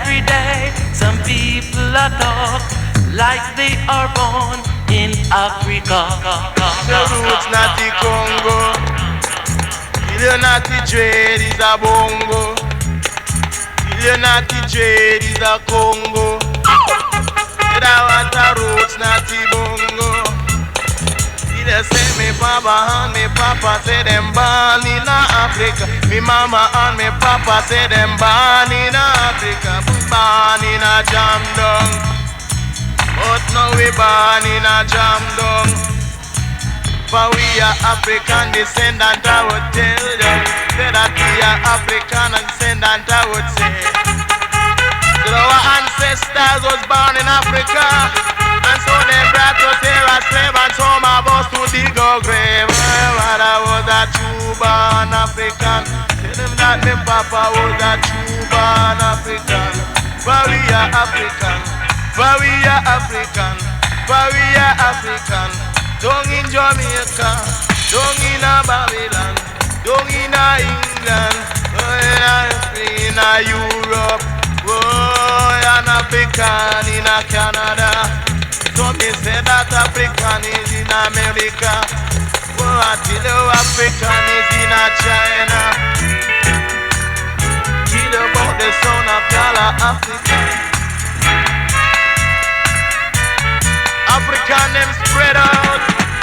every day some people are talk like they are born in Africa. The roots not the Congo, the not the dread is a bongo, the not the dread is a Congo. The water roots not the bongo. They say me papa and me papa say them born in Africa. Me mama and me papa say them born in Africa. Born in a jam down, but now we born in a jam down. For we are African descendant, I would tell you. Say that we are African descendant, I would say. So our ancestors was born in Africa, and so they brought us here as slave, and some of us to dig our grave. But I was a true born African. Tell them that my papa was a true born African. But we are African, but we are African, but we are African. Down in Jamaica, down in Babylon, down in England, in Europe. Oh, an African in Canada. So me say that African is in America. Oh, I tell you African is in China. Tell about the son of Gala Africa. African them spread out.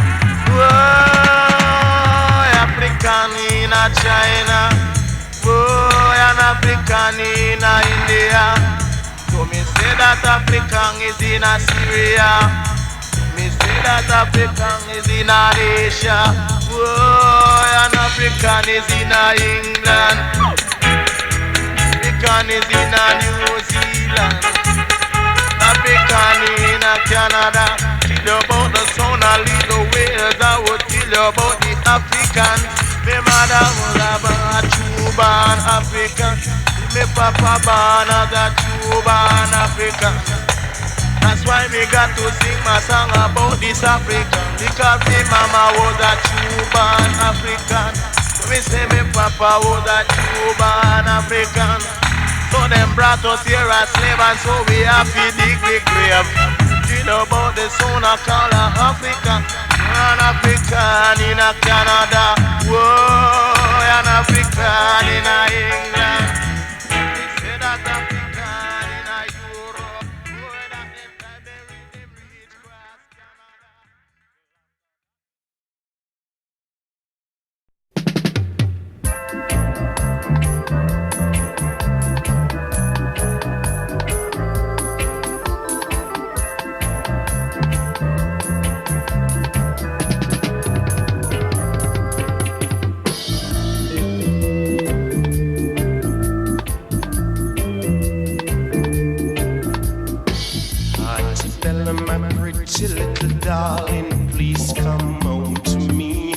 Oh, African in China. Oh, an African in India. So me say that African is in Syria. Me say that African is in Asia. Oh, an African is in England. African is in New Zealand. African in Canada. Tell you about the sound of little whales. I would tell you about the Africans. Me mother was a true born African. Me papa born as a true born African. That's why me got to sing my song about this African. Because me mama was a true born African. So me say me papa was a true born African. So them brought us here as slave, and so we have to dig the grave. You know about the son of color Africa. An African in a Canada, whoa, an African in a England. They say that African in a Europe, whoa, that them time they reach across little darling, please come home to me.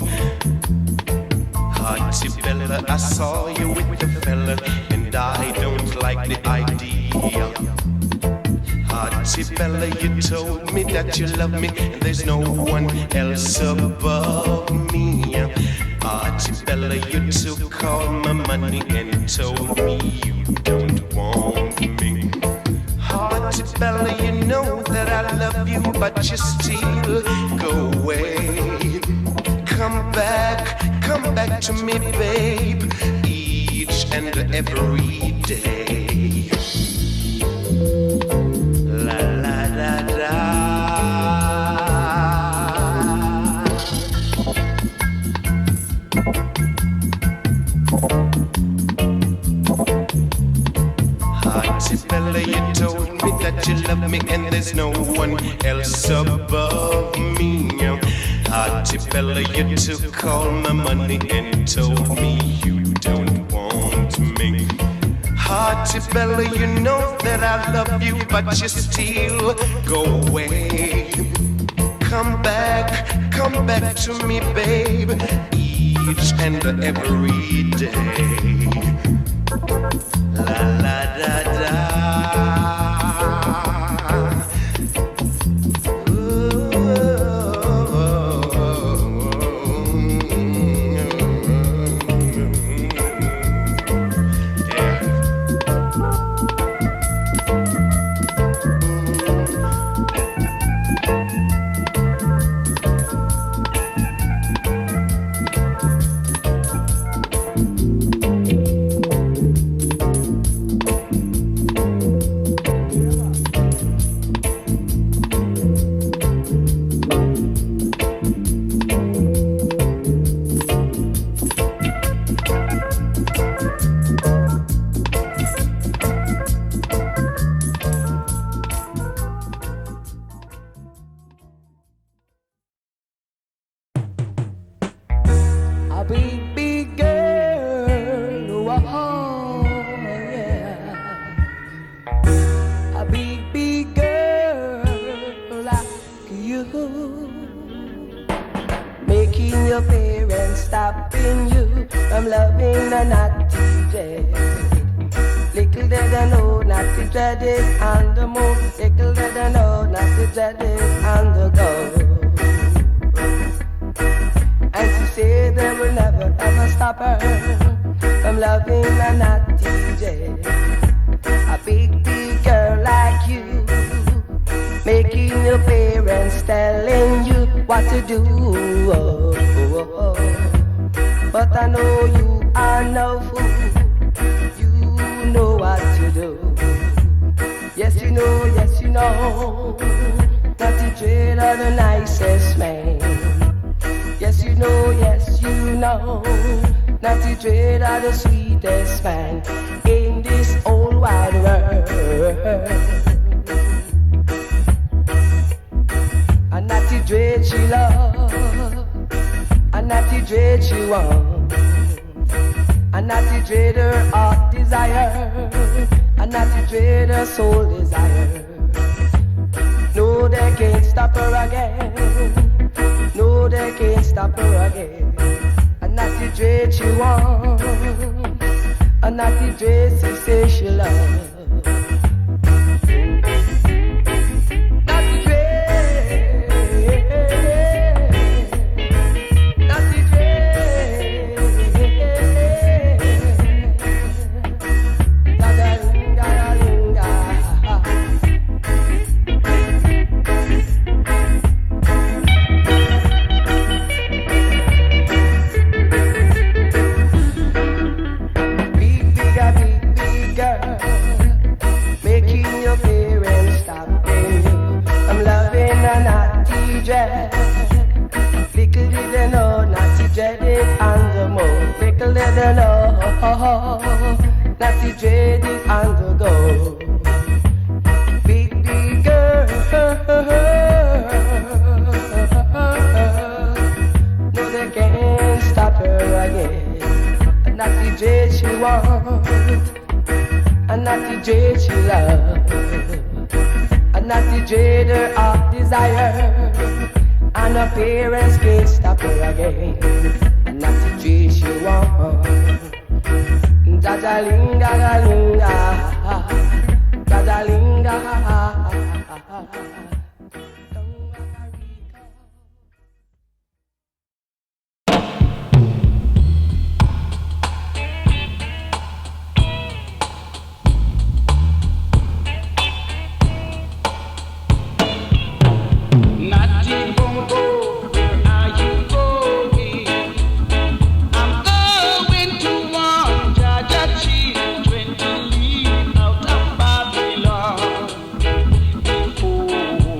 Hearty Bella, I saw you with the fella, and I don't like the idea. Hearty Bella, you told me that you love me, and there's no one else above me. Hearty Bella, you took all my money and told me you don't want me. Hearty Bella, you know that I love you, but you still go away. Come back to me, babe, each and every day. La la la la. Hearty Bella, you told me that you love me, and there's no one else above me. Hearty Bella, you took all my money and told me you don't want me. Hearty Bella, you know that I love you, but you still go away. Come back to me, babe, each and every day. La la da da. a big, big girl, oh yeah, a big, big girl like you, making your parents stopping you from loving the naughty dread. Little did I know not to dread it on the move. Little did I know not to dread it on the go. And she said they will never ever stop her from loving a naughty dread. A big, big girl like you, making your parents telling you what to do. Oh, oh, oh. But I know you are no fool. You know what to do. Yes, you know. Naughty dread are the nicest man. Yes, you know. Naughty dread are the sweetest man in this old wide world. A naughty dread she love, a naughty dread she want, a naughty dread her heart desire, a naughty dread her soul desire. No, they can't stop her again. No, they can't stop her again. A naughty dread she want, a naughty dread she say she love. Naughty dread is on the go. Big, big girl. No, they can't stop her again. A naughty dread she want, a naughty dread she love, a naughty dread her heart desire, and her parents can't stop her again. A naughty dread she want. Dadalinga, dadalinga, dadalinga. Children to leave out of Babylon.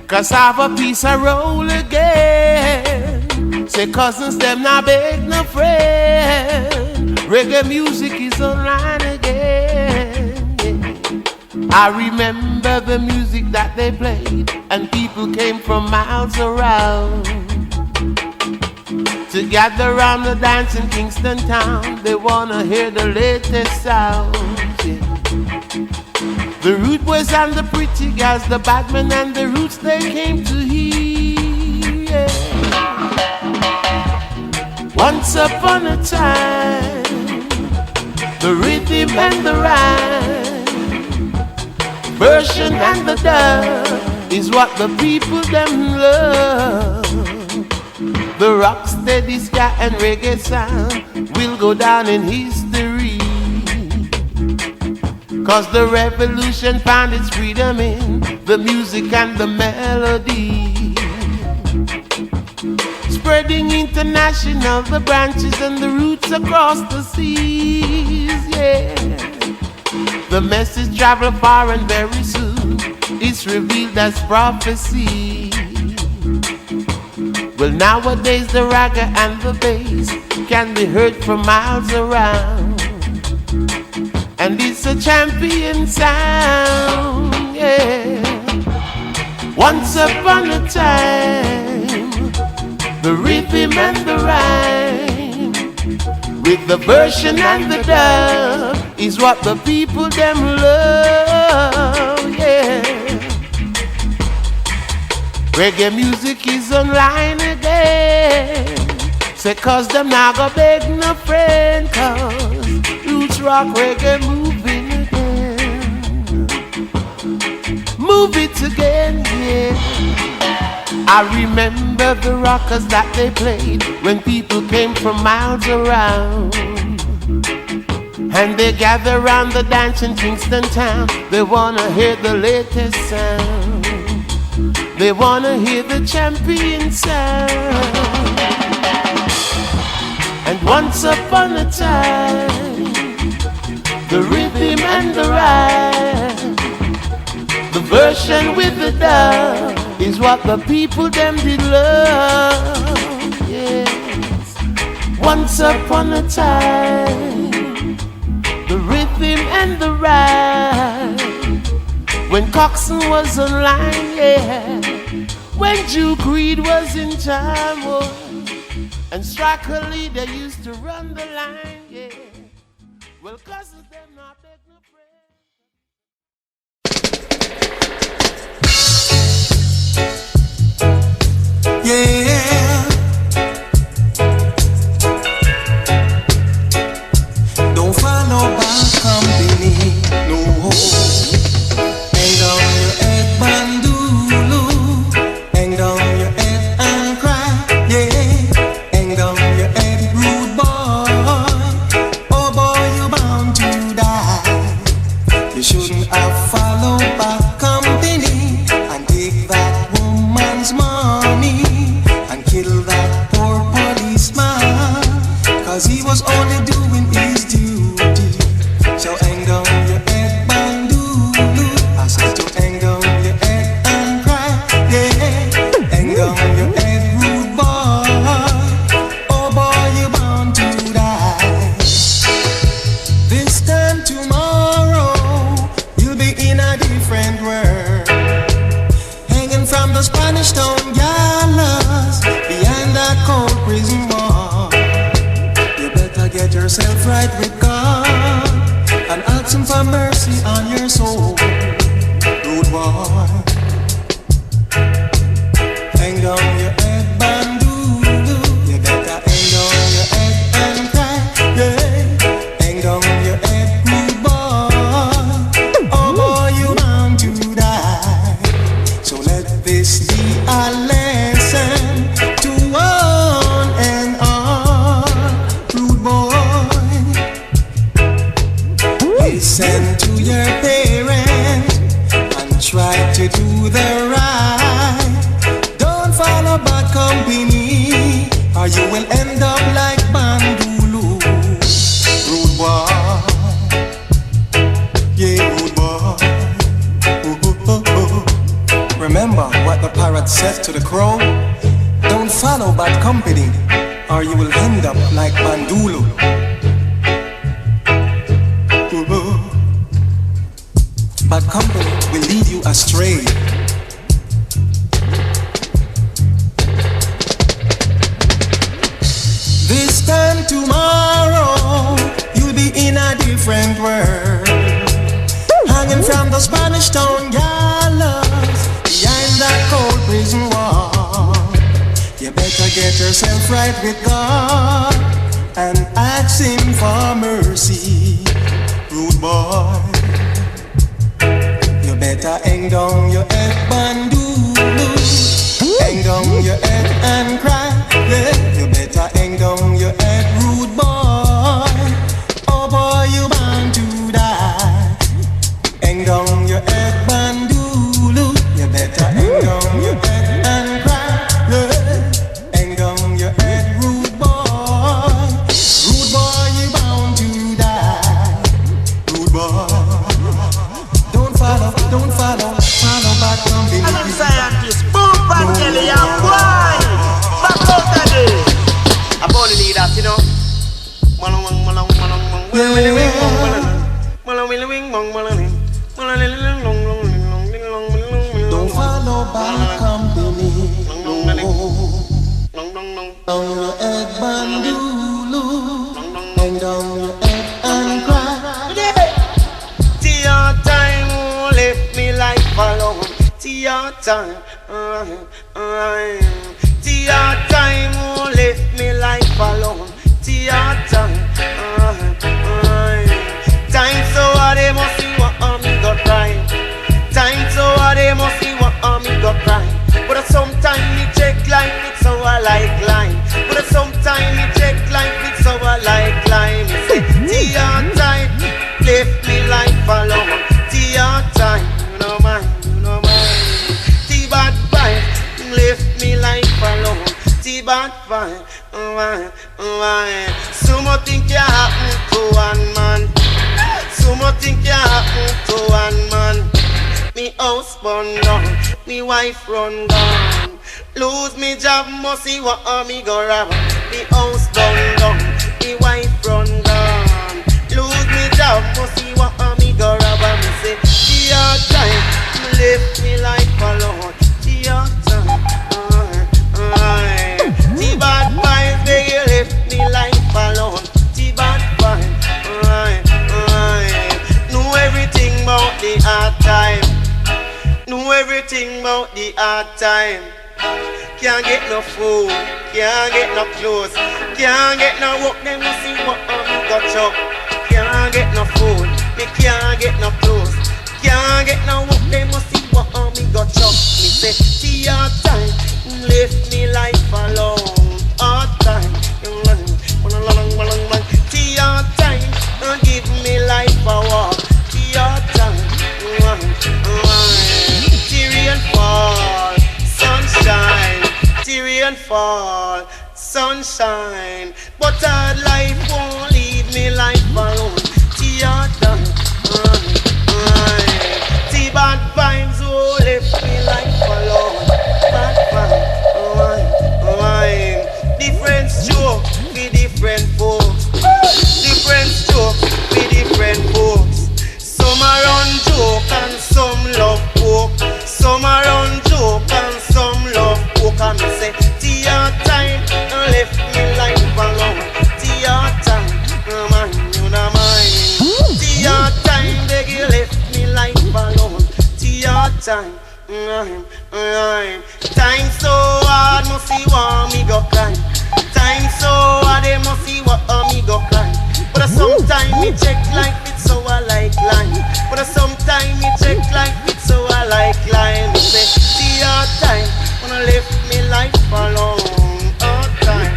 'Cause have a piece of roll again. Say cousins them not beg no friend. Reggae music is online again. Yeah. I remember the music that they played, and people came from miles around to gather around the dance in Kingston town. They wanna hear the latest sound. Yeah. The rude boys and the pretty girls, the badmen and the roots, they came to hear. Yeah. Once upon a time, the rhythm and the rhyme, version and the dub is what the people them love. The rock steady ska and reggae sound will go down in history. 'Cause the revolution found its freedom in the music and the melody. Spreading international, the branches and the roots across the seas, yeah. The message travel far and very soon it's revealed as prophecy. Well, nowadays the ragga and the bass can be heard from miles around. And it's a champion sound, yeah. Once upon a time, the rhythm and the rhyme, with the version and the dub, is what the people them love, yeah. Reggae music is online again. Say 'cause them not go beg no friend, 'cause roots rock reggae moving again. Move it again, yeah. I remember the rockers that they played when people came from miles around. And they gather around the dance in Kingston town. They wanna hear the latest sound. They wanna hear the champion sound. And once upon a time, the rhythm and the rhyme, the version with the dub, is what the people them did love. Yes. Once upon a time, the rhythm and the rhyme, when Coxsone was online, yeah. When Duke Reid was in time, oh. And Striker Lee, they used to run the line, yeah. Well, 'cause of them not beg no friend. Yeah. Don't follow bad company, no. Hang down your head, Bandulu. Hang down your head and cry, yeah. Hang down your head, rude boy. Oh boy, you're bound to die. You shouldn't have followed bad company and take that woman's money and kill that poor policeman, 'cause he was only doing his duty. So hang down your head, Bandulu. I said to hang down your head and cry, yeah. Hang down your head, rude boy. Oh boy, you're bound to die. This time tomorrow, you'll be in a different world, hanging from the Spanish Town gallows behind that cold prison wall. You better get yourself right with God and ask Him for mercy on your soul, rude boy. Hang down your head, Bandulu. You better hang down your head and cry, yeah. Hang down your head, rude boy. Oh boy, you're bound to die. So let this be a lesson to one and all, rude boy. Listen to your parents and try to do the right. Don't follow bad company, or you will end up like Bandulu, rude boy. Yeah, rude boy. Remember what the the crown. Don't follow bad company, or you will end up like Bandulu. Bad company will lead you astray. This time tomorrow, you'll be in a different world, hanging from the Spanish town gallows, behind that cold prison wall. You better get yourself right with God and ask Him for mercy, rude boy. You better hang down your head, Bandulu. Hang down your head and cry. Yeah. You better hang down your head, rude boy. Oh boy, you bound to die. Hang down your head, Bandulu. You better hang down your head and cry. Yeah. Hang down your head, rude boy. Rude boy, you bound to die. Rude boy. Don't follow back company. I'm a scientist, boom, bad Kelly, I'm boy. Back out of this. I'm only need that, you know. Don't follow bad company. Down your head, Bandulu. Hang down your head and cry. Your time won't leave me life alone. Your time, your time won't leave me life alone. Your time, time so hard they must see what me got right. Time so hard they must see what me got right. But sometimes me check like it's so I like line. But sometimes me check like it's so I like line. Me say your time left me life alone. Your time, you know mine, you know mine. T-bad vibes left me life alone. T-bad vibes, so much thing can happen to one man. So much thing can happen to one man. Me house burn down, me wife run down. Lose me job, must see what me go rob. Me house burn down, me wife run down. Lose me job, must see what me go rob. Me say, your time, left me life alone. Your time, T-bad vibes, they left me life alone. T-bad vibes, know everything about the hard time. Know everything about the hard time. Can't get no food, can't get no clothes, can't get no work, then we see what me got up. Can't get no food, me can't get no clothes, can't get no work, they must see what me got up. Me say, see your time, left me life alone. Hard time, see your time, give me life a walk. See your time, tear and fall, sunshine, tear and fall, sunshine. But hard life won't leave me life alone. See your time, see bad vibes who left me life alone. Bad vibes, different stroke with different folks. Different stroke with different folks. Some are on joke and some love poke. Some are on joke and some love poke. And me say, see your time, left me life alone. See your time, man, you know mine. See your time, beg you left me life alone. See your time, time so hard, must see what me go cry. Time so hard, they must see what me go cry. But sometimes me check like it, so I like line. But sometimes me check like it, so I like line. Me say, see your time, wanna left me life alone. All time,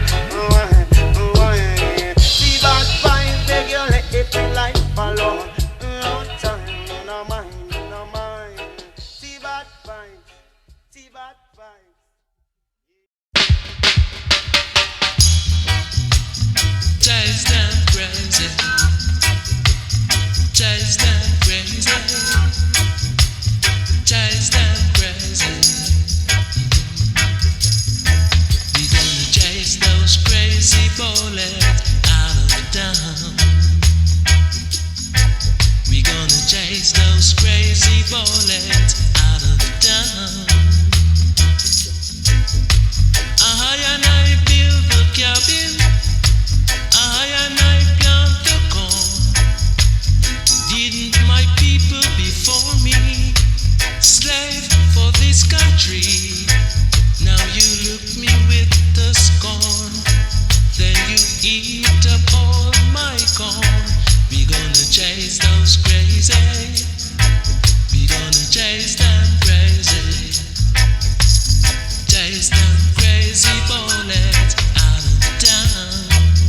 see bad vibes, beg you let it be life alone. All time, no mind, no mind. See bad vibes, see bad vibes. Just and crazy, just and crazy. bullet out of town. I and I build the cabin, I and I plant the corn. Didn't my people before me slave for this country? Now you look me with the scorn, then you eat up all my corn. We gonna chase those crazy, we gonna chase them crazy, chase them crazy bullets out of town.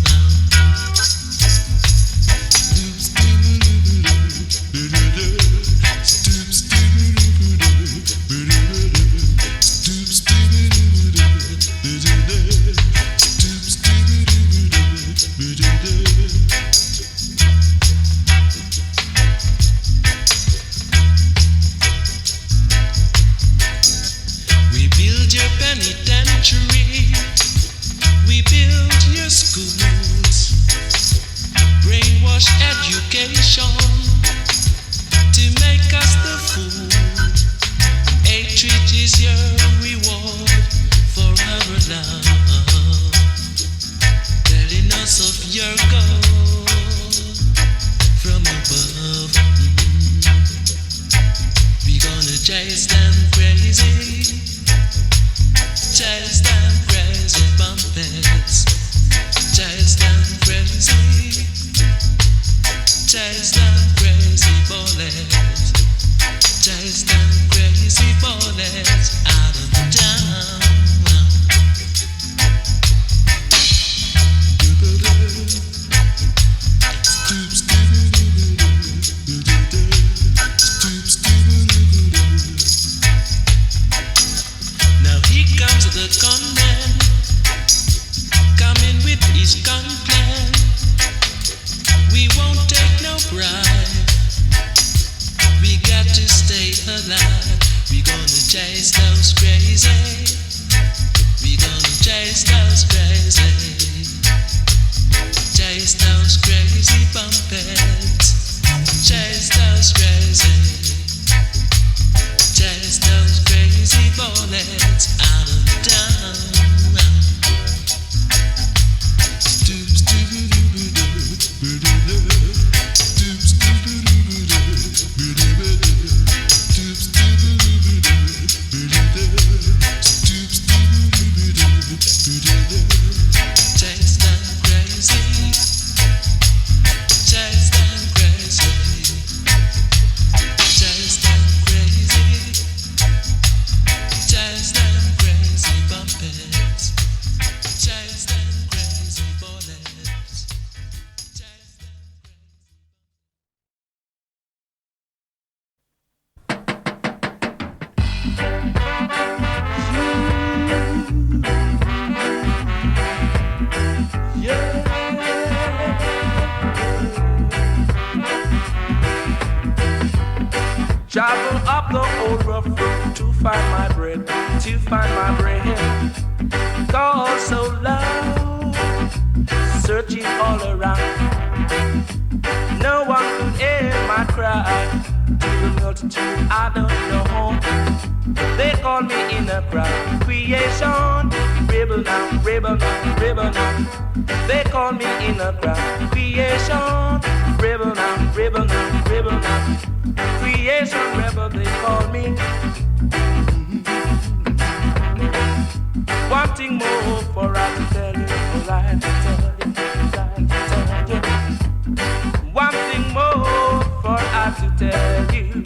We build your penitentiary, we build your schools, brainwash education to make us the fool. Hatred is your reward for our love, telling us of your God from above. We gonna chase them crazy, chase them crazy bumpets, chase them crazy, chase them crazy bullets, chase them crazy bullets out of town. Now here comes the gunman, coming with his gun plan. We won't take no bribe, we got to stay alive. We gonna chase those crazy, we gonna chase those crazy, chase those crazy bumpets, chase those crazy, chase those crazy bullets out of town. Chase them crazy, chase them crazy, chase them crazy, chase them crazy bumpets, chase them crazy bullets, chase them Travel up the old rough road to find my bread, to find my bread. Call so loud, searching all around. No one could hear my cry. To the multitude, I don't know. They call me in a crowd. Creation, rebel now, rebel now, rebel now. They call me in a crowd. Creation, rebel now, rebel now, rebel now. Creation rebel, they call me. Wanting more for I to tell you, for I to tell you, for I to tell you. Wanting more for I to tell you.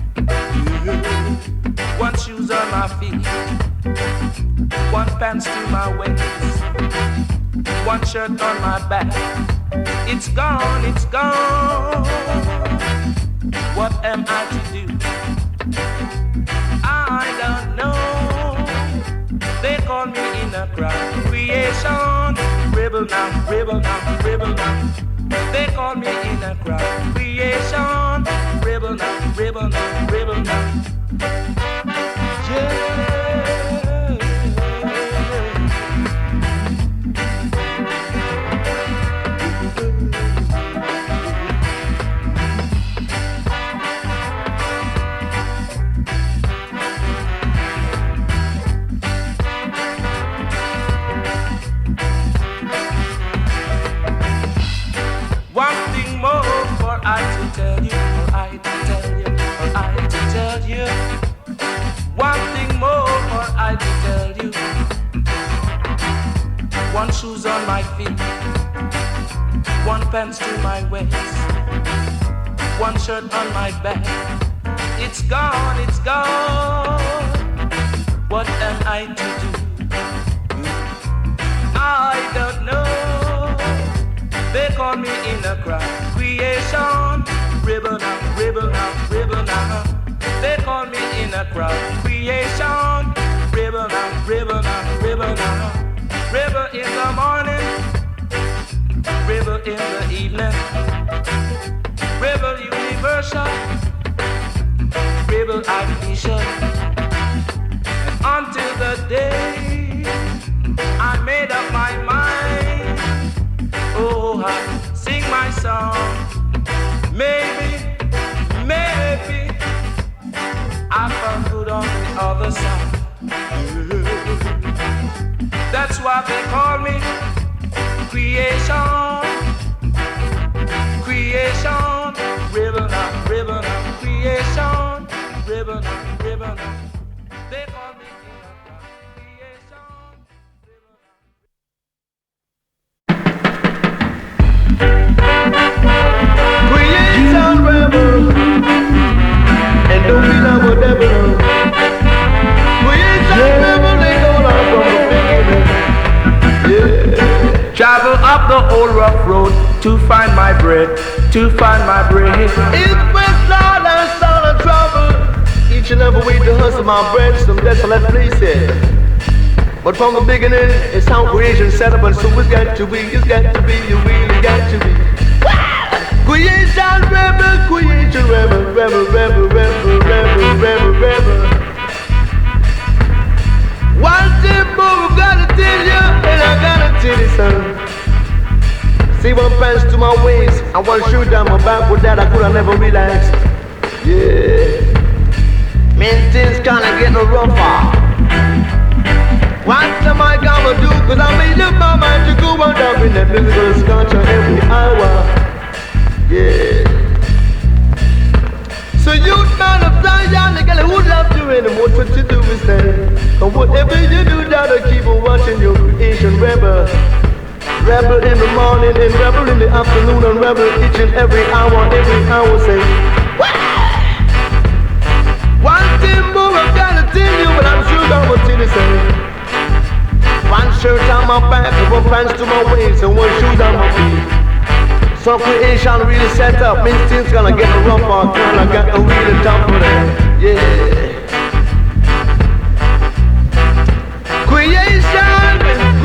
One shoes on my feet, one pants to my waist, one shirt on my back. It's gone, it's gone. What am I to do? I don't know. They call me in a crowd. Creation, rebel now, rebel now, rebel now. They call me in a crowd. Creation, rebel now, rebel now, rebel now. Yeah. shoes on my feet, one pants to my waist, one shirt on my back. It's gone, it's gone. What am I to do? I don't know. They call me in a crowd. Creation, rebel now, rebel now, rebel now. They call me in a crowd. Creation, rebel now, rebel now, rebel now. Rebel in the morning, rebel in the evening. Rebel universal, rebel ambition. Until the day I made up my mind. Oh, I sing my song. Maybe, maybe I found good on the other side. That's why they call me creation. Creation, rebel now, creation, rebel now. They call me creation, rebel now. Creation rebel, and don't be like a devil. Creation rebel, they go out from the beginning. Yeah. Travel up the old rough road to find my bread, to find my bread. It's with Lord and soul and trouble. Each and every week to hustle my bread, some desolate places. But from the beginning, it's how creation set up, and so it's got to be, you really got to be. Creation rebel, creation rebel, rebel, rebel, rebel, rebel, rebel, rebel. One thing more I've gotta tell you, and I gotta tell you something. See one pants to my waist, and one shoe down my back. With that I could have never relaxed. Yeah. Man, things kinda getting rougher. What am I gonna do? Cause I made up my mind to go on down in that musical sculpture every hour. Yeah. So youth man of Zion, the girl who loves you and what you do is that. And whatever you do, gotta keep on watching your creation rebel. Rebel in the morning and rebel in the afternoon and rebel each and every hour say. One thing more I've gotta tell you, but I'm sure I'm gonna tell you say. One shirt on my back, one pants to my waist, and one shoes on my feet. Some creation really set up, means things gonna get rough out, and I got to really tough for that. Yeah. Creation,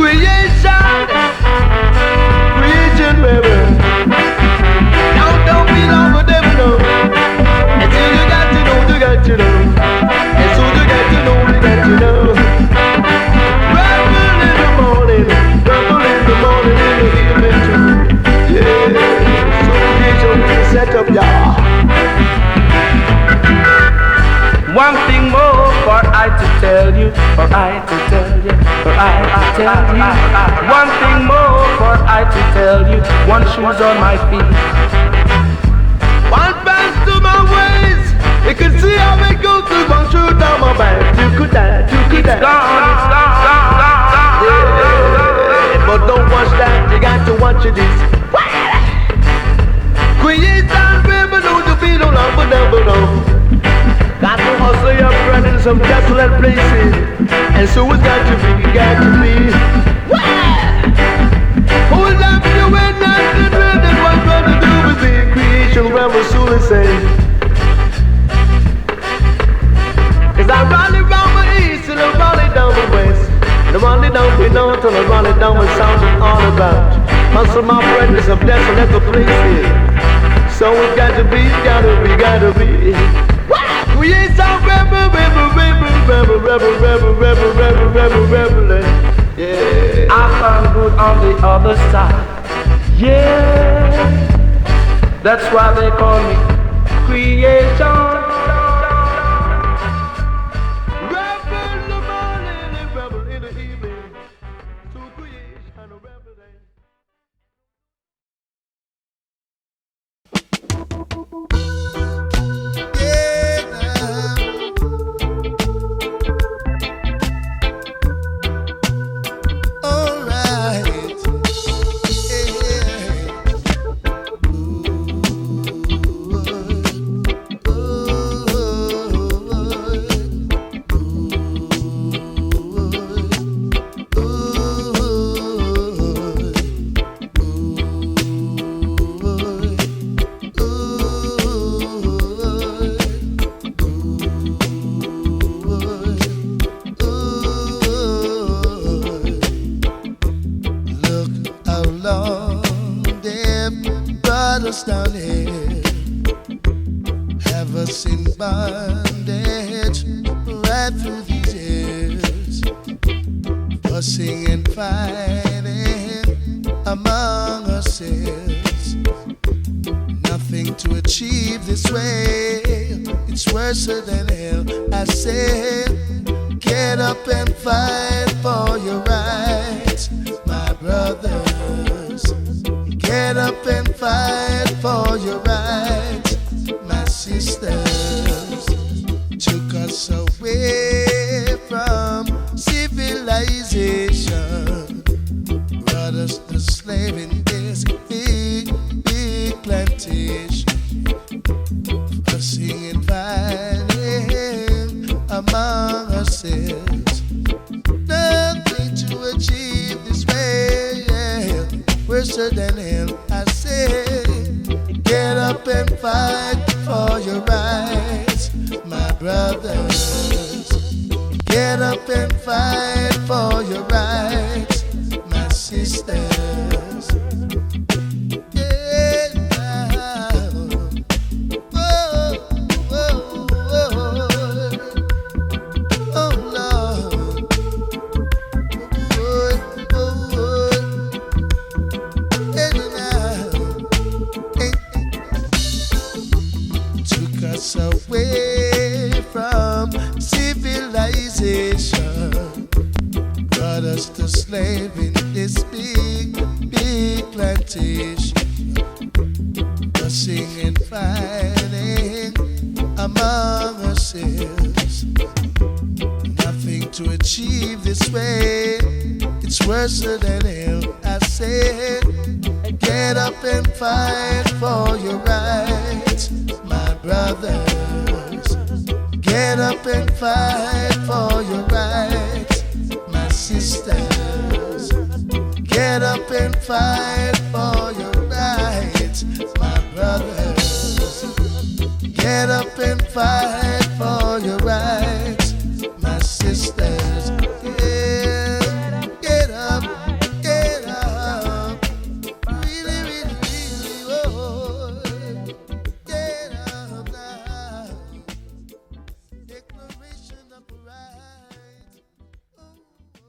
baby. Don't be long with them, no. And so you got to know. And so you got to know. Rebel in the morning, in the evening too. Yeah, so creation really set up, y'all. One thing more for I to tell you, for I to tell you. One thing more for I to tell you. One shoes on my feet, one pants to my waist. You can see how it goes through one shoe down my back. You could die. It's gone. Yeah, but don't watch that. You got to watch this. Creation, baby, don't you feel no love, but down. Got to hustle your bread in some desolate places. And so it's got to be. Who love you when nothing really what gonna do with the creation rebel soon say. Cause I rally round the east and I rally down the west. And I rally down the north and I rally down the south and all about. Hustle my bread in some desolate places. So it's got to be. Create some rebel. Yeah. I found good on the other side. Yeah. That's why they call me creation. Rebel in the morning and rebel in the evening. So creation a rebel day. Alright. us down here have us in bondage right through these years, fussing and fighting among ourselves. Nothing to achieve this way, it's worse than hell. I said, get up and fight for your rights, my brothers. Get up and fight for your rights, my sisters. Took us away from civilization, brought us to slave in this big, big plantation. Fussing and fighting among ourselves. Nothing to achieve this way, yeah. Worse than hell. I say, get up and fight for your rights, my brothers. Get up and fight for your rights, my sisters. Yeah. Oh, oh, oh, oh, Lord. Oh, oh, oh. Took us away from civilization, brought us to slave in this big, big plantation. Fussing and fighting among ourselves. Nothing to achieve this way, it's worse than hell. I said, get up and fight for your rights, my brothers. Get up and fight for your rights, my sisters. Get up and fight for your rights, my brothers. Get up and fight for your rights, my sisters. Yeah. Get up, get up. Really, really, really, oh. Get up now. Declaration of rights. Oh, oh.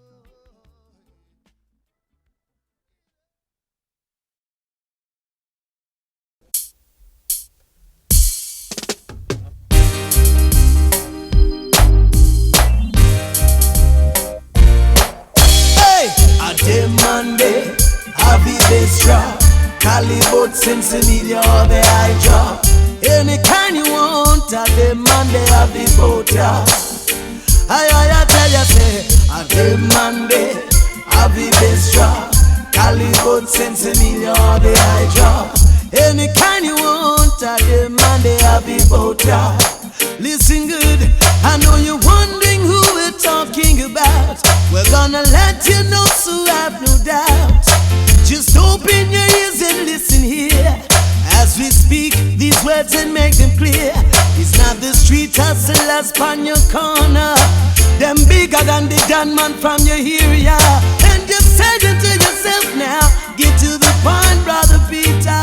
Monday, I'll be this drop. Calibut since the media or the eye drop. Any kind you want, I day Monday, I'll be both ya. I tell ya, say, I day Monday, I'll be this drop. Calibut since the media or the eye drop. Any kind you want, I day Monday, I'll be both ya. Listen good, I know you're wondering who we're talking about. We're gonna let you know, so have no doubt. Just open your ears and listen here as we speak these words and make them clear. It's not the street hustlers on your corner, them bigger than the gunman from your area. And just say it to yourself now, get to the point, brother Peter.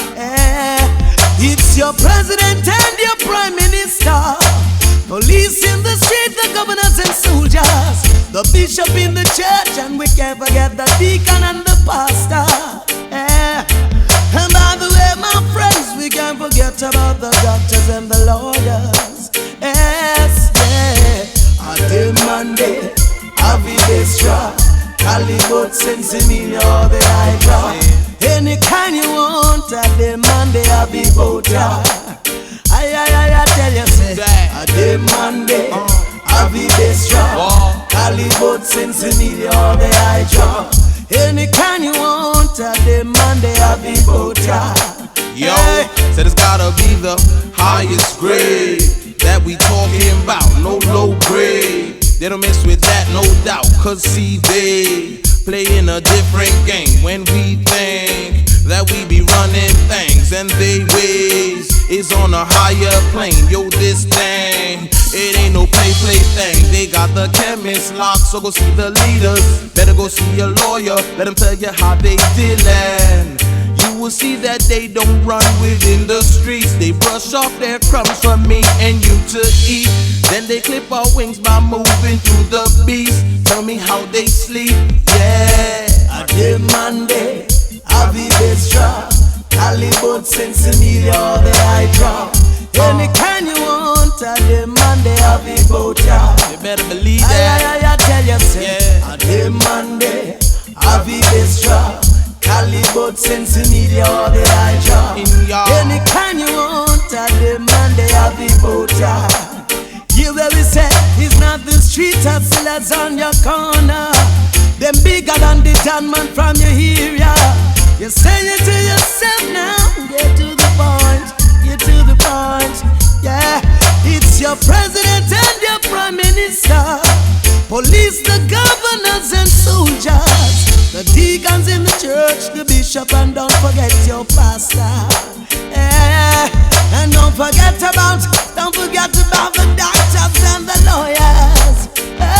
It's your president and your prime minister, police in the street, the governors and soldiers, the bishop in the church, and we can't forget the deacon and the pastor. And by the way, my friends, we can't forget about the doctors and the lawyers. Yes, yeah. On the Monday, I'll be this drop. Calibut since Emilia or the high drop. Any kind you want, on the Monday, I'll be both ya. I tell you, say, on the Monday, I'll be this drop. Calibut since Emilia or the high drop. Any kind you want, on the Monday, I'll be both ya. Yo, said it's gotta be the highest grade that we talking about, no low grade. They don't mess with that, no doubt, cause see they playing a different game. When we think that we be running things and they ways is on a higher plane. Yo, this thing, it ain't no play thing. They got the chemist locked, so go see the leaders. Better go see a lawyer, let them tell you how they dealin'. you will see that they don't run within the streets. They brush off their crumbs for me and you to eat. Then they clip our wings by moving to the beast. Tell me how they sleep, yeah. I demand it, I be extra. Hollywood, Sensimilla, all the hydra. Any kind you want, I demand it, I be bout ya. You better believe that. I tell you, say, yeah. I demand it, I be extra. Hollywood, Sensimilla, all the hydra. Any kind you want, I demand it, I be bout ya. You where we say, it's not the street hustlers on your corner. Them bigger than the town man from your area. You say it to yourself now. Get to the point, get to the point. Yeah, it's your president and your prime minister, police, the governors and soldiers, the deacons in the church, the bishop, and don't forget your pastor. Yeah, and don't forget about the doctors and the lawyers.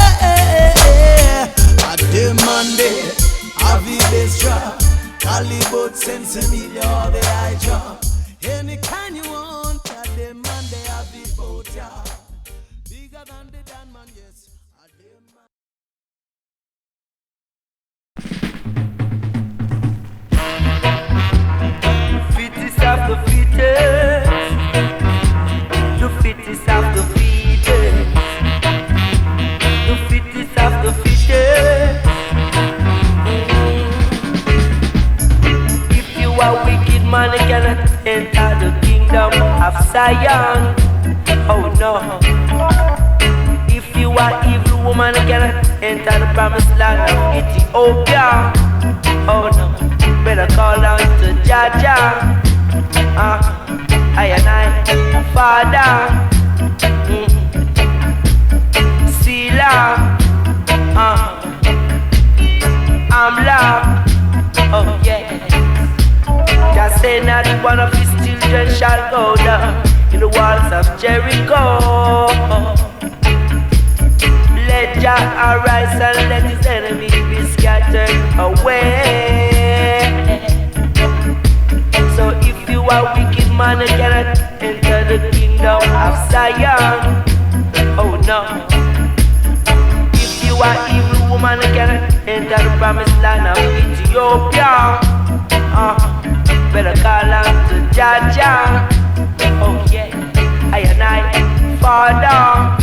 I demand it, I be extra. Hollywood, Sensimilla, all the hydra. Any kind you want, I demand it, I be bout ya. Bigger than the Dan man, yes, I demand. Fittest of the fittest, the fittest of the fittest, the fittest of the fittest. If you are wicked man, you cannot enter the kingdom of Zion. Oh no. If you are evil woman, you cannot enter the promised land of Ethiopia. Oh no. Better call out to Jaja. I and I, Father, Sila, I'm locked. Oh yeah. Just say not one of his children shall go down in the walls of Jericho. Let Jah arise and let his enemies be scattered away. So if you are wicked man, you cannot enter the kingdom of Zion. Oh no. If you are evil woman, you cannot enter the promised land of Ethiopia. Better call out to Jaja. Oh yeah. I and I, Father,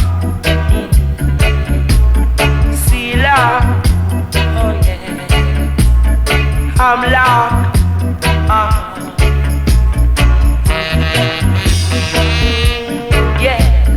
Sila. Oh yeah. I'm locked. Yes.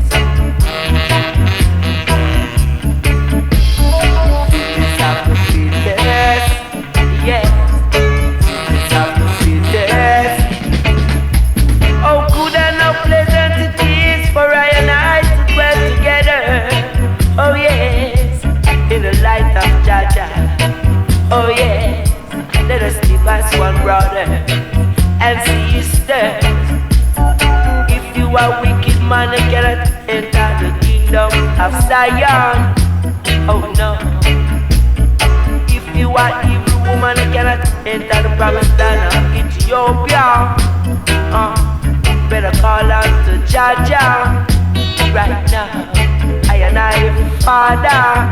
It's up to fittest. Yes. It's up to fittest. Oh, good and how pleasant it is for I and I to dwell together. Oh yes, in the light of Jaja. Oh yes, let us live as one brother and sisters. If you are wicked man, you cannot enter the kingdom of Zion. Oh no. If you are evil woman, you cannot enter the promised land of Ethiopia. Better call out to Jaja right now. I and I, Father,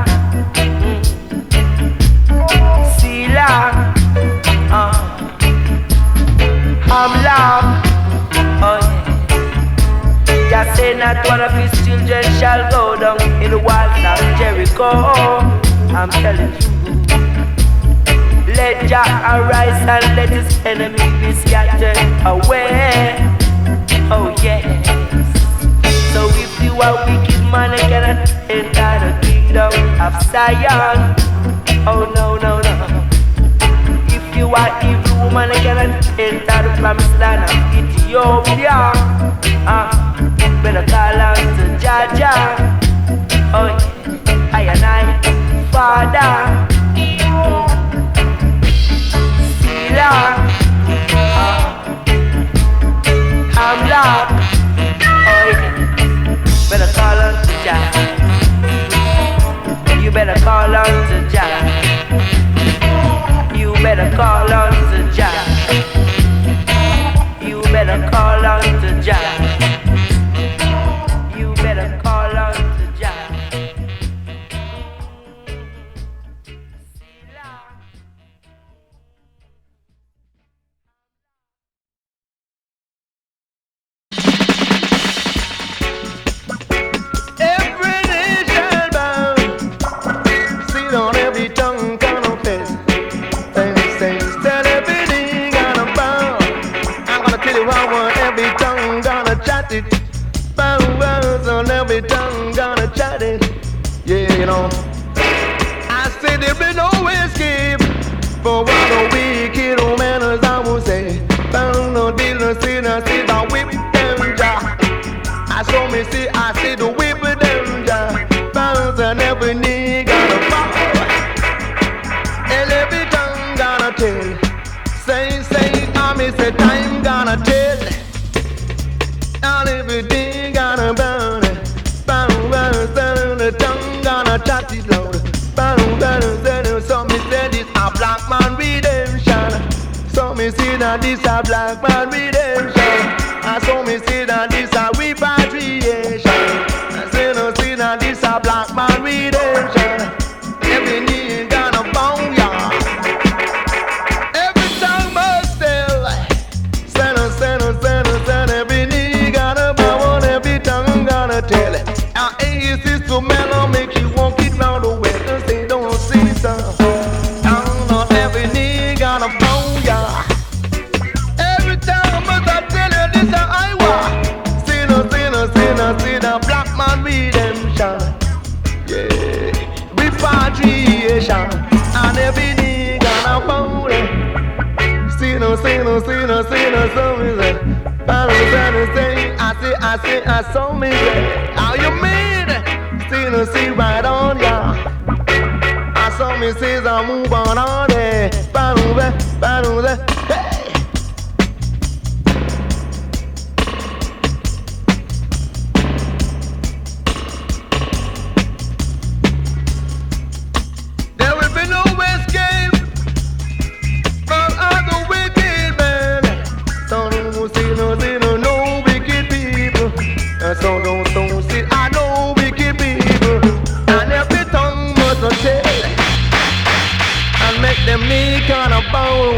Sila, I'm locked. Oh yeah. Just say not one of his children shall go down in the walls of Jericho. I'm telling you. Let Jah arise and let his enemies be scattered away. Oh yes. So if you are wicked man, you cannot enter the kingdom of Zion. Oh no, no, no. If you are evil woman, you cannot enter the promised land of Ethiopia. Better call out to Jaja. Oh yeah. I and I, Father, Sila, I'm locked. Oh yeah. Better call on to Jah. You better call on to Jah. You better call on to Jah. you know. I said there be no escape for what a wicked old man as I will say. Found no dealer, sinner, see the whip them jaw. I saw me see, I see the whip them jaw. Found and every knee gonna fall, and every tongue gonna tell. Say, I say time gonna tell. And everything gonna burn. The tongue gonna touch it loud. So me say this a black man redemption. So me see that this a black man redemption. I saw me see that this a repatriation. I say no see that this a black man redemption. Every knee gonna bow, yeah. Every tongue must tell. Send. Every knee gonna bow and every tongue gonna tell. Our ace is to mellow, make you walk it round the way. They don't see some. Down on every knee gonna bow, yeah. Every time must I tell you this is Iowa. See the black man redemption. Yeah, repatriation. And every knee gonna bow. See no, so me say. I saw me say. How you mean? See right on, yeah. I saw me say, I move on all day. Hey. There will be no escape from other wicked men. So don't see no wicked people. So don't see, I know wicked people. And every tongue must tell. And make them knee kinda bow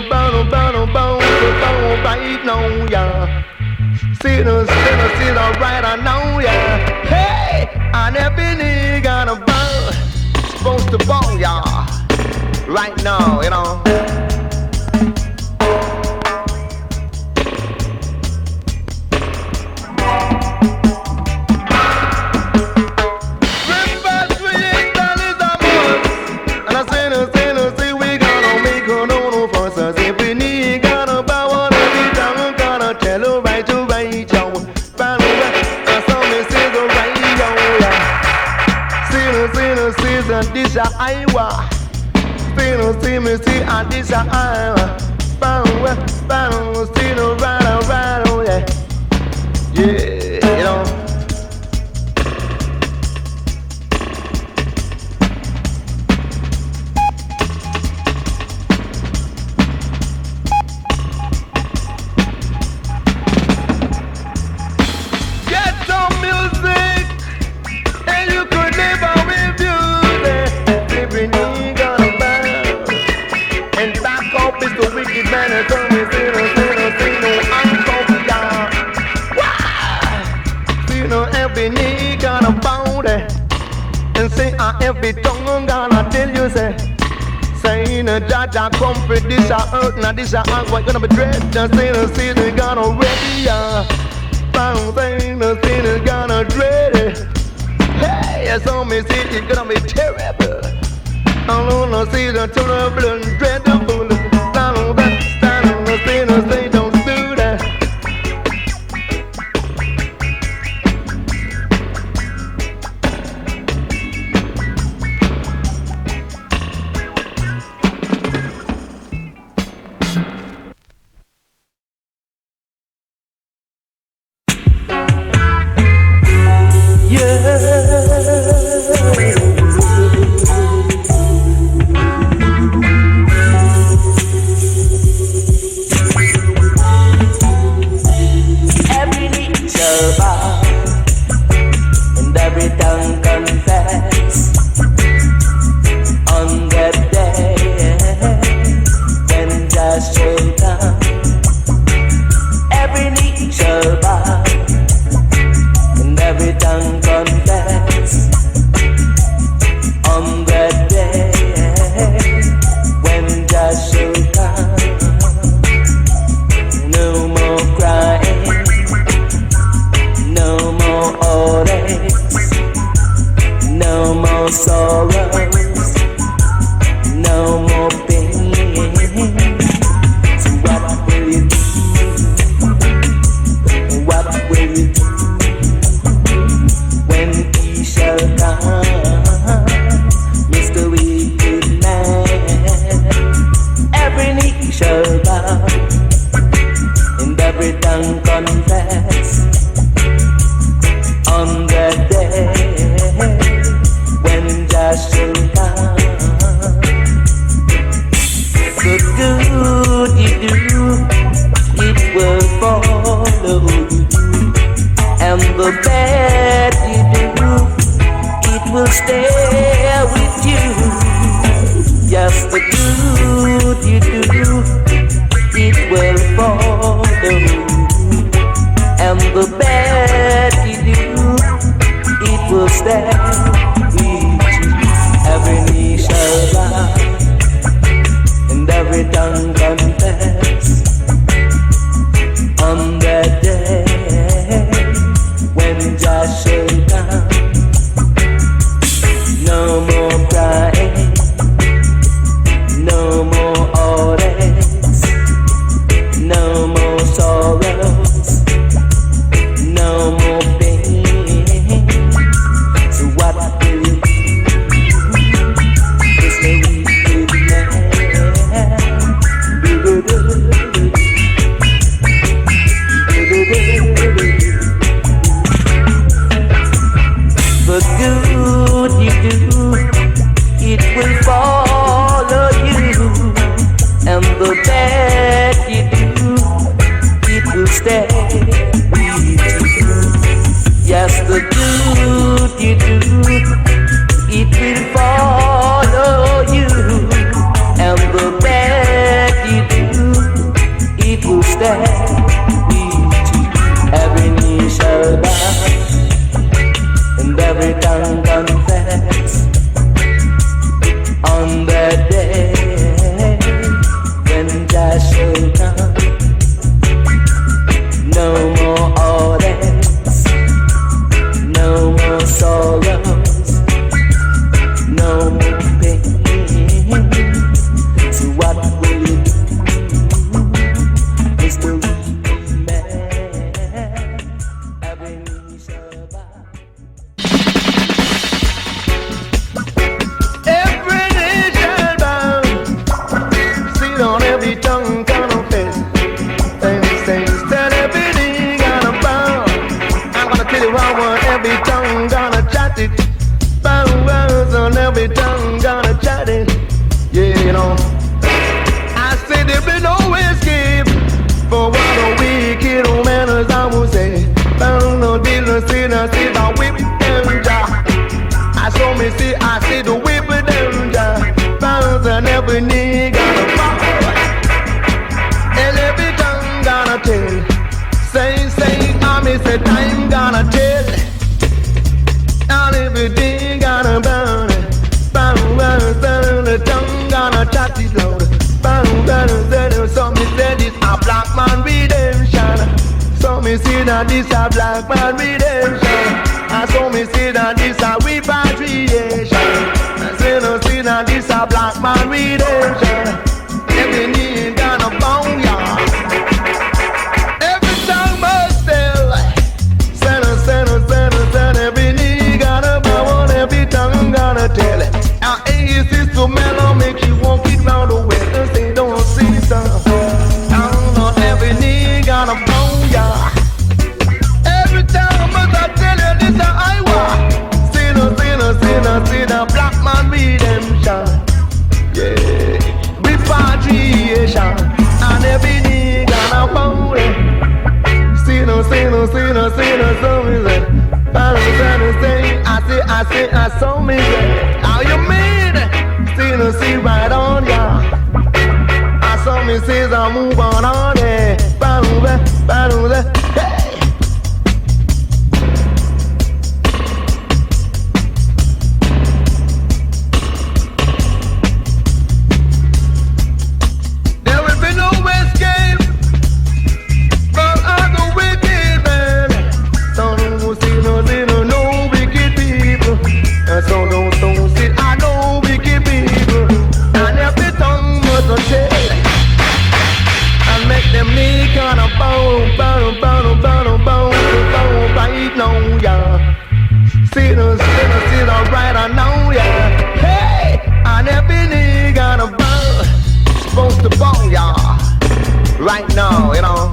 right now, yeah. See the right now, yeah. Hey, and every knee gonna bow. Supposed to bow, yeah. Right now, you know. This a Iowa. See me see, and this a Iowa. See no right, oh yeah. Yeah, you know. Get some music, and you could never refuse it. Every knee gonna bow, and back up is the wicked man. And tell me, see no uncle, yeah. Wow. See no every knee gonna bow there, and say every tongue gonna tell you say. Saying a Jaja comfort, this a earth, now this a earth, what gonna be dread? Just say the season gonna ready, yeah. Found thing, the season gonna dread it. Hey, so me see it's gonna be terrible. I don't know, see the terrible and dreadful. Stand on the say don't do that. Every knee shall bow, and every tongue confess on that day when just shall come. Every knee shall bow, and every tongue confess on that day when just shall come. No more crying, no more heartaches, stay with you. Yes, the good you do, it will follow you. And the bad you do, it will stay with you. Every knee shall bow, and every tongue confess on that day when Jah shall come. No more crying, no more heartaches, no more sorrows, no more pain. So what will you do? This wicked man. The good you do, it will follow you, and the bad you do, it will stay with you. Yes, the good you do, it will follow you, and the bad you do, it will stay with you. Every knee shall bow, and every tongue confess on that day when Jah shall come. No more heartaches, no more sorrows, no more pain. So what will you do, Mr. Wicked Man? Every knee shall bow. Every knee shall bow. See on every tongue confess. Things tell every knee gonna bow. I'm gonna tell you what every tongue gonna chat it. Bow words on every tongue gonna chat it. Yeah, you know. I said there be no escape for what a wicked old man as I will say. Bound no dealer, sinner, see the whip them jaw. I saw me see, I see the whip them jaw. Bounds and every knee gonna bow, and every tongue gonna tell. Say, army say time gonna tell, and everything gonna bound. The tongue gonna chat it loud. So me say this a black man redemption. So me say that this a black man redemption. I saw me say that this a repatriation. I say no, see that this a black man redemption. Every knee gonna bow, yeah. Every tongue must tell. Send, every knee gonna bow, and every tongue gonna tell. Our ace is to mellow, make you walk it round the way. They don't see stuff. Down every knee gonna bow, yeah. Every time must I tell you this a Iowa. Sinner, black man redemption. Yeah, repatriation. And every knee gonna bow. Sinner, so me say. I saw me say. How you mean? Sinner, see right on, yeah. I saw me say, I move on there. Hey. There will be no escape from other wicked men. So don't see no wicked people. And so don't see I know wicked people. And every tongue must tell, and make them knee gonna bow right now, yeah. See the right I know, yeah. Hey, and every knee gonna bow, supposed to bow, yeah. Right now, you know.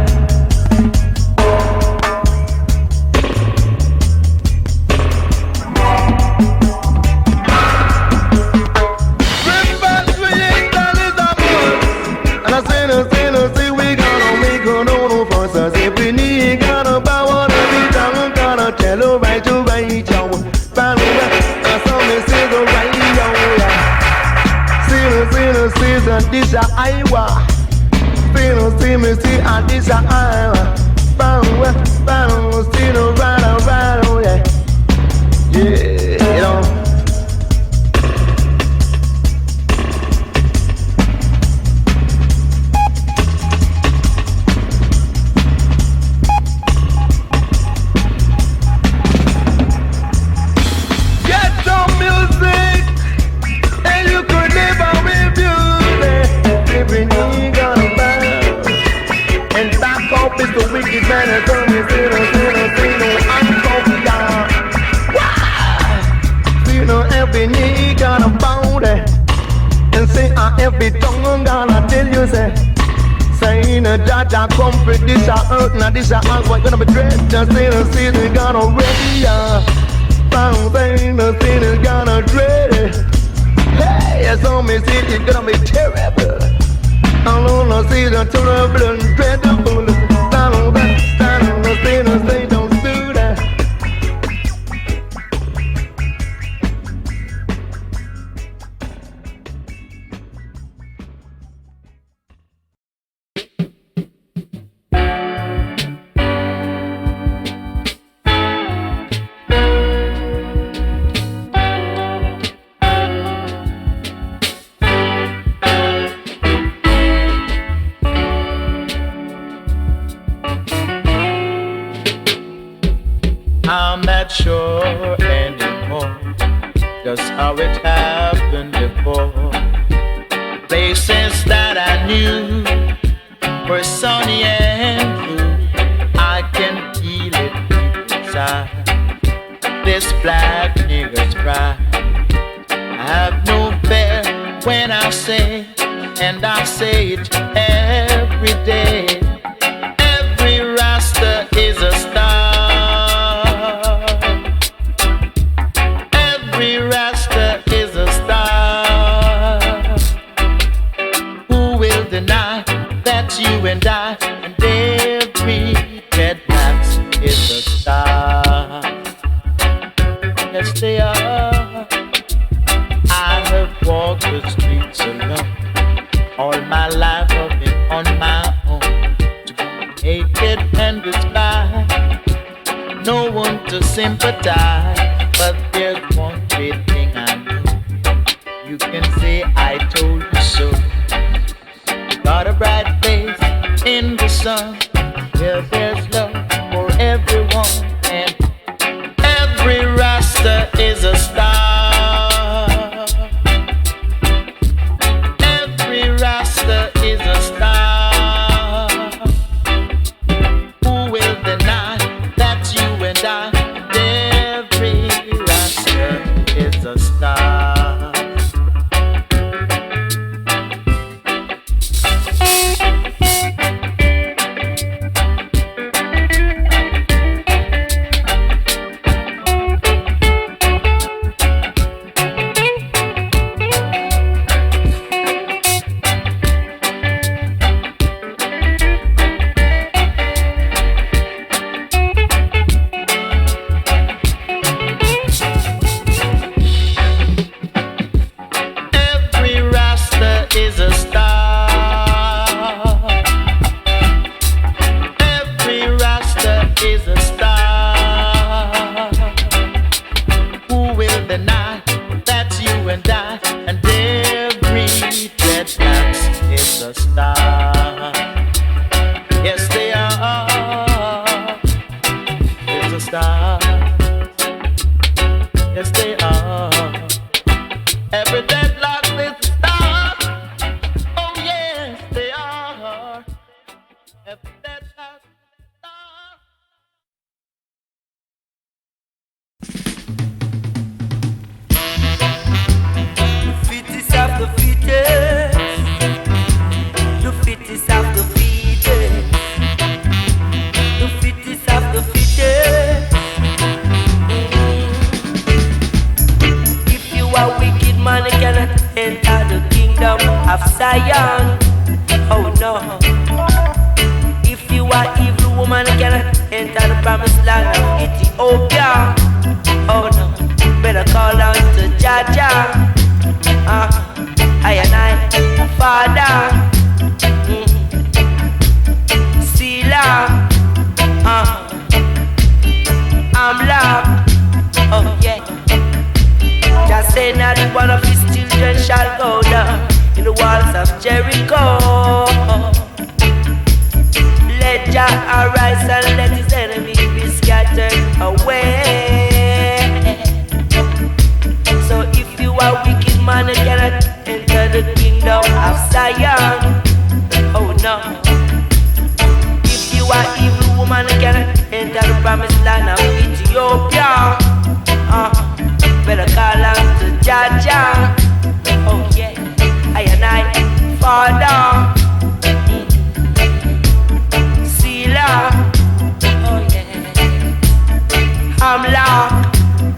See we gonna make a no for us. Every knee gonna bow, and every tongue gonna tell her right to right, yo. I a Iowa. See me, see, and this a Iowa. See no right, oh yeah. Yeah, you know. Get some music, and you could never refuse it. Every knee gonna bow, and back up is the wicked man that told me, every knee gonna bow there, and say every tongue gonna tell you say the Jaja come for this a earth, now this a earth, what gonna be dread? Just say the city gonna ready ya, found thing the city gonna dread it. Hey, yes, on me see it's gonna be terrible. I don't know, see the terrible and dreadful. Stand on the city, say don't do that. I'm not sure anymore just how it happened before. Places that I knew were sunny and blue, I can feel it inside. This black nigger's pride. I have no fear when I say, and I say it every day. Every Rasta is a star. Rasta is a star. Who will deny that you and I and every red max is a star? Yes, they are. I have walked the streets alone. All my life I've been on my own, to be naked and despised. No one to sympathize, but there's one great thing I know. You can say I told you so. Got a bright place in the sun, where there's love for everyone, and every Rasta is a star. Every Rasta is a star. Who will deny that you and I, every Rasta is a star? Father, Sealer, I'm locked. Oh yeah. Just say not one of his children shall go down in the walls of Jericho. Let Jah arise and let his enemies be scattered away. So if you are wicked man, you cannot enter the kingdom of Zion. Oh no. If you are evil woman, you cannot enter the promised land of Ethiopia. Better call out to Jah Jah. Oh yeah, I and I, Father, Sealer. Oh yeah, I'm locked.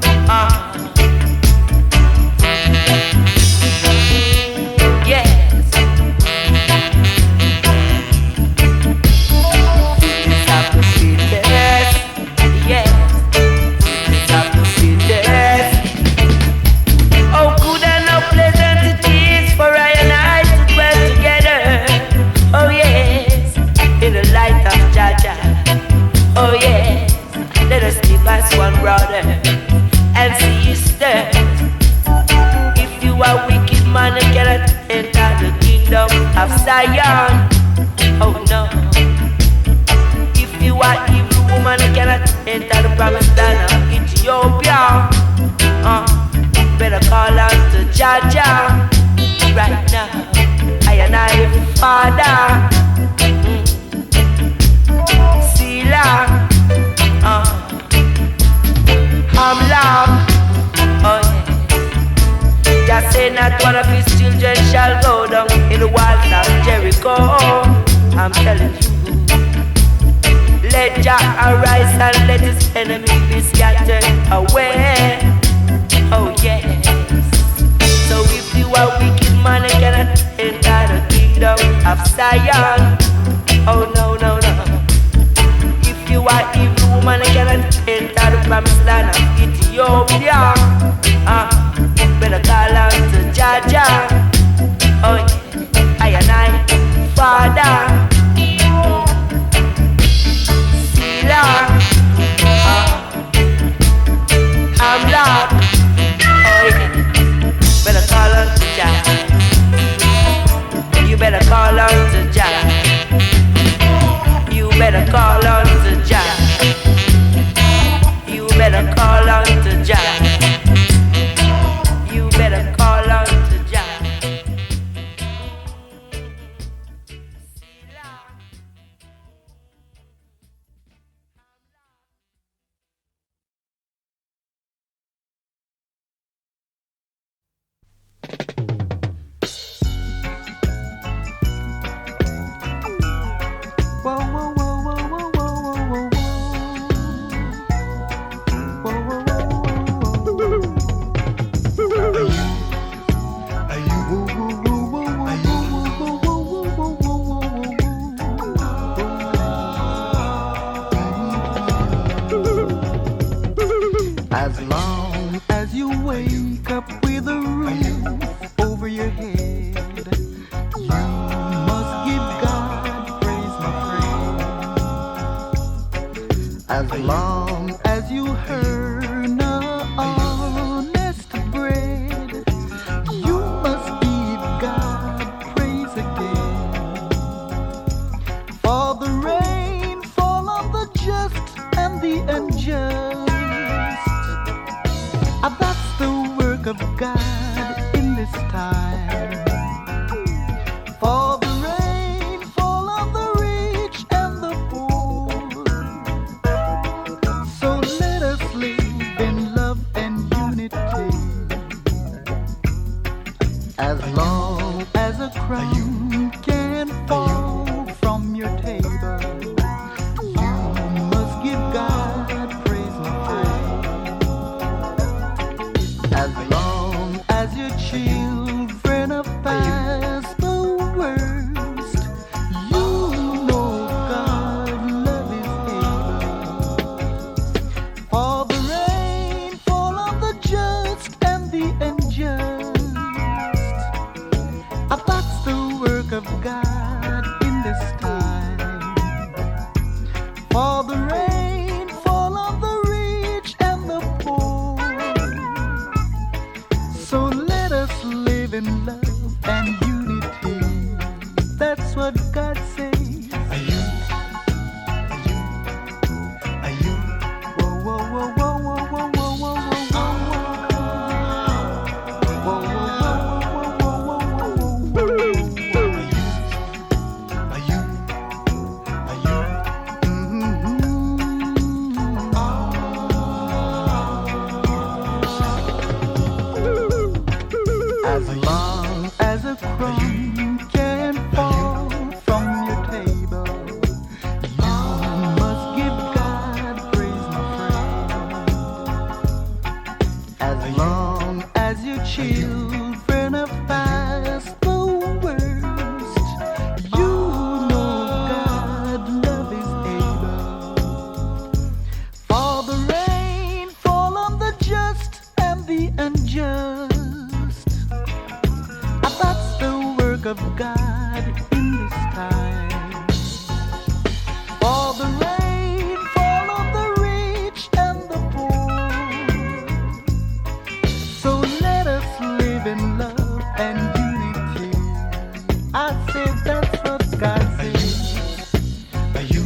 Yes. It's up to see this. Yes. It's up to see this. Oh, good and no pleasant it is for I and I to dwell together. Oh yes, in the light of Jah Jah. Oh yes, let us live as one brother and sister. If you are wicked man, you cannot enter the kingdom of Zion. Oh no. If you are evil woman, you cannot enter the promised land of Ethiopia. Better call out to Jah Jah right now. I and I, Father, Sealer, I'm locked. Oh yeah. Just say not one of his children shall go down in the walls of Jericho. I'm telling you. Let Jah arise and let his enemies be scattered away. Oh yes. So if you are wicked man, you cannot enter the kingdom of Zion. Oh no, no, no. If you are evil woman, you cannot enter the promised land of Ethiopia. Better call out to Jah Jah. Oh yeah, I and I, Father, Sealer, I'm locked. Better call on to Jah. You better call on to Jah. You better call on to Jah. You better call on to Jah. You better call on to Jah. As long as you wake up with a roof over your head, you must give God praise, my friend. As long as you earn honest bread, you must give God praise again. For the rain fall on the just and the unjust. That's the work of God in this time. For the rain fall on the rich and the poor. So let us live in love and unity. As long as a crumb can fall from your table, you must give God praise, my friend. As long as your children are past the worst, you know God's love is able. For the rain fall on the just and the unjust. As long as a crumb can fall from your table, you must give God praise, my friend. As long as your children are past the worst, you know God love is able. For the rain fall on the just and the unjust. That's the work of God in this time. For the rain fall on the rich and the poor. So let us live in love and unity. I said that's what God says. Are you?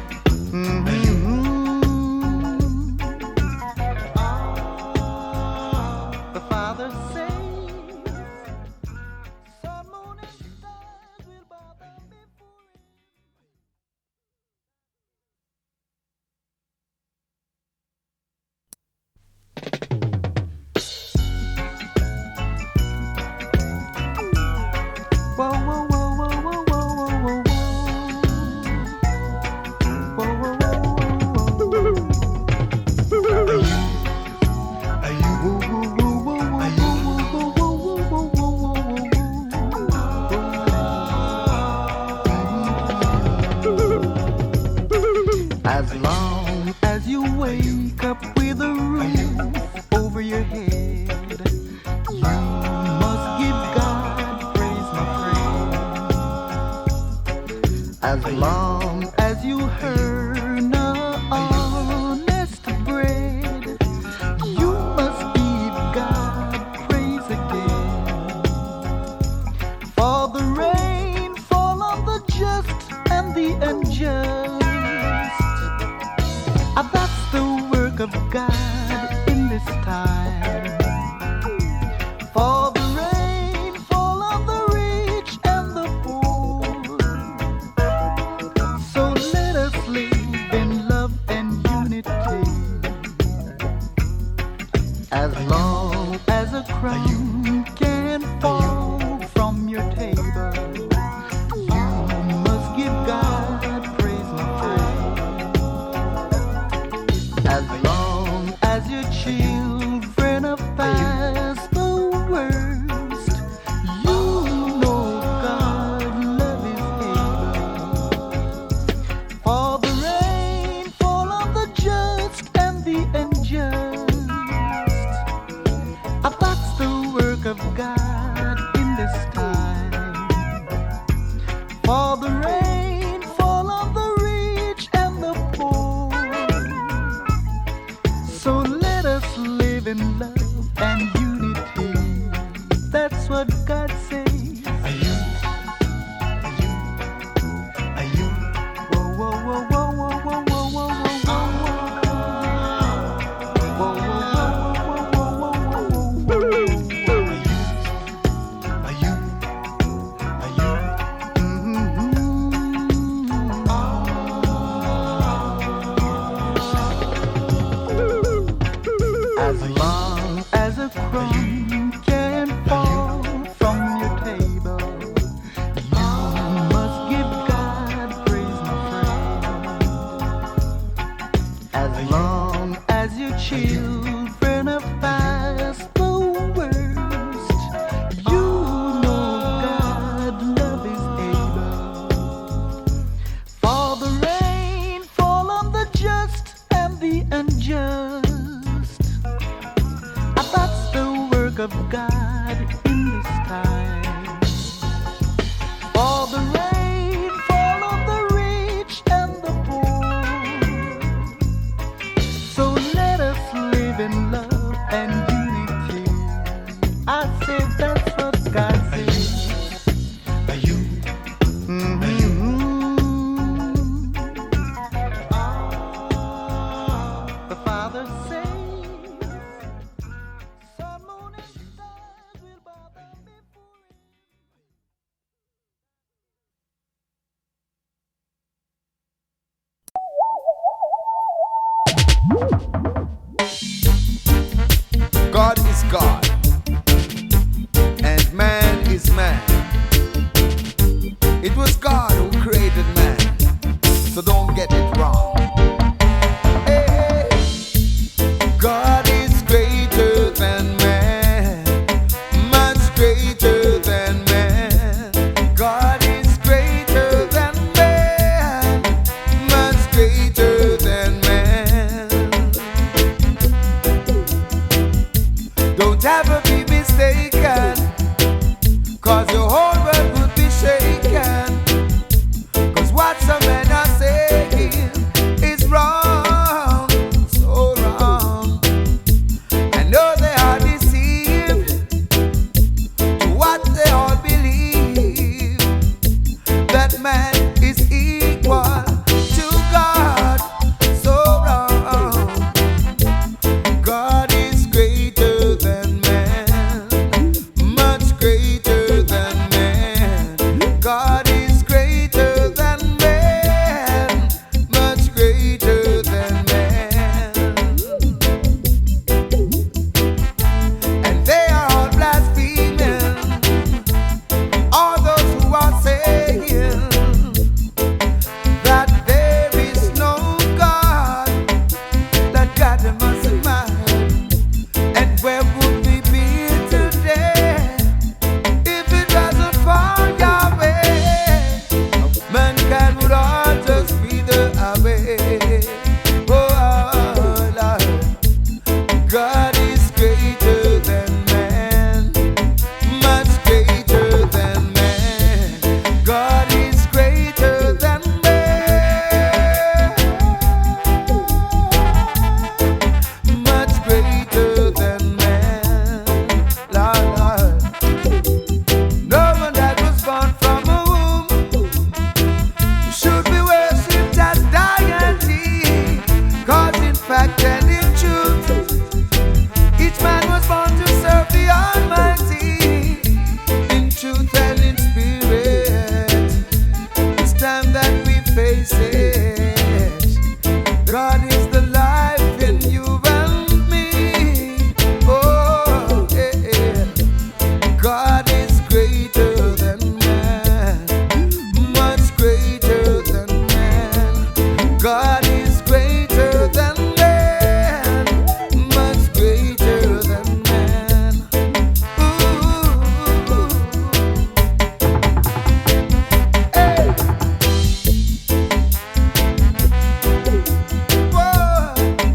The Father says. As long as you wake up with a roof over your head, you must give God praise, my friend. As long as you earn honest bread, you must give God praise again. For the rain fall on the just and the unjust. That's the work of God in this time. For the rain fall on the rich and the poor. So let us live in love and unity. As long as a crumb can fall from your table, you must give God praise, my friend. As long as your children are past the worst, you know God love is able. For the rain fall on the just and the unjust. That's the work of God in this time. For the rain fall on the rich and the poor. So let us live in love and unity. That's what God says. Are you? Whoa, whoa, whoa, whoa, whoa, whoa, whoa, whoa, whoa, whoa, whoa, As long as a crumb can fall from your table, you must give God praise, my friend. As long as your children are past the worst, you know God love is able. For the rain fall on the just and the unjust. That's the work of God in this time. For the rain fall on the rich and the poor. So let us live in love and unity. I said that's what God says. Are you? The Father says. God is God, and Don't ever be mistaken, 'cause your whole world would be shaken. 'Cause what some men are saying is wrong, so wrong. I know they are deceived to what they all believe, that man is equal to God, so wrong. God is greater than man, much greater than man. God is greater than man, much greater than man. And they are all blaspheming, all those who are saying that there is no God, that God must mind. And where would we be today if it wasn't for Yahweh? Mankind would all just wither away. Oh Lord, God is greater than man, much greater than man. God is greater than man, much greater than man. Lord, no one that was born from a womb should be worshipped as deity. 'Cause in fact and in truth, each man was born to serve the Almighty, in truth and in spirit. It's time that we face it. God is the life in you and me. Oh, yeah. God is greater than man, much greater than man. God is greater than man, much greater than man. Ooh. Hey. Whoa.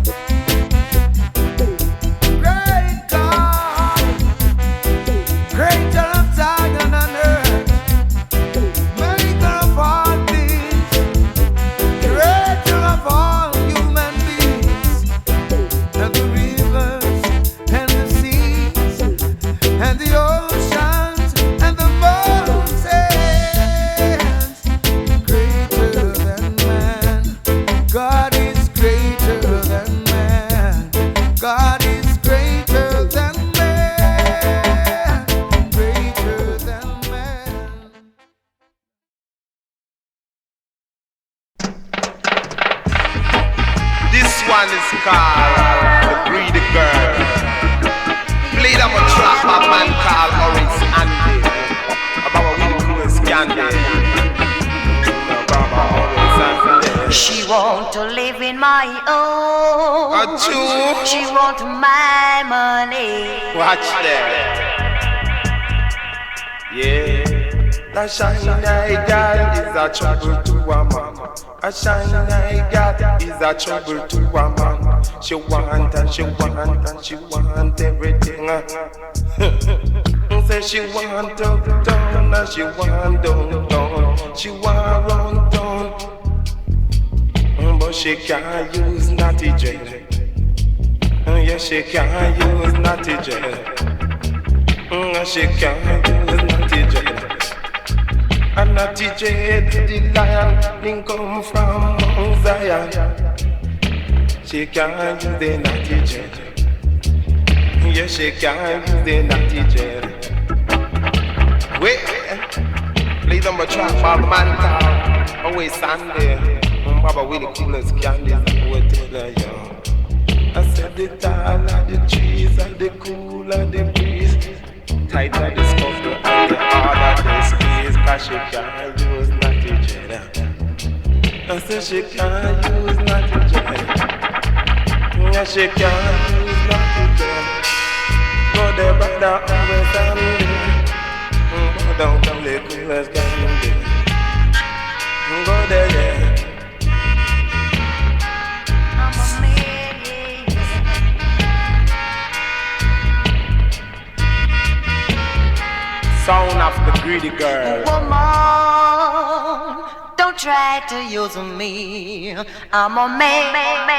Great God, greater of Zion and earth, maker of all things, creator of all human beings, and the rivers and the seas and the oceans and the mountains, greater than man. God is greater than man. God is greater than man, greater than man. This one is called The Greedy Girl. Played on a track by a man called Maurice Andy. About what we do is Candy. She want to live in my own. Achoo. She want my money. Watch that. Yeah. The shiny girl is a trouble to a man. A shiny girl is a trouble to a man. She want and she want and she want everything. Say she want down and she want down. She want run down, but she can't use naughty gel. Yeah, she can't use naughty gel. She can't use naughty gel. And naughty gel, the lion, he come from Mount Zion. She can't use the naughty gel. Yeah, she can't use the naughty gel. Wait, play them a track, Bob Man called Always Sunday. Baba with the coolest candy, I will tell you. I said the tall of the trees and the cool of the breeze, tight of the scuffle and the hard of the squeeze. 'Cause she can't use naughty gel. I said she can't use naughty gel. Yeah, she can't use naughty gel. Go there, brother, always Sunday. Go down to the coolest candy. Go there, yeah. Sound of the greedy girl. Woman, don't try to use me. I'm a man.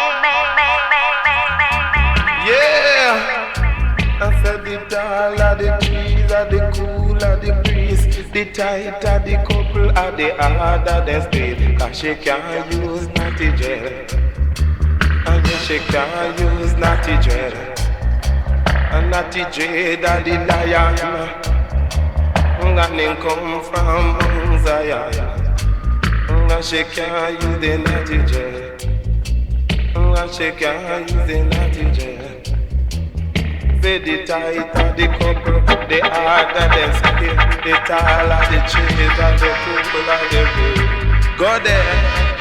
Yeah. I said the tall of the trees, of the cool of the breeze, the tight of the couple of the harder they stay. Cause she can't use naughty gel. And she can't use naughty gel. And naughty dread of the lion. And him come from Mount Zion. And she can't use the naughty gel. And she can't use the naughty gel. Say the tight of the couple, the harder they stay, the tall of the trees and the couple of the road. Go there,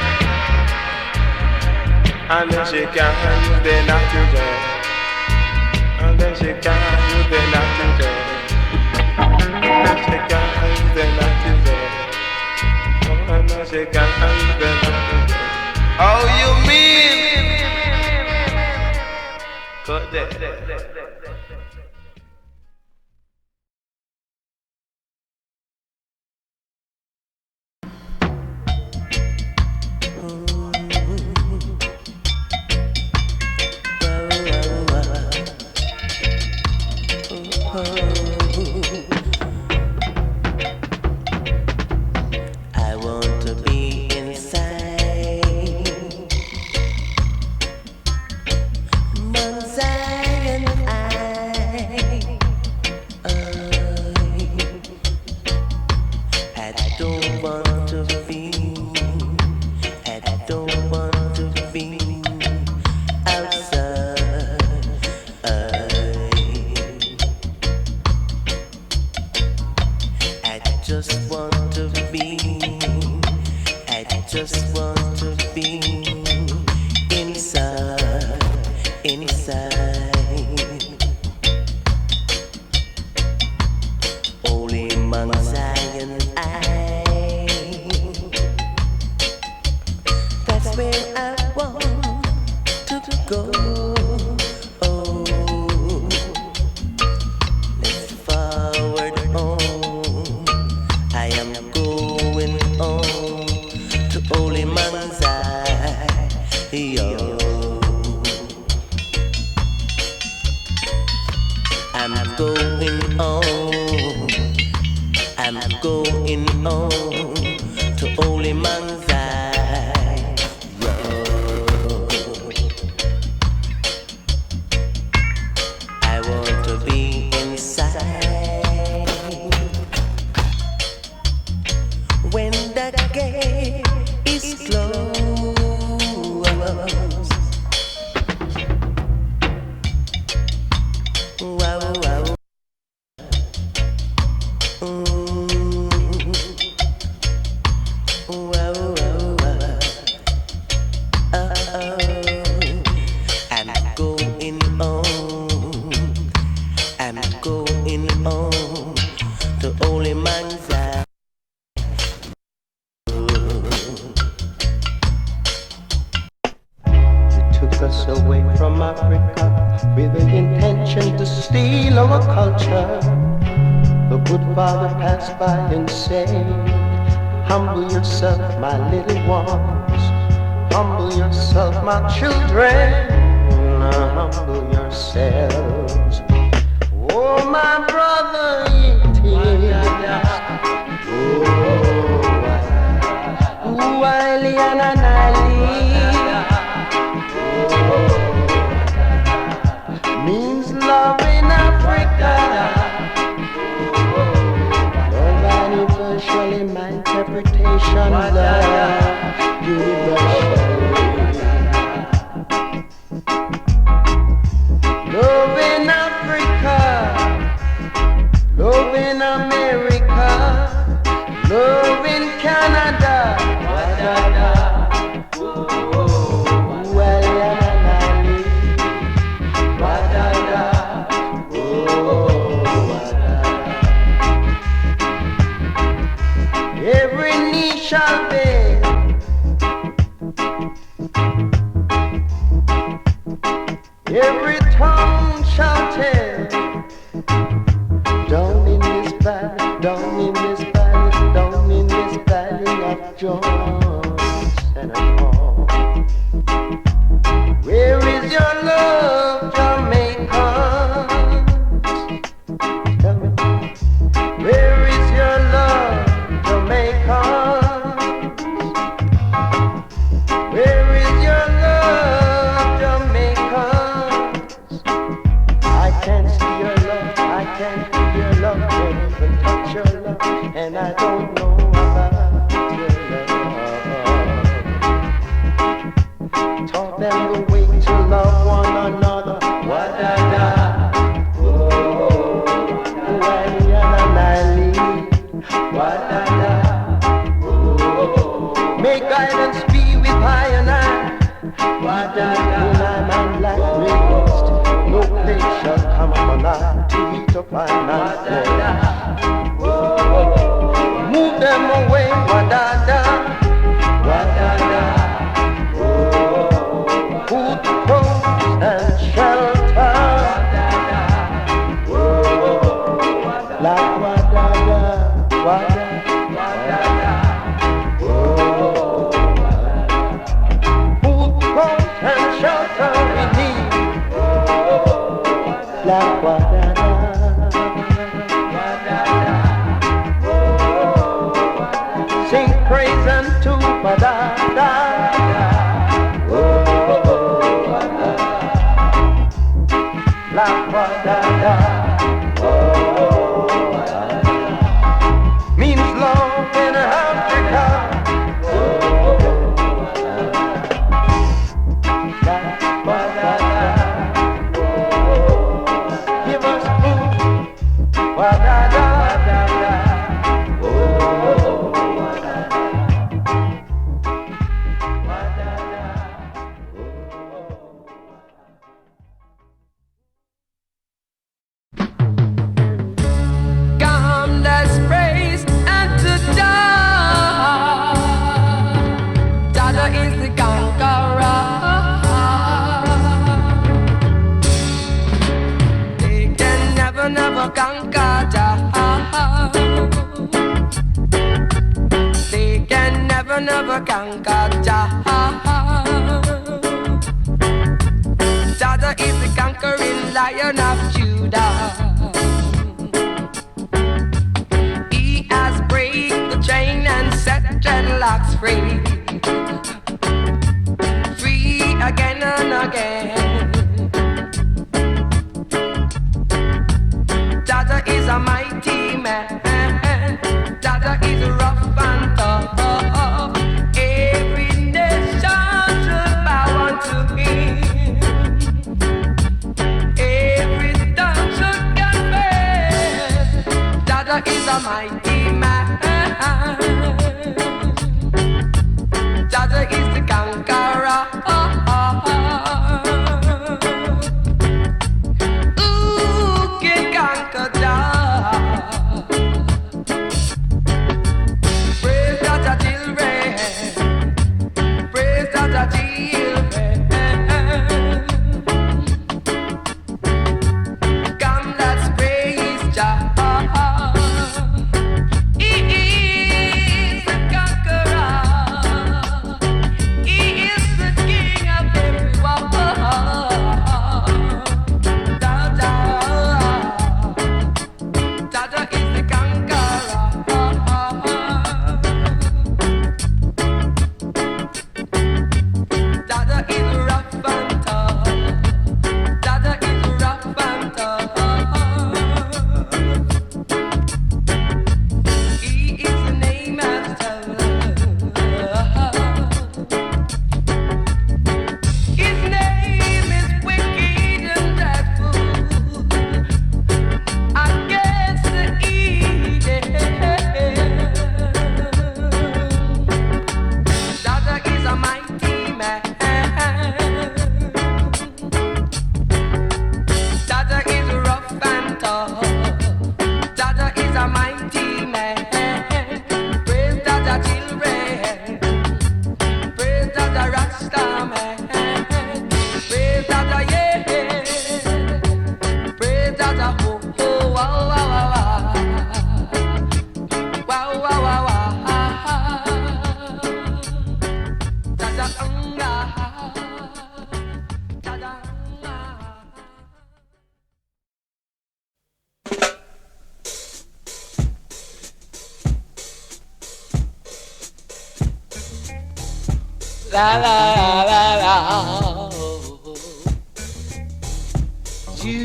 and then she can't use the naughty gel. And then she can't use the naughty gel. And then she can't use the naughty gel. And then she can't use the naughty gel. Oh, you mean? Go there. I want to be inside Mount Zion. I don't want to feel. I don't want to feel outside. I just want to be. I just want to be inside, inside. Holy Mount Zion, that's where I want to go. Oh, let's forward on. I am going on to Holy Mount Zion. I'm going on. I'm going on to Holy Mount Zion. I want to be inside when the gate is closed. Wow, wow. Wow, wow, wow. I'm going on. I'm going on to Holy Mount Zion. You took us away from Africa with the intention to steal our culture. The good father passed by and said, humble yourself, my little ones. Humble yourself, my children. Humble yourselves. Oh, my brother, it is. Oh, Wiley and Anali. Means love in Africa. Universally, my interpretation love universally. Love in Africa, love in America, love in Canada. Every knee shall bend, rejoice and I fall. Where is your love, Jamaica? Tell me, where is your love, Jamaica? Where is your love, Jamaica? I can't see your love, I can't feel your love, can't even touch your love, and I don't know about your love. Taught them the way to love one another. Wa-da-da, oh, wa-ya-la-la-lee. Wa-da-da, oh, may guidance be with I and I. Wa-da-da, when I'm on like raised, no place shall come upon I to eat up my man's move them away, wa-da-da, wa-da-da. Food, clothes, and shelter. Like wa-da-da, wa-da-da. Food, clothes, and shelter we need. Like wa-da-da. Sing praise unto wa-da-da. La wa-da-da, means love in Africa. La wa-da-da, give us food. Wa-da-da, da-da. Never conquer Jah. Jah is the conquering Lion of Judah. He has break the chain and set dreadlocks free. Free again and again. Jah is a mighty man. Jah is rough and tough. Is a mighty man. Jah is the conqueror. Who can conquer Jah? Praise Jah children. Praise Jah children. Come, let's praise Jah. He La la la la. You.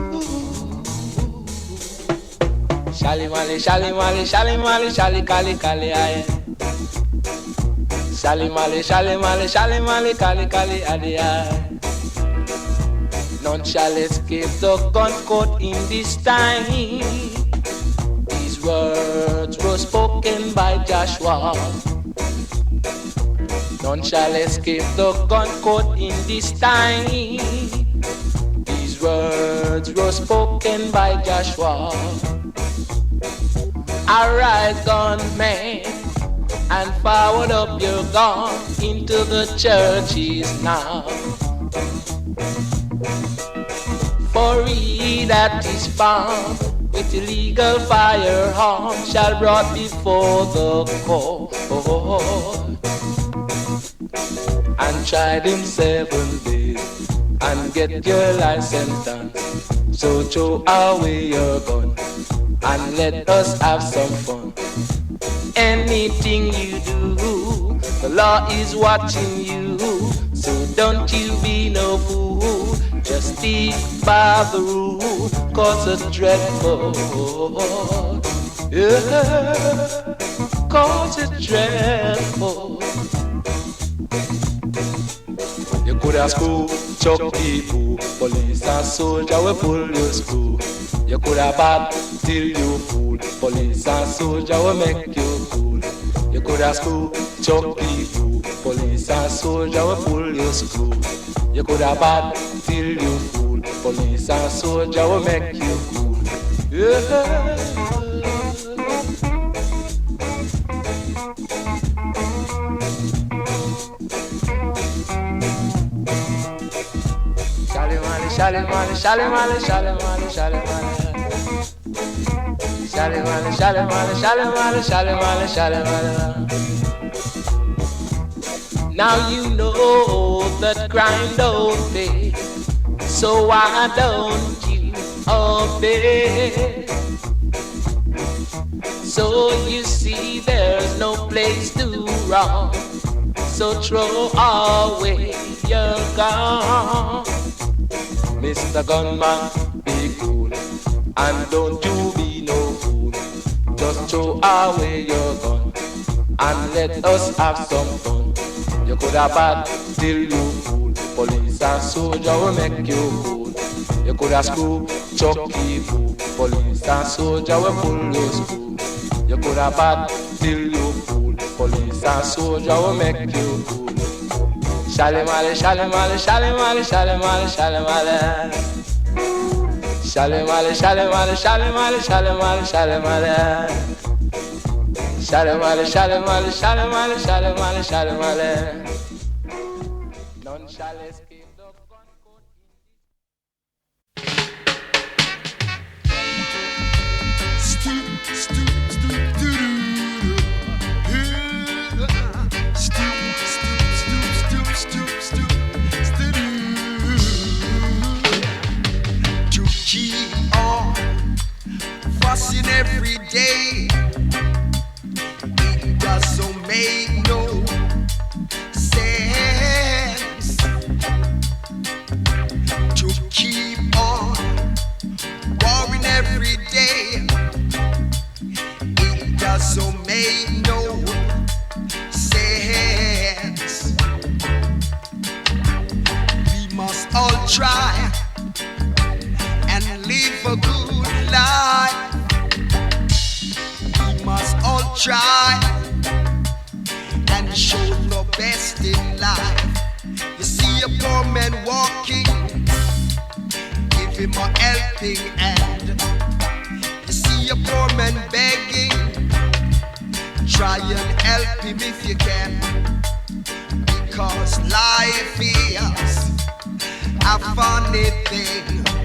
Shally Mally, Shally Mally, Shally Mally, Shally Kali Kali aye. Shally Mally, Shally Mally, Shally Mally, Kali Kali aye. None shall escape the gun caught in this time. These words were spoken by Joshua. None shall escape the gun caught in this time. These words were spoken by Joshua. Arise, gunmen, and forward up your gun into the churches now. For he that is found with illegal firearms shall brought before the court and tried in 7 days and get your license done. So throw away your gun and let us have some fun. Anything you do, the law is watching you. So don't you be no fool, just stick by the rule, cause it's dreadful. Yeah, cause it's dreadful. You could have school, chuck people, police and soldier will pull your screw. You could have bad till you fool, police and soldier will make you cool. You could have school, chuck people, police and soldier will pull your screw. You could have bad till you fool, police and soldier will make you cool. Yeah. Shally Mally, Shally Mally, Shally Mally, Shally Mally. Shally Mally, Shally Mally, Shally Mally, Shally Mally, Shally Mally. Now you know that crime don't pay, so why don't you obey? So you see there's no place to run, so throw away your gun. Mr. Gunman, be cool, and don't you be no fool. Just throw away your gun, and let us have some fun. You could have bad till you fool, police and soldier will make you cool. You could have screw, chuck people, police and soldier will pull your screw. You could have bad till you fool, police and soldier will make you cool. Shally Mally, Shally Mally, Shally Mally, Shally Mally, Shally Mally. Shally Mally, Shally Mally, Shally Mally, Shally Mally, Shally Mally. Shally Mally, Shally Mally, Shally Mally, Shally Mally, Shally Mally. None shall escape the gun code. Stoop, stoop, stoop, doo-doo. Stoop, stoop, stoop, stoop, stoop, stoop, stoop-doo. To keep on fussing every day, it doesn't make no sense. To keep on worrying every day, it doesn't make no sense. We must all try and live a good life. We must all try and show the best in life. You see a poor man walking, give him a helping hand. You see a poor man begging, try and help him if you can. Because life is a funny thing.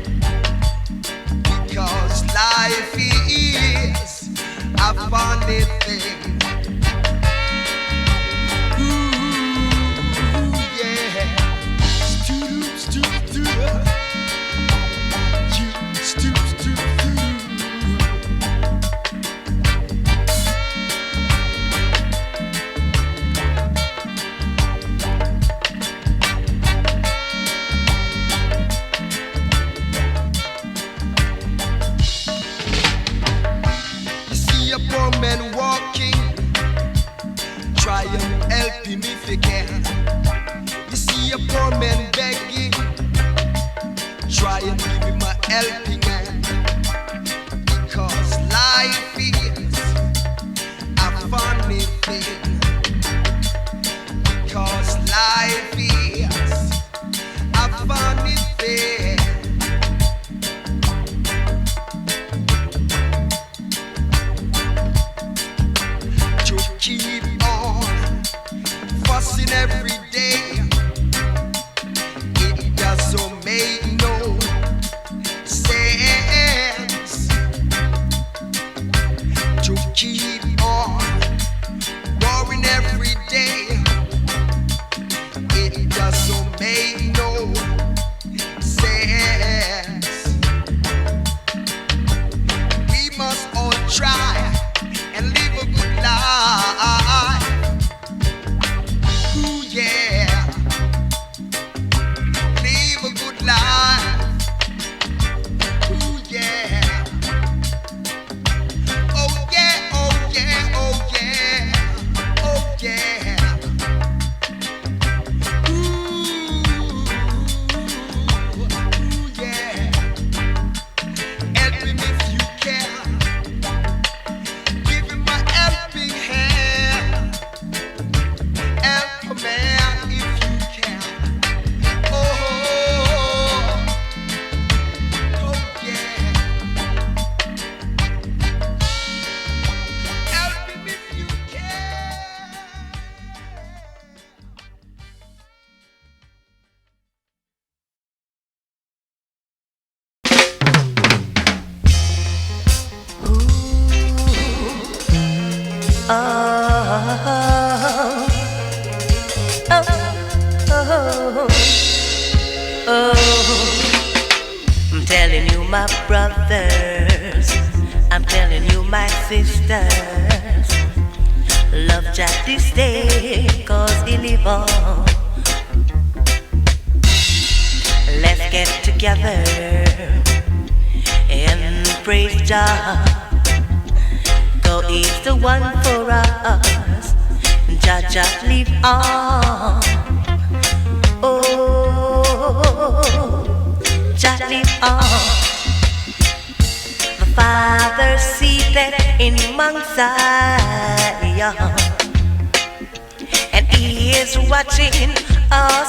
Because life is a funny thing. Ooh, yeah. Stoop, stoop, stoop. Stoop, stoop, stoop. brothers, I'm telling you, my sisters, love Jah this day, 'cause He live on. Let's get together and praise Jah, 'cause He's the one for us. Jah Jah live on. Oh, Jah live on. The Father seated in Mount Zion, and He is watching us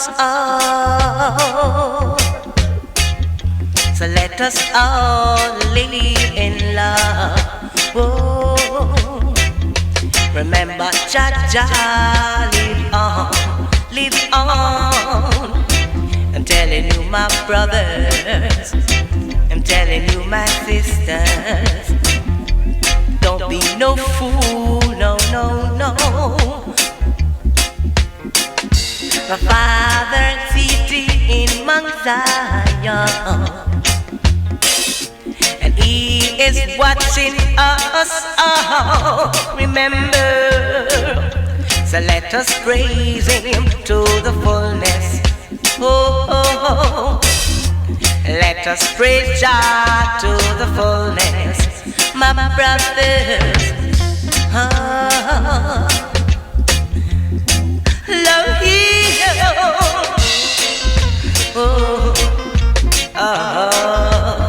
all. So let us all live in love. Oh, remember Jah Jah live on, live on. I'm telling you, my brothers, I'm telling you, my sisters, don't be no fool, no, no, no. My Father seated in Mount Zion, and He is watching us all. Remember, so let us praise Him to the fullness. Oh, oh, oh. Let us praise Jah to the fullness, my brothers. Love Him. Oh, oh.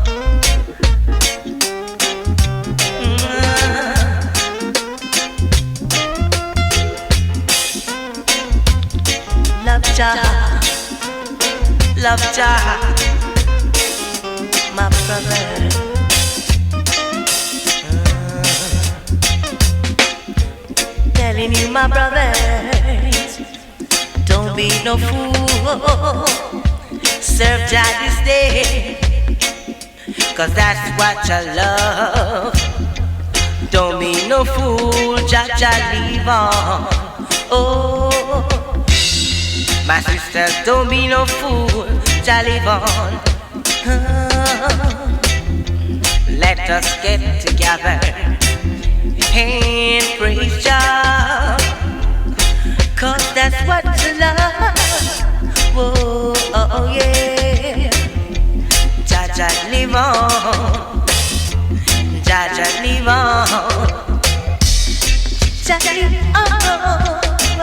Love Jah, love Jah, my brother. Telling you, my brothers, don't be no fool. Serve Jah this day, 'cause that's what I love. Don't be no fool, Jah Jah live on. Oh, my sisters, don't be no fool, Jah live on. Let us get together and praise Jah, 'cause that's what I love. Whoa, oh, oh yeah. Jah Jah live on, Jah Jah live on, Jah live on.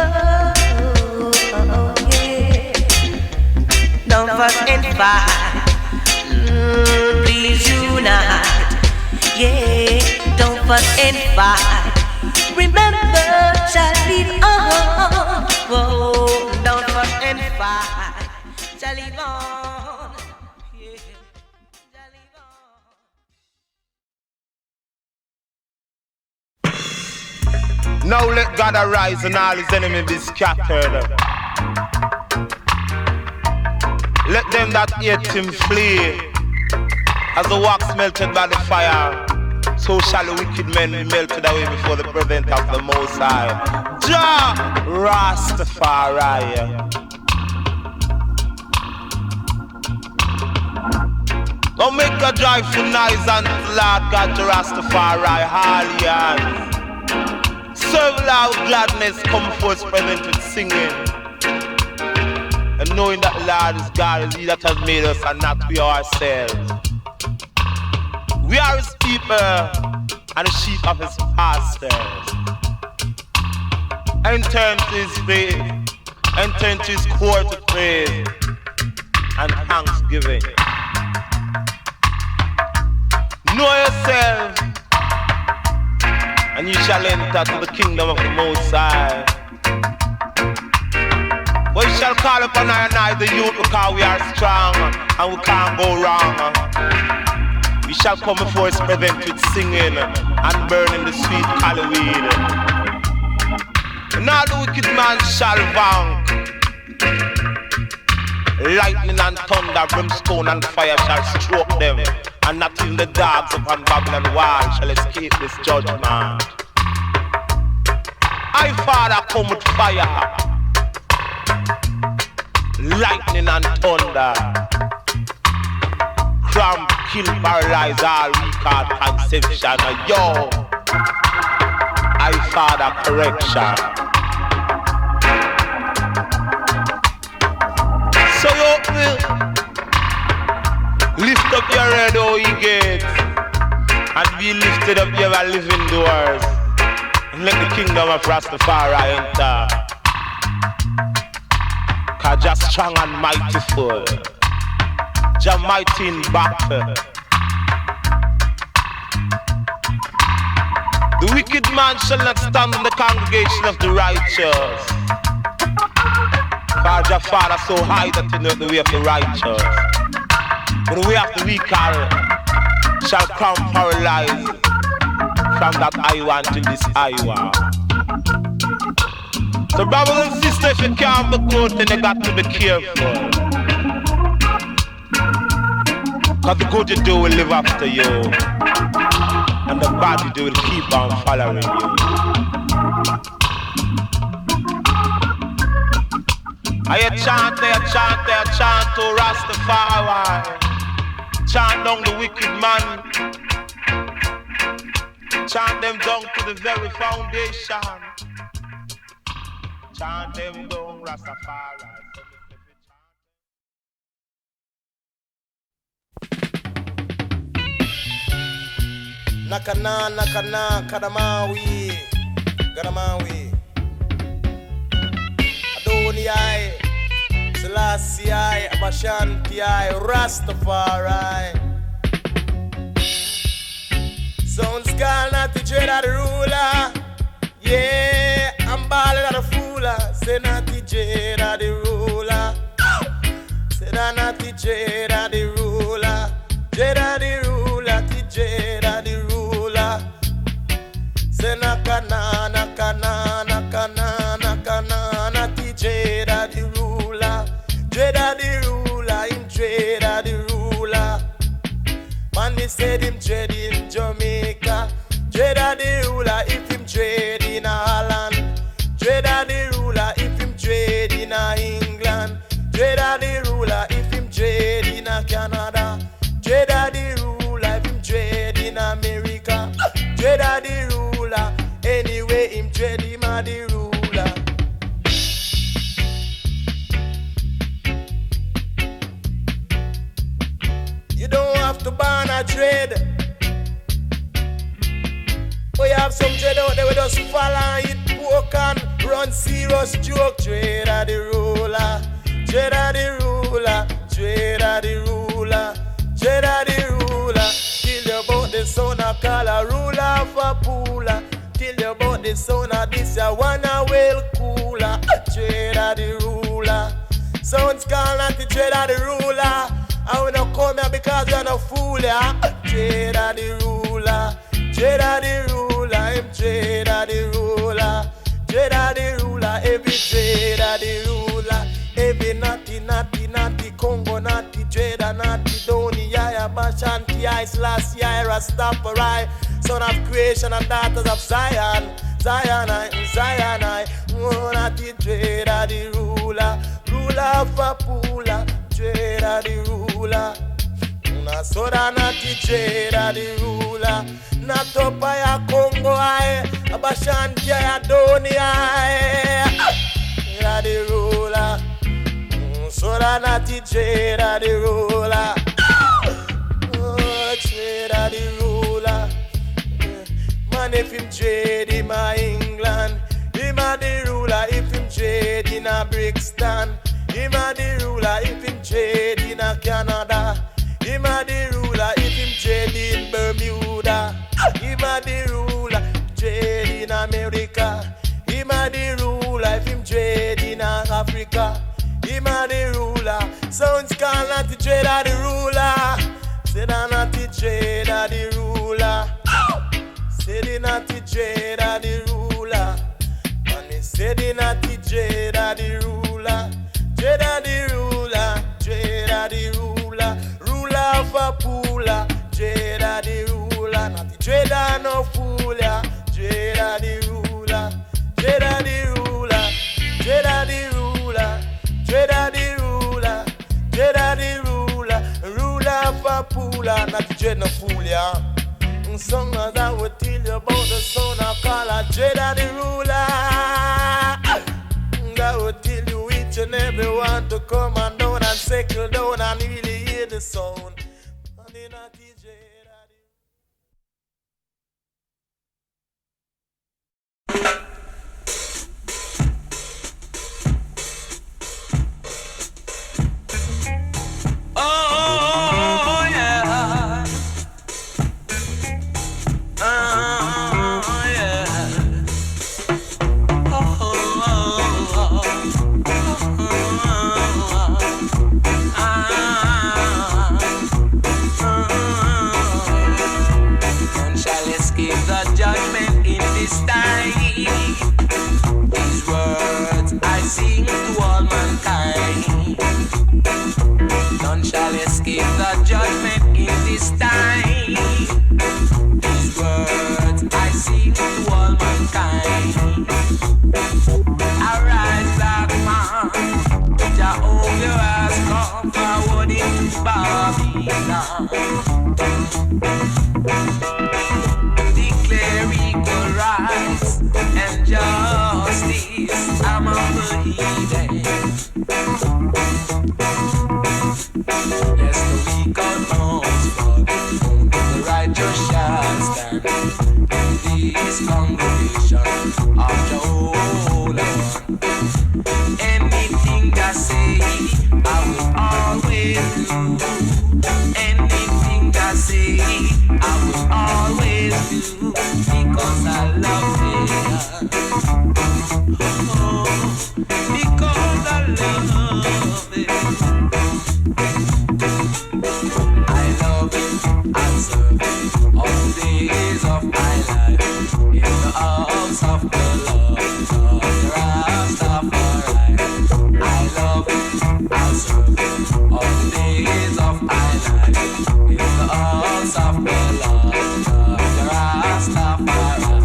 Don't fuss and fight, please unite. Yeah, don't fuss and fight. Remember, Jah live on. Whoa, don't fuss and fight, Jah live on. Yeah, Jah live on. Now let God arise and all His enemies be scattered. Let them that hate Him flee. As the wax melted by the fire, so shall the wicked men be melted away before the presence of the Most High. Jah Rastafari. Now make a joyful noise unto the Lord God to Rastafari, Hallelujah. Serve loud gladness, come forth present with singing. And knowing that the Lord is God, is He that has made us and not we ourselves. We are His people and the sheep of His pastures. Enter into His faith, enter into His court with praise and thanksgiving. Know yourself, and you shall enter to the kingdom of the Most High. We shall call upon I and I, the youth, because we are strong and we can't go wrong. We shall come before His presence with singing and burning the sweet cali weed. And all the wicked man shall vank. Lightning and thunder, brimstone and fire shall stroke them, and not even the dogs upon Babylon wall shall escape this judgment. I, Father, come with fire, lightning and thunder, cramp, kill, paralyze all we call conception. Yo, I father correction. So you lift up your head, oh ye gates, and be lifted up your living doors, and let the kingdom of Rastafari enter. Cause just strong and mightyful, just mighty in battle. The wicked man shall not stand in the congregation of the righteous. Cause your father so high that you know the way of the righteous. But the way of the weak shall come paralyzed from that Iowa to this Iowa. So brothers and sisters, if you can't be good, then you got to be careful. Cause the good you do will live after you, and the bad you do will keep on following you. I chant to Rastafari. Chant down the wicked man. Chant them down to the very foundation. Chant them down Rastafari. Nakana, Kadamawi, Gadamawi, Adonai, Selassie, Abashanti, Rastafari. Sounds gone at the Jedi the ruler. Yeah, I'm balling at the fooler. Say not the Jedi the ruler. Say not the Jedi the ruler. Jedi the ruler, the Jedi the ruler. Say nakana, the Jedi the ruler. Jedi the ruler, him Jedi the ruler. Man, he said him Jedi in Jamaica. Jedi the ruler, if him Jedi in Holland. Jedi the ruler, if him Jedi in England. Jedi the ruler, if him Jedi in Canada. Jedi the ruler, if him Jedi in America. Jedi the ruler, anyway him Jedi ma the ruler. You don't have to burn a dread. We have some dread out there, we just fall and hit poke and run serious joke. Dread of the ruler, dread of the ruler, dread of the ruler, dread of the ruler. Till you about the son of color, ruler for pooler. Till you about the son of this, I wanna well cooler. Dread of the ruler, sounds call not the dread of the ruler. I will not come here because you're no fool, yeah. Dread of the ruler, dread of the ruler, him dread of the ruler, dread of the ruler, every dread of the ruler, every naughty Congo naughty, dread of naughty, Doni, Yaya, Bashanti, Selassie, Rastafari, son of creation and daughters of Zion, Zion, oh, naughty dread of the ruler, ruler for pooler, dread of the ruler. Una soda naughty dread of the ruler. Not up by a Congo, Abashanti, Doni, dread of the ruler. Soda naughty dread of the ruler. Oh, dread of the ruler. Man, if him dread in my England, him a the ruler. If him dread in a Brixton, him a the ruler. If him dread in a Canada, him a the ruler. If him dread in Bermuda, him a the ruler. Dread in America, him a the ruler. If him dread in Africa, him a the ruler. Sounds call not the dread of the ruler. Say that not the dread of the ruler. Say the not the dread of the ruler. And they say the not the dread of the ruler. Dread of the ruler. Dread of the ruler. Ruler of a pooler. Dread of the ruler. Not the dread of no fool, yeah. Dread of the ruler. Dread of the ruler. Dread of the ruler. Dread of the ruler, dread of the ruler, ruler for poor. that not the dread no fool ya. Song as I will tell you about the son I call a dread and the ruler. I will tell you each and every one to come and down and settle down and really hear the sound. And then I DJ. Oh yeah. None shall escape the judgment in this time. These words I sing to all mankind. None shall escape the judgment in this time. These words I sing to all mankind. Arise, black man, Jehovah has come forward into Babylon. Declare equal rights and justice among the heathen. Yes, the weak outmost fall, only the righteous shall stand. In this congregation of Jehovah, anything I say, I will always do. Anything I say, I will always do, because I love it. Oh, because I love it. I love it, I serve it all the days of my life. In the arms of the Lord, the Rastafari. I love it, I serve it all the days of my life. In the arms of the Lord, the Rastafari.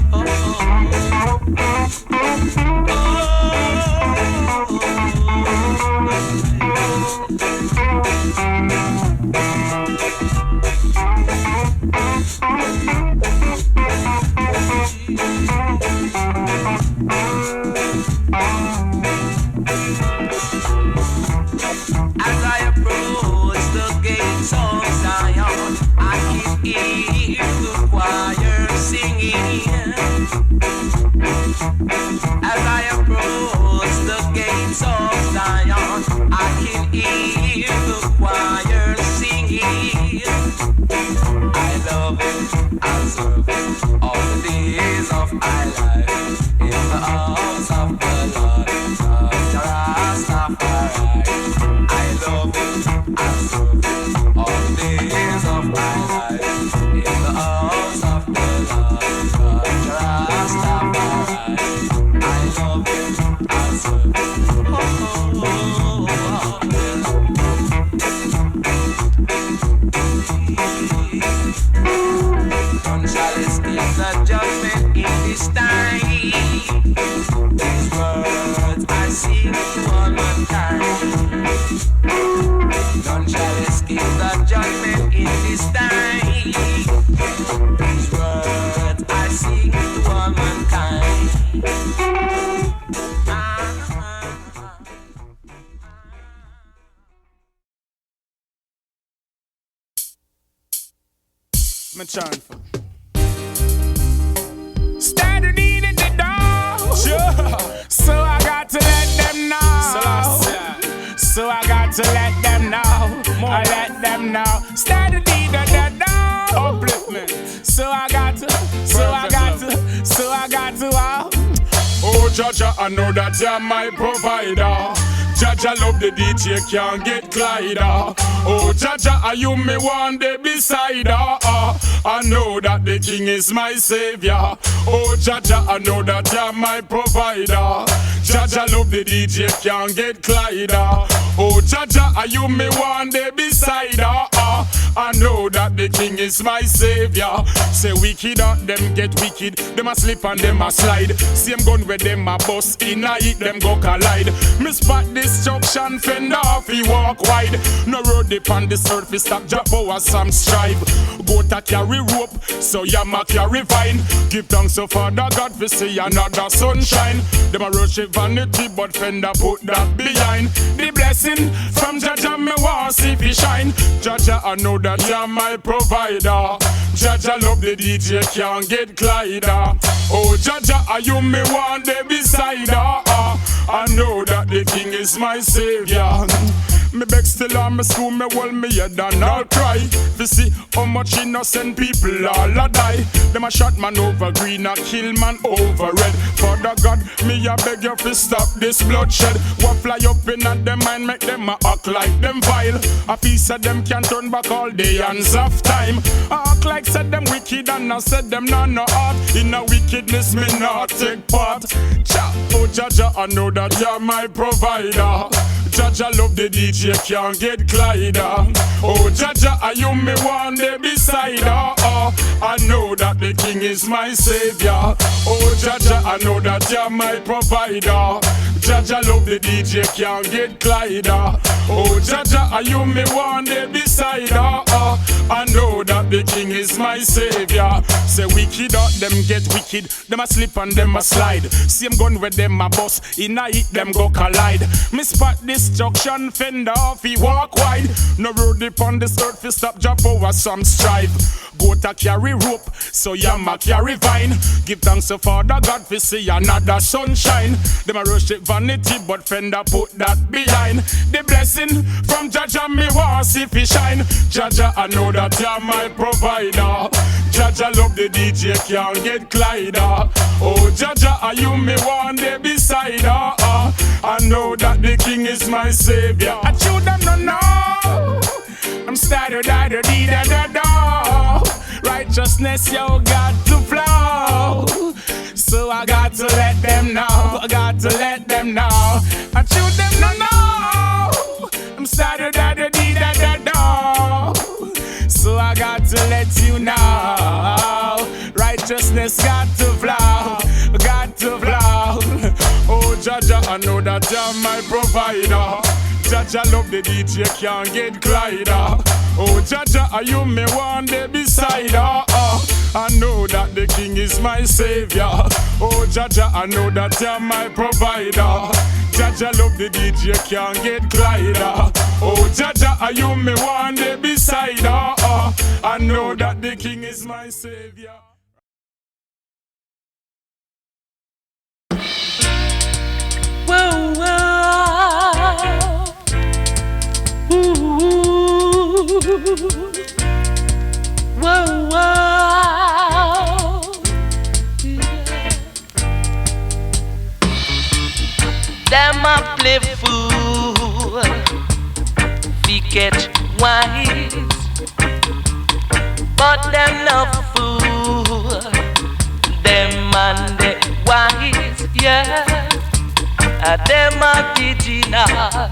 As I approach the gates of Zion, I can hear the choir singing. As I approach the gates of Zion, I can hear the choir singing. I love it, I serve it all the days of my life. In the arms of the Lord, the Rastafari. I love it, I serve it all the days of my life. In the arms of the Lord, the Rastafari. I love it, I serve it. None shall escape the judgment in this time. These words I sing to all mankind. None shall escape the judgment in this time. These words I sing to all mankind. My chant for standing in the door. Sure. So I got to let them know. So I got to let them know. I let them know. Standing in the door. Upliftment. So I got to. Oh, Jaja, I know that you're my provider. Jaja love the DJ, can't get Clyde. Oh, Jaja, are you me one day beside her? I know that the king is my savior. Oh, Jaja, I know that you're my provider. Jaja love the DJ, can't get Clyde. Oh, Jaja, are you me one day beside her? I know that the king is my savior. Say wicked out, them get wicked. Them a slip and them a slide. Same gun where them a bust in a hit, them go collide. Me spot destruction, fend off, he walk wide. No road dip on this earth, he stop drop over some strive. Go to carry rope, so Yama carry vine. Give thanks to Father God for see another sunshine. Them a rush vanity, but fender put that behind. The blessing from Jaja, me want see fi shine. Jaja, I know that you're my provider. Jaja love the DJ, can't get Clyder. Oh Jaja, are you me want the beside her? I know that the king is my savior. Me beg still on me school, me hold me head and I'll cry. To see how much innocent people all a die. Them a shot man over green, a kill man over red. Father God, me a beg you to stop this bloodshed. What fly up in at them mind, make them a act like them vile. A piece of them can turn back all day hands of time. I act like said them wicked and I said them not no heart. In a wickedness me not take part. Cha, oh Jaja, I know that you're my provider. Jaja love the DJ, can't get Clyder. Oh Jaja, are you me one day beside her? I know that the king is my savior. Oh Jaja, I know that you're my provider. Jaja love the DJ, can't get Clyder. Oh Jaja, are you me one day beside her? I know that the king is my savior. Say wicked out, them get wicked. Them a slip and them a slide. Same gun where them a bust, in a hit them go collide. Me spot destruction, fender off, he walk wide. No road upon this earth, fi stop drop over some strive. Go to carry rope, so Yama carry vine. Give thanks to Father God for see another sunshine. Them a rush it vanity, but fender put that behind. The blessing from Jaja, me want see fi shine. Jaja, I know that you're my provider. Jaja love the DJ, can't get Clyder. Oh Jaja, are you me one day beside her? I know that the king is my savior. I chew them no know. I'm started da da dee da da da. Righteousness, yo, got to flow. So I got to let them know. I got to let them know. I chew them no know. I'm started da da dee da da da. So I got to let you know. Righteousness got to flow. Got to flow. Oh Jaja, I know that you're my provider. Jaja love the DJ, can't get Clyder. Oh Jaja, are you me one day beside her? I know that the king is my savior. Oh Jaja, I know that you're my provider. Jaja love the DJ, can't get Clyder. Oh Jaja, are you me one day beside her? I know that the king is my savior. Whoa, whoa. Ooh, whoa, whoa. Yeah. Them a play fool, we get wise, but them not fool. Them and the wise, yeah. Them a original.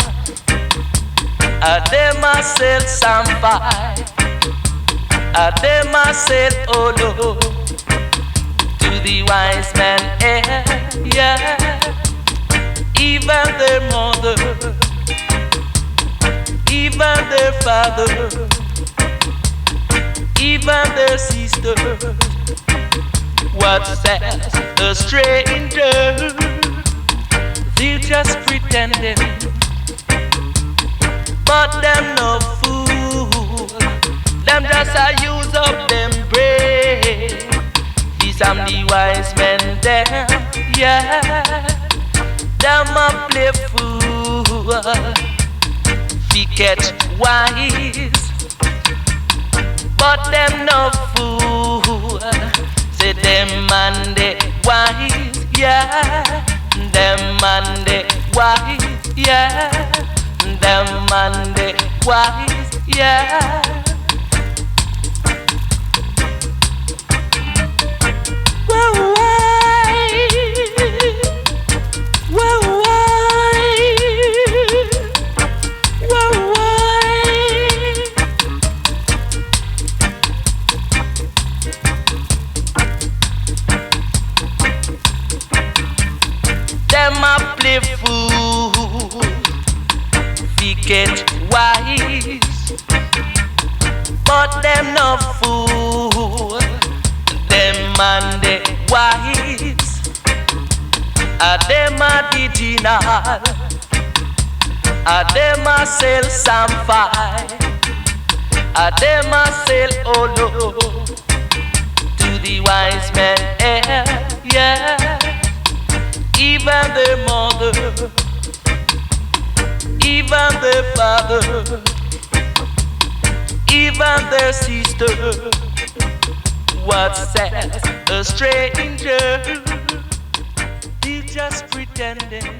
Them a sell sampai. Them a sell olo to the wise man, yeah. Even their mother, even their father, even their sister. What says a stranger? They're just pretending. But them no fool. Them just a use up them brain. These am the wise men there, yeah. Them a play fool. We get wise. But them no fool. Say them and the wise, yeah. Them and the wise, yeah. Them and the wise, yeah. Whoa, whoa, whoa, whoa, get wise, but them no fool. Them man they wise, them a diginal, them a sell some fire, them a sell olo to the wise men. Yeah, even the mother, even the father, even the sister, what says a stranger? He just pretending,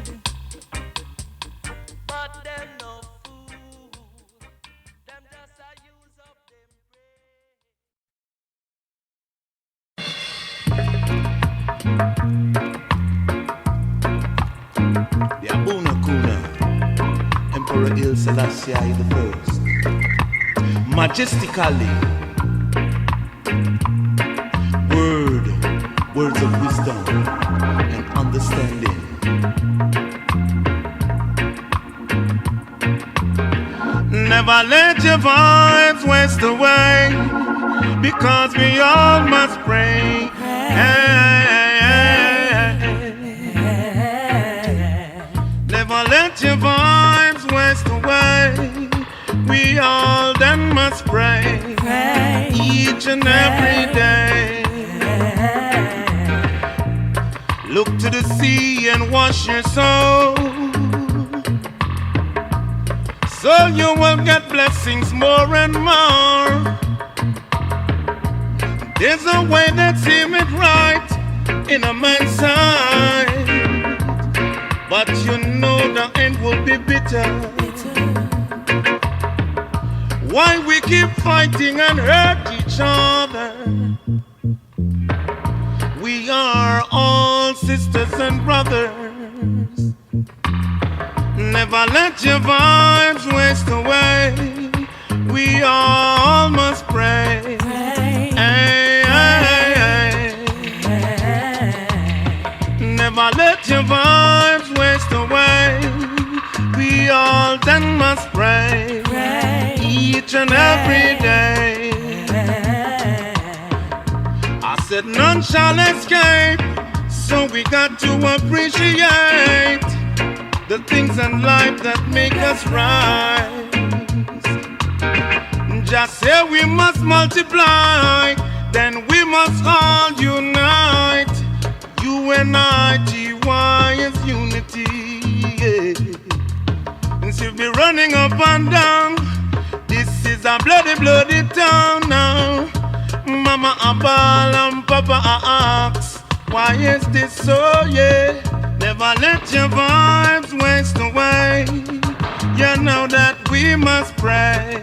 but them no fool. Them just a use up The Abuna Kuna, Emperor Haile Selassie I, majestically, words of wisdom and understanding. Never let your vibes waste away, because we all must pray. Never let your vibes waste away, we all then must pray, each and every day. Look to the sea and wash your soul, so you will get blessings more and more. There's a way that seemeth right in a man's sight, but you know the end will be bitter. Why we keep fighting and hurt each other? We are all sisters and brothers. Never let your vibes waste away, we all must pray. Never let your vibes waste away, we all then must pray, each and every day. I said none shall escape, so we got to appreciate the things in life that make us rise. Just say we must multiply, then we must all unite. U-N-I-T-Y is unity, yeah. And she'll be running up and down, this is a bloody, bloody town now. Mama a ball and Papa a ask, why is this so, yeah? Never let your vibes waste away, you know that we must pray.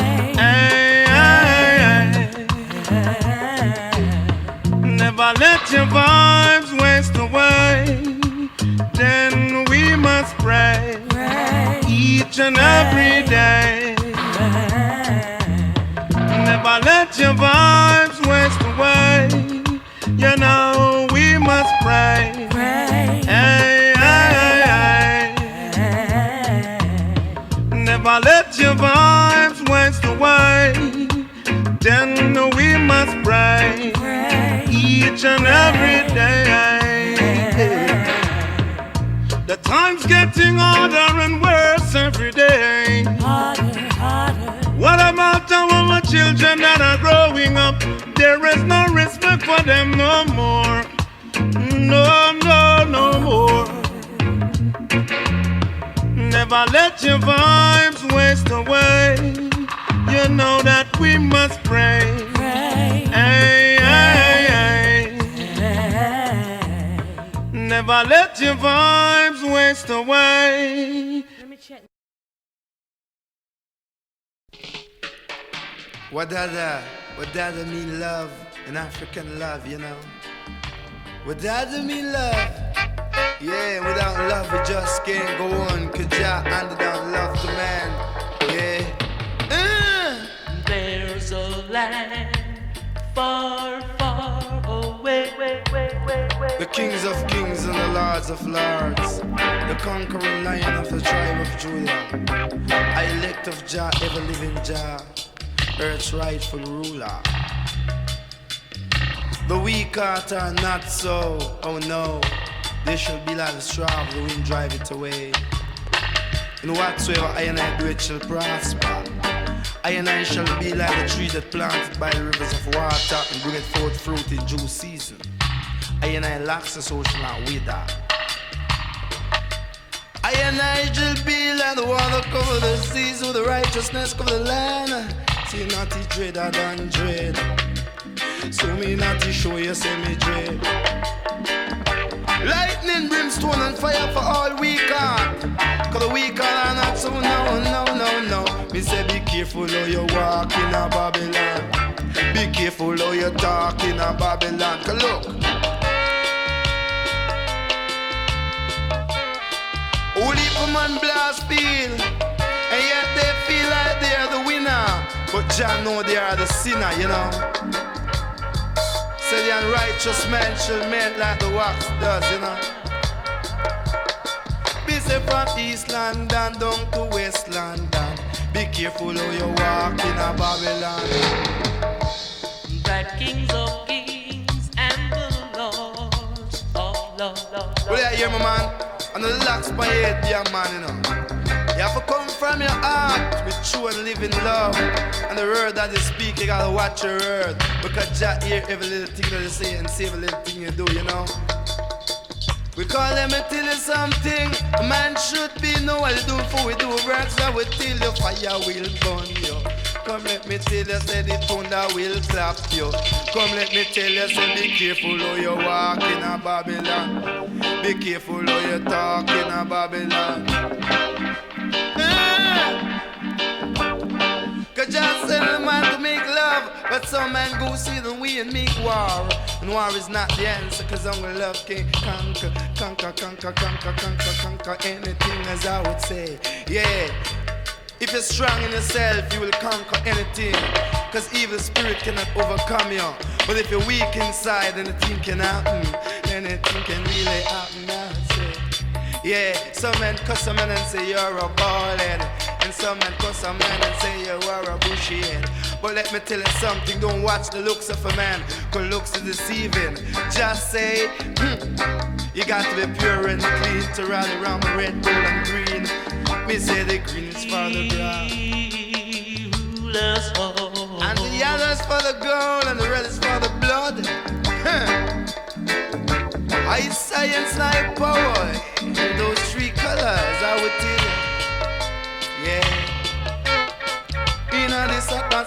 Never let your vibes waste away, then we must pray, each and every day. Never let your vibes waste away, you know we must pray. Never let your vibes waste away, then we must pray, each and every day. The time's getting harder and worse every day. What about our children that are growing up? There is no respect for them no more. No more. Never let your vibes waste away, you know that we must pray. Never let your vibes waste away. What does mean love, an African love, you know? What does mean love? Yeah, without love we just can't go on, 'cause Jah handed down love to man. Yeah. There's a land far, far far away. The kings of kings and the lords of lords, the conquering lion of the tribe of Judah, I elect of Jah, ever living Jah, earth's rightful ruler. The weak heart are not so, oh no, they shall be like the straw of the wind, drive it away. And whatsoever I and I do, it shall prosper. I and I shall be like the tree that planted by the rivers of water and bringeth forth fruit in due season. I and I lacks the so shall not wither. I and I shall be like the water cover the seas, with the righteousness cover the land. See not he dread, I done dread. So me not to show you, say me dread. Lightning, brimstone and fire for all weak heart. Cause the weak heart are not so no. Me say be careful how you walk in a Babylon. Be careful how you talk in a Babylon. Cause look, only for man blast feel, and yet they feel like they are the winner. But Jah know they are the sinner, you know. Say the unrighteous man shall melt like the wax does, you know. Be safe from East London down to West London. Be careful how you walk in a Babylon. That kings of kings and the lords of lords. Well, yeah, hear me, man. And the locks my head, yeah, man, you know. You have to come from your heart with true and living love. And the word that you speak, you gotta watch your word. Because Jah hear every little thing that you say and see every little thing you do, you know. We call them and tell you something. A man should be know what to do before we do works. I will tell you fire will burn you. Come let me tell you, say the thunder will clap you. Come let me tell you, say be careful how you walk in a Babylon. Be careful how you talk in a Babylon. Cause just send a man to make love, but some man go see the way and make war. And war is not the answer, cause only love can conquer anything, as I would say. Yeah, if you're strong in yourself, you will conquer anything. Cause evil spirit cannot overcome you. But if you're weak inside, anything can happen. Anything can really happen, I say. Yeah, some men cuss a man and say you're a ballhead. And some men cuss a man and say you are a bushy head. But let me tell you something, don't watch the looks of a man, cause looks is deceiving. Just say, you got to be pure and clean to rally around the red, gold and green. Me say the green is for the ground, and the yellow is for the gold, and the red is for the blood. I science like power in those three colors, I would tell you. Yeah. Inna the satan.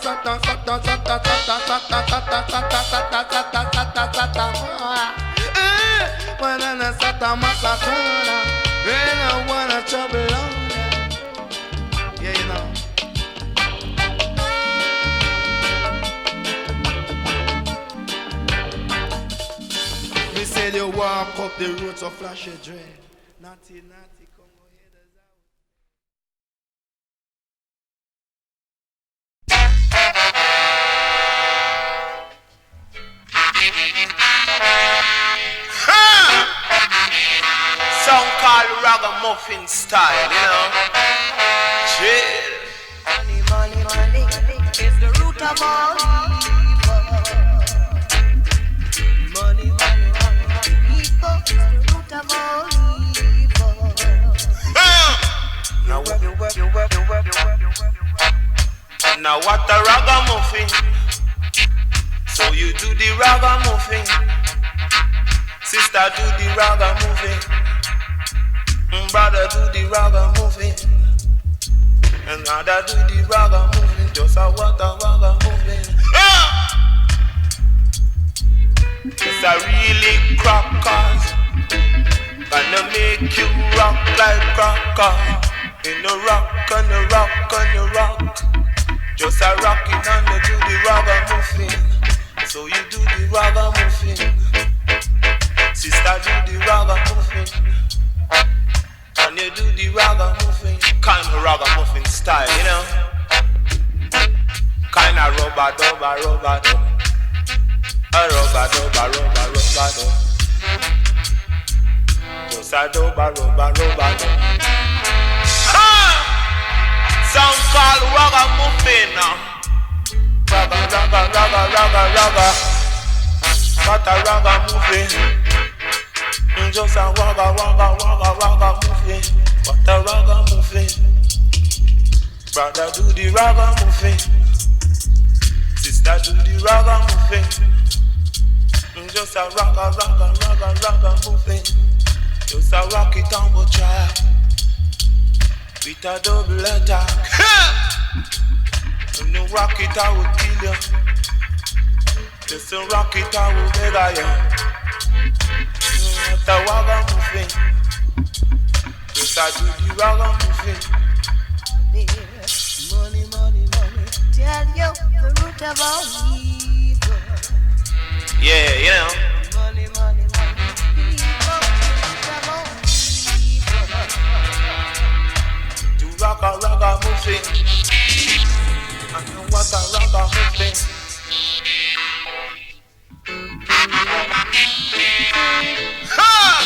When I'm a satan, when I wanna trouble on them. Yeah, you know. Me said you walk up the road so flash your dread. Naughty. Song called Ragamuffin style, you know. Chill. Money is the root of all evil. Money evil is the root of all evil. Now what a ragamuffin. So you do the ragamuffin. Sister do the ragamuffin. Brother do the ragamuffin. And mother do the ragamuffin. Just a what a ragamuffin. It's a really crackers. Gonna make you rock like cracker. In the rock, on the rock, on the rock. Just a rockin' and you do the ragamuffin. So you do the ragamuffin. Sister do the ragamuffin. And you do the ragamuffin. Kind of ragamuffin style, you know. Kind of rubber dub. A rubber Just a doba. Sound called ragamuffin. Raga. What a ragamuffin. Just a ragamuffin. What a ragamuffin. Brother do the ragamuffin. Sister do the ragamuffin. Just a ragamuffin. Just a rock it on the track with a double attack. When you rock it, I will kill you. Just a rock it, I will mega you. Not a ragamuffin. Just a do the ragamuffin. Money. Tell you the root of all evil. Yeah, you know. Money. To rock a ragamuffin. I know what a ragamuffin. Ha!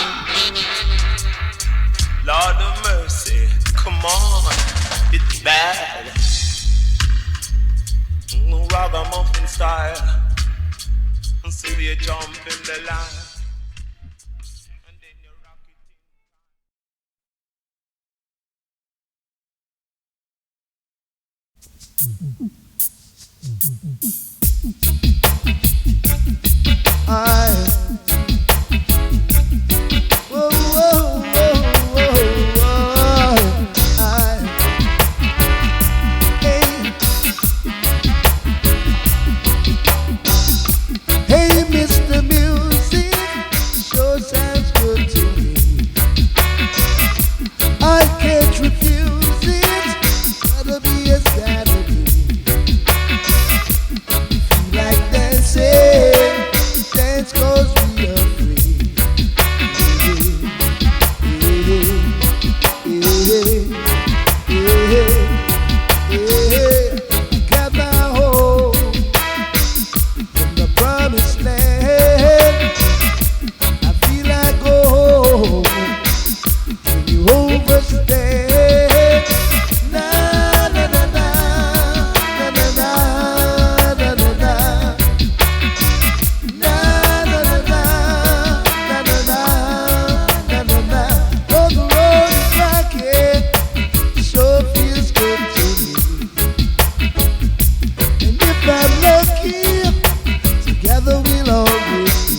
Lord of mercy, come on, it's bad. Ragamuffin style. So you jump in the line. Hey, Mr. Music, sure sounds good to me. I can't refuse it, gotta be as gotta be. Feel like dancing, dance 'cause we are free. Got my hope in the promised land. I feel like go home. Can you overstand? Na na na na na na na na na na na na na na na na. Oh, the road is rocking, sure feels good to me. And if I'm lucky, together we'll always be.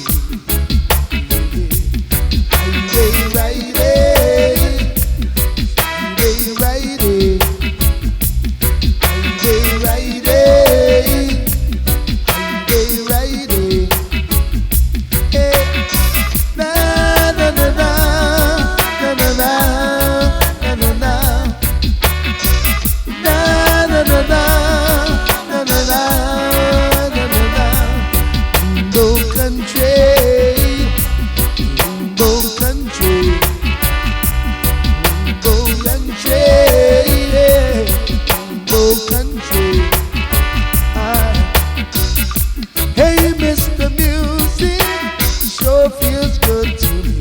Hey, Mr. Music, sure feels good to me.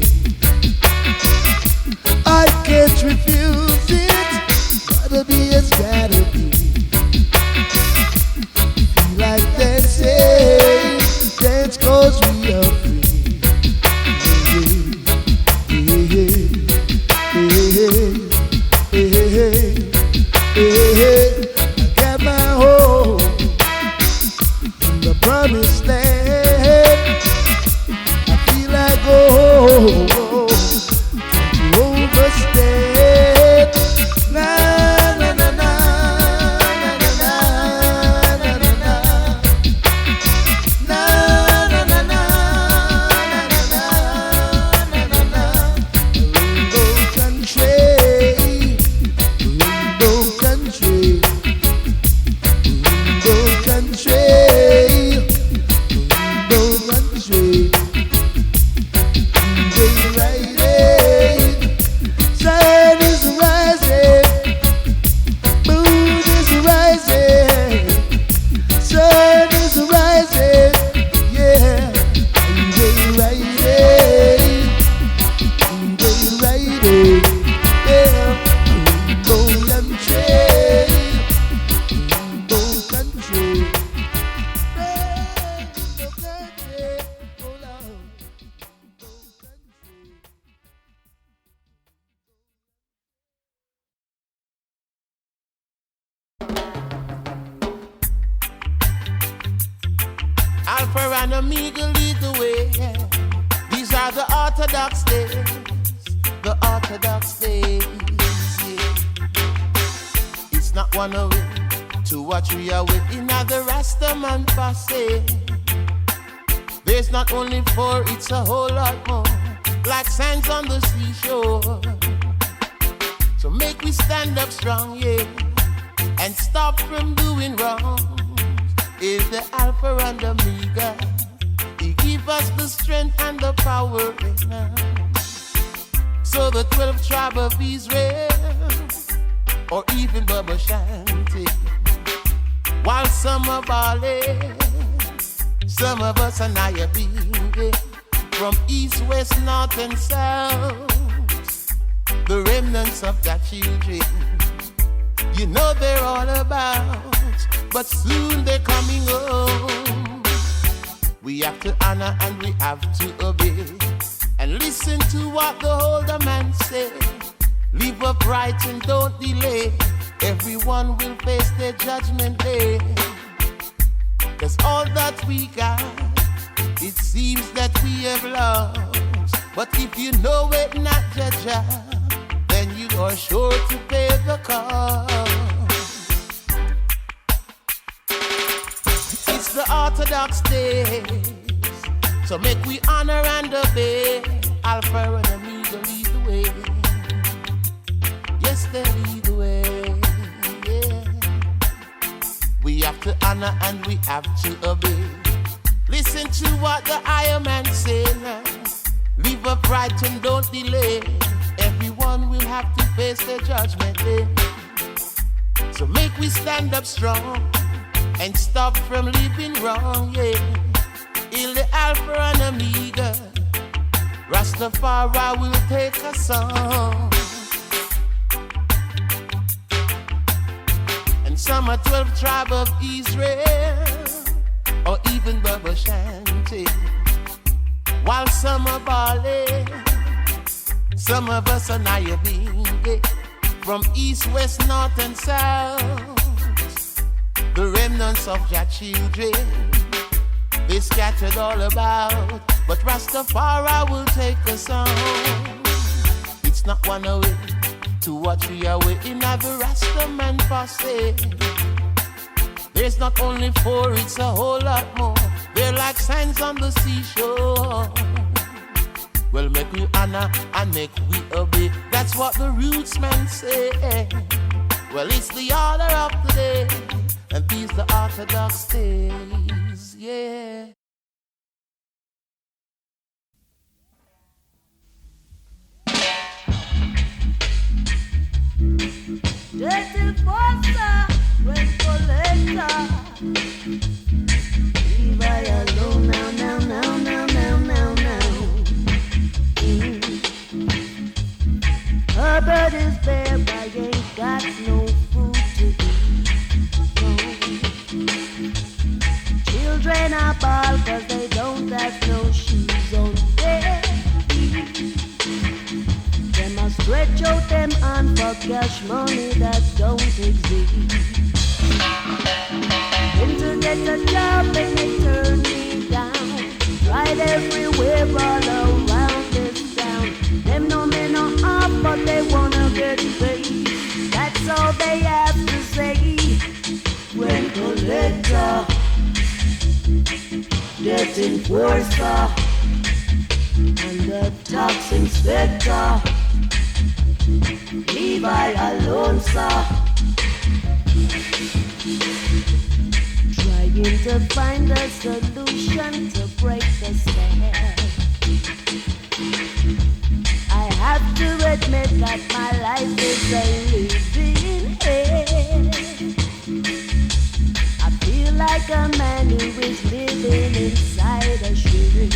I can't refuse it, gotta be as gotta be. Feel like dancing, dance 'cause we are free. I got my home in the promised land. I feel like go home. Can't you overstand? Na na na na na na na na na na na na na na na and Amiga lead the way. These are the orthodox days, the orthodox days. Yeah. It's not one away to what we are with in the Rastaman posse. There's not only four, it's a whole lot more, like sands on the seashore. So make we stand up strong, yeah, and stop from doing wrong. Is the Alpha and Omega. He give us the strength and the power. So the 12 tribe of Israel, or even Baba Shanti, while some are balling, some of us are Nayabinge, from east, west, north, and south, the remnants of their children. You know they're all about, but soon they're coming home. We have to honor and we have to obey, and listen to what the older man say. Live upright and don't delay. Everyone will face their judgment day. 'Cause all that we got, it seems that we have lost. But if you know it not Jaja, then you are sure to pay the cost. It's the orthodox days, so make we honor and obey. Alpha and Omega lead the way. Yes, they lead the way. Yeah. We have to honor and we have to obey. Listen to what the Iron Man say now. Live upright and don't delay. Everyone will have to face their judgment day. So make we stand up strong and stop from living wrong, yeah. Il the Alpha and Omega, Rastafari will take us on. And some are 12 tribe of Israel, or even Baba Shanti, while some are balling, some of us are Nayabinge, from east, west, north, and south, the remnants of your children, they scattered all about, but Rastafari will take us on. It's not one away to what we are waiting at the Rastaman posse. There's not only four, it's a whole lot more. They're like sands on the seashore. Well, make we honor and make we obey. That's what the roots men say. Well, it's the order of the day, and these the orthodox days, yeah. Dirty Foster, wait for later. Leave I alone now, now, now, now, now, now, now. Her bed is bare, I ain't got no food to eat. Children are bald 'cause they don't have no shoes on their feet. They must stretch out them hand for cash money that don't exist. Then to get a job and they turn me down. Tried everywhere all around this town. Them no men no up, but they wanna get paid. That's all they have to say. When collector, debt enforcer, and the tax inspector, leave I alone, sir. Trying to find a solution to break the spell. I have to admit that my life is a living hell. I feel like a man who is living inside a shell.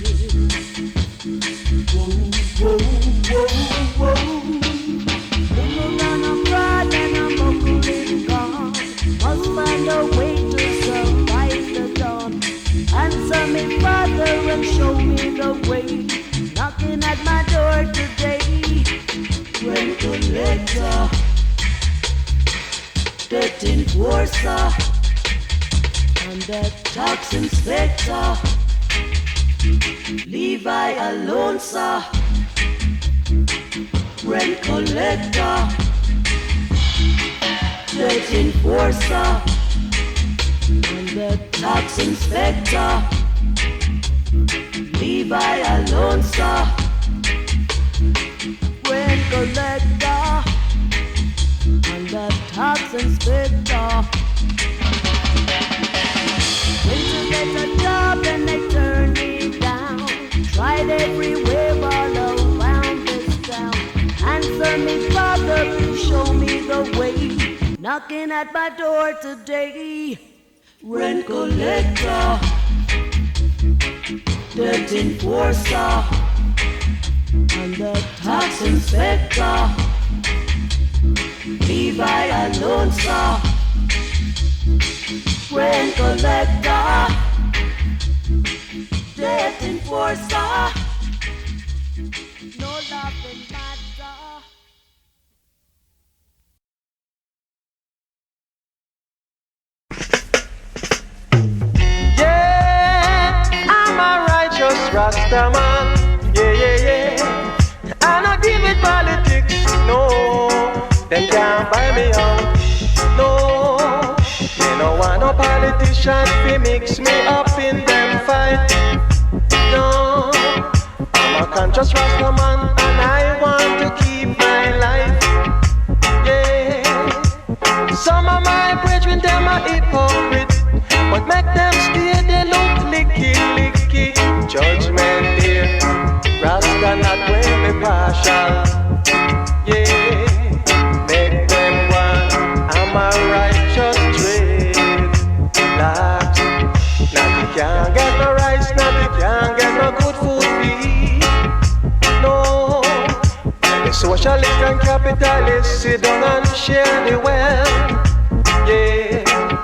Whoa, whoa, whoa, whoa. Living on a fraud and I'm buckling gone. Must find a way to survive the dawn. Answer me, Father, and show me the way. Knocking at my door today. When collector, debt enforcer, and that tax inspector, Levi Alonso, rent collector, debt enforcer, and that tax inspector, Levi Alonso, rent collector, and that tax inspector. Went to get a job and they turned me down. Tried everywhere all around this town. Answer me, Father, please show me the way. Knocking at my door today. Rent collector, debt enforcer, and the tax inspector, Levi Alonso, rent collector, debt enforcer, no laughing matter. Yeah, I'm a righteous Rastaman. Yeah, yeah, yeah. I not deal with politics, no. Them can't buy me out, no. Me no want no politician fi mix me up in them fight, no. I'm a conscious Rastaman and I want to keep my life, yeah. Some of my brethren them are hypocrite, but make them stay, they look licky, licky. Judgment day, Rasta not when me partial, yeah. Make them one, I'm a righteous trade. Lord, now you can't get no rice, now you can't get no good food to eat. No, the socialists and capitalists sit down and share the wealth, yeah.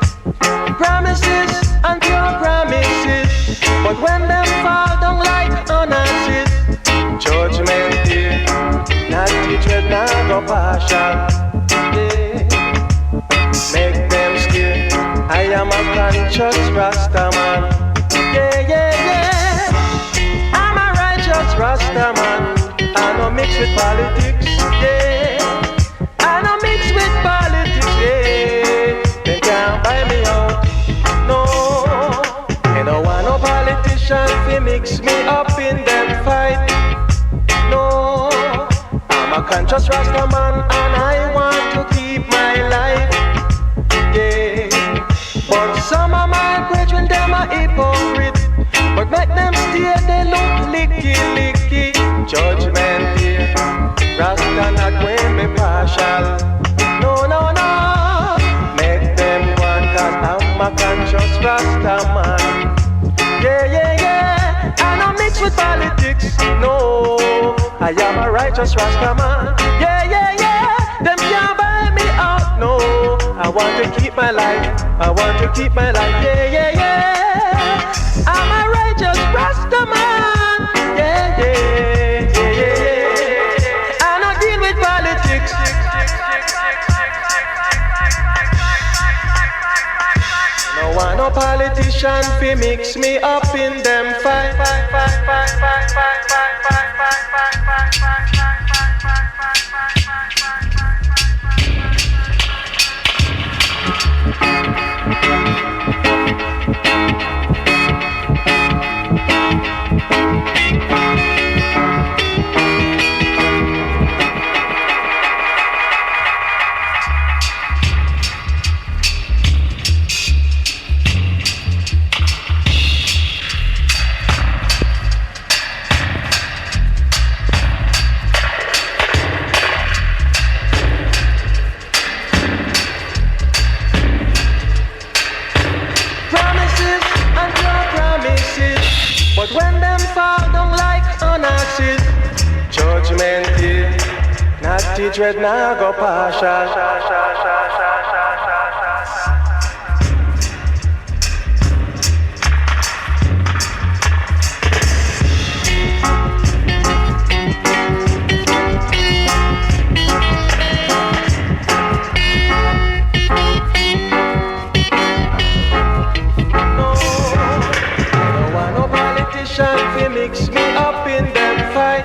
Promises and pure promises, but when them fall down like honestly, judgment day, not teach it, not go partial, yeah. Make them scared, I am a conscious Rastaman, yeah, yeah, yeah. I'm a righteous Rastaman, I don't mix with politics, yeah. I don't mix with politics, yeah. They can't buy me out, no. They don't want no politician to mix me up in them fight, no. I'm a conscious Rastaman and I want to keep my life, yeah. But some of my brethren them are hypocrite, but make them stay, they look licky, licky. Judgment day, Rasta not when me partial, no, no, no. Make them one, cause I'm a conscious Rastaman, yeah, yeah, yeah. I don't mix with politics, no. I am a righteous Rastaman, yeah, yeah, yeah. Them can't buy me out, no. I want to keep my life, I want to keep my life, yeah, yeah, yeah. I'm a righteous Rastaman, yeah, yeah, yeah, yeah, yeah. I don't deal with politics. No want no politician fi mix me up in them fight. But when them fall down like honestly, judgment day, not teach red, now go partial. politician fi mix me up in them fight.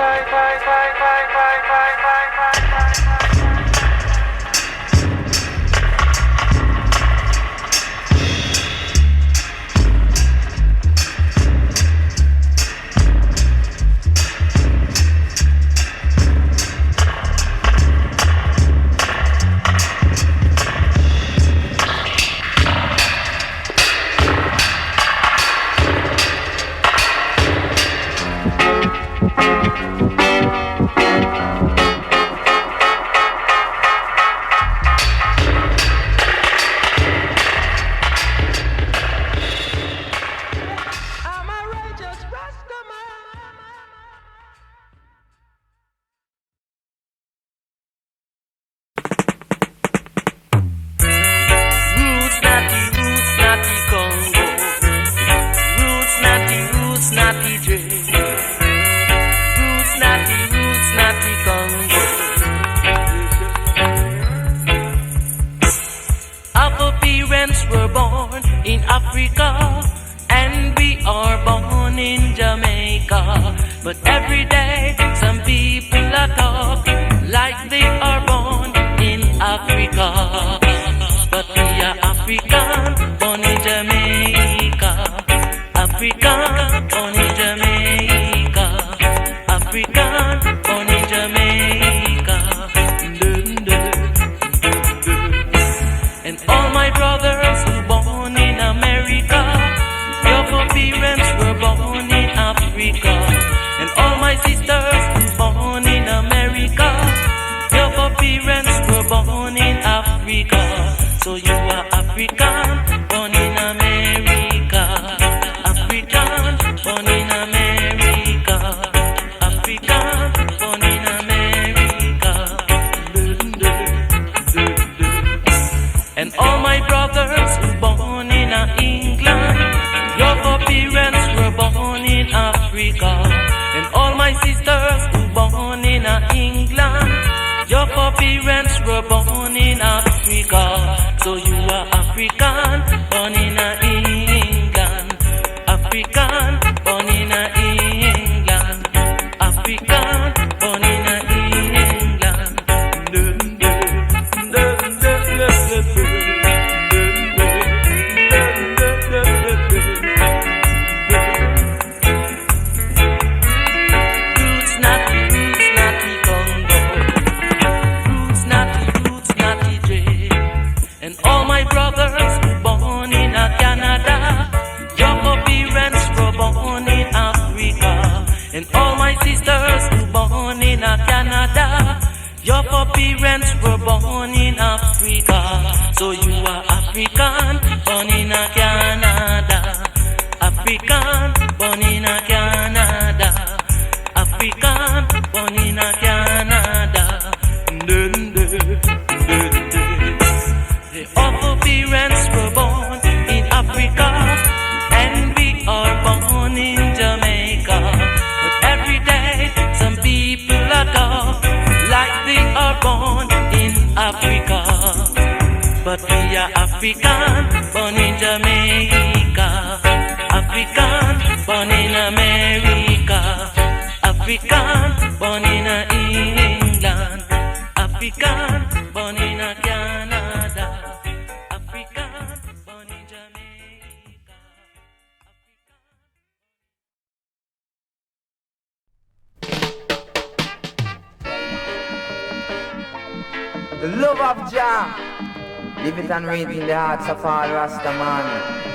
The love of Jah, live it and reign in the hearts of all Rastaman.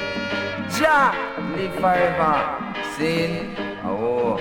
Jah, live forever, sin, oh.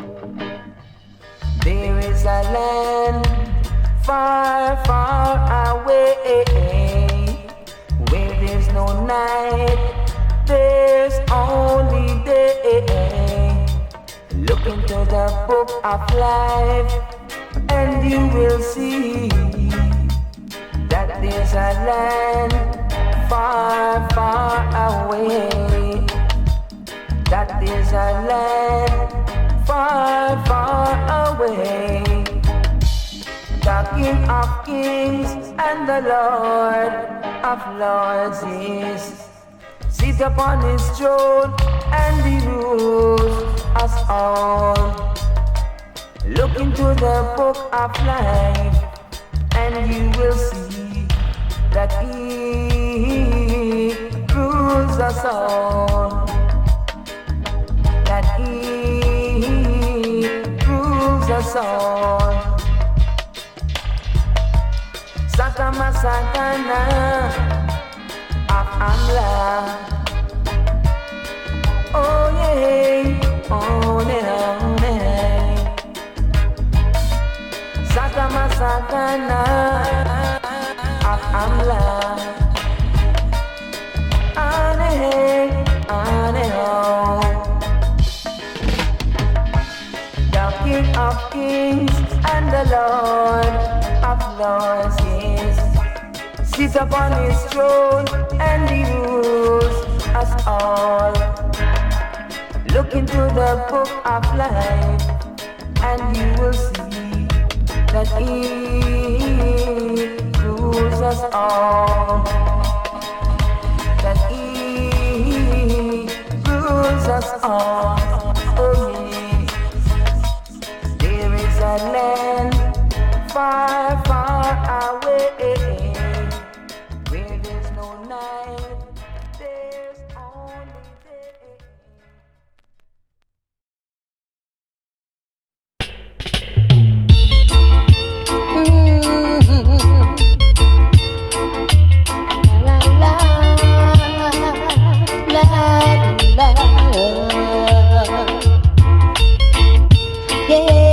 There is a land far, far away, where there's no night, there's only day. Look into the book of life, and you will see that there's a land far, far away. That there's a land far, far away. The King of Kings and the Lord of Lords is sit upon his throne, and he rules use us all. Look into the book of life and you will see that He rules us all. That He rules us all. Sakama Sakana of Amla. Oh yeah, oh yeah. Sakama Sakana of Amla. Ane, ane oh. The King of Kings and the Lord of Lords, yes, sits upon His throne and He rules us all. Look into the book of life and you will see that He rules us all. That He rules us all. Oh yes. There is a land far, far away where there's no night, there's only day. La la la la la. Yeah.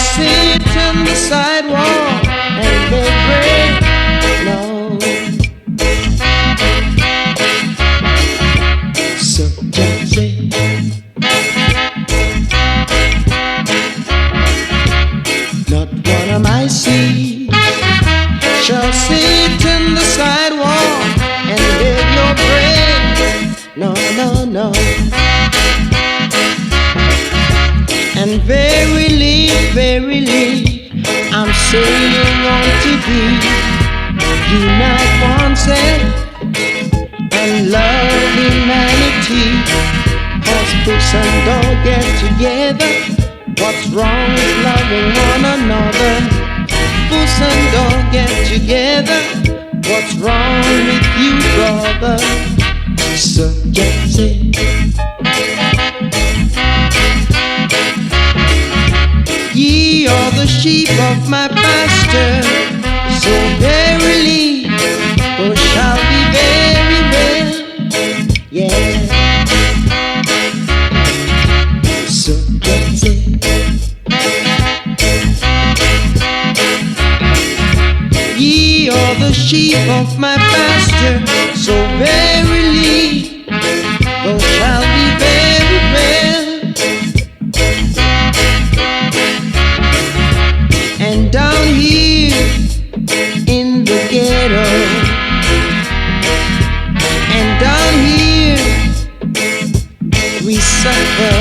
sit on the sidewalk and beg bread. No. So just say, not one of my seed shall sit on the sidewalk and beg your bread. No, no, no. And verily, verily, I'm saying unto thee, unite oneself and love humanity. 'Cause puss and dog get together. What's wrong with loving one another? Puss and dog get together. What's wrong with you, brother? So just say, ye are the sheep of my pasture, so verily, thou shalt be very well, yeah. So that's it. Ye are the sheep of my pasture, so verily, thou shalt be very well. And down here in the ghetto, and down here we suffer,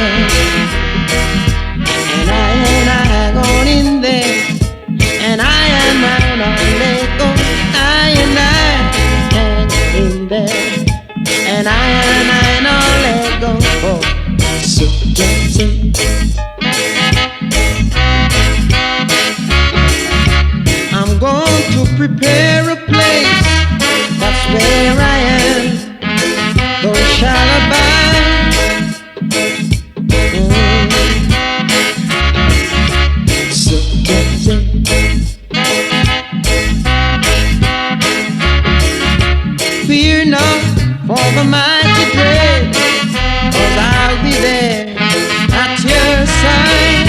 and I hang on in there, and I let go, and I hang in there, and I let go. Oh, so just say, I'm going to prepare a place, that's where I am, though shall abide. So just say, fear not for the mighty dread, 'cause I'll be there at your side.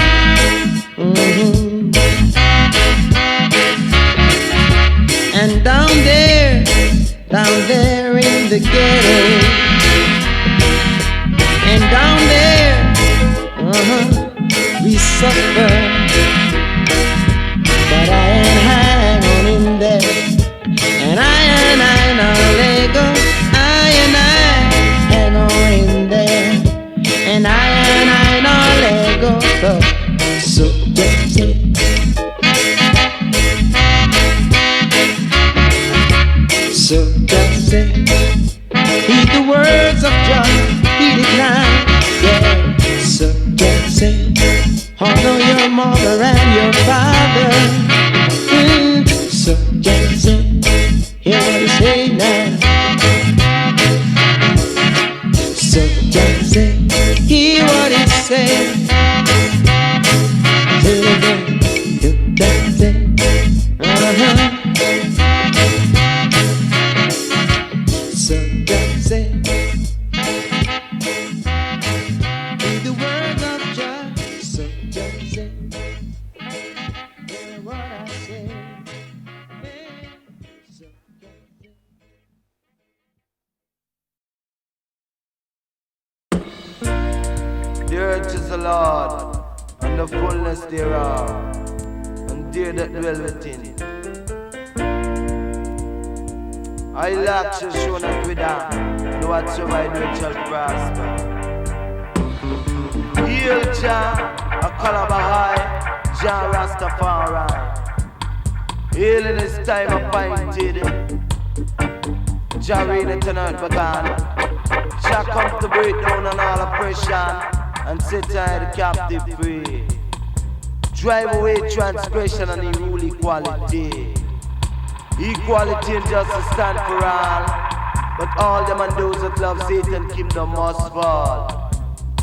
And down there in the ghetto, and down there, we suffer, but I ain't hang on in there, and I let go, I hang on in there, and I let go, so that's it. So just say, heed the words of John, heed it now, yeah. So just say, honor your mother and your father. So just say, hear what he say now. So just say, hear what he say. Say it again, so just say, So just say, hear the words of Jah. So just say, hear what I say. So just say. The earth is the Lord, and the fullness thereof, and they that dwell within it. I lack shall show not with them, and whatsoever I do shall prosper. Hail Jah, a Kalabahai, Jah Rastafari. Hail in his time appointed, Jah reigneth on earth began. Jah come to break down on all oppression, and set the captive free. Drive away transgression and rule equality. Equality and justice stand for all, but all them and those that love Satan kingdom must fall.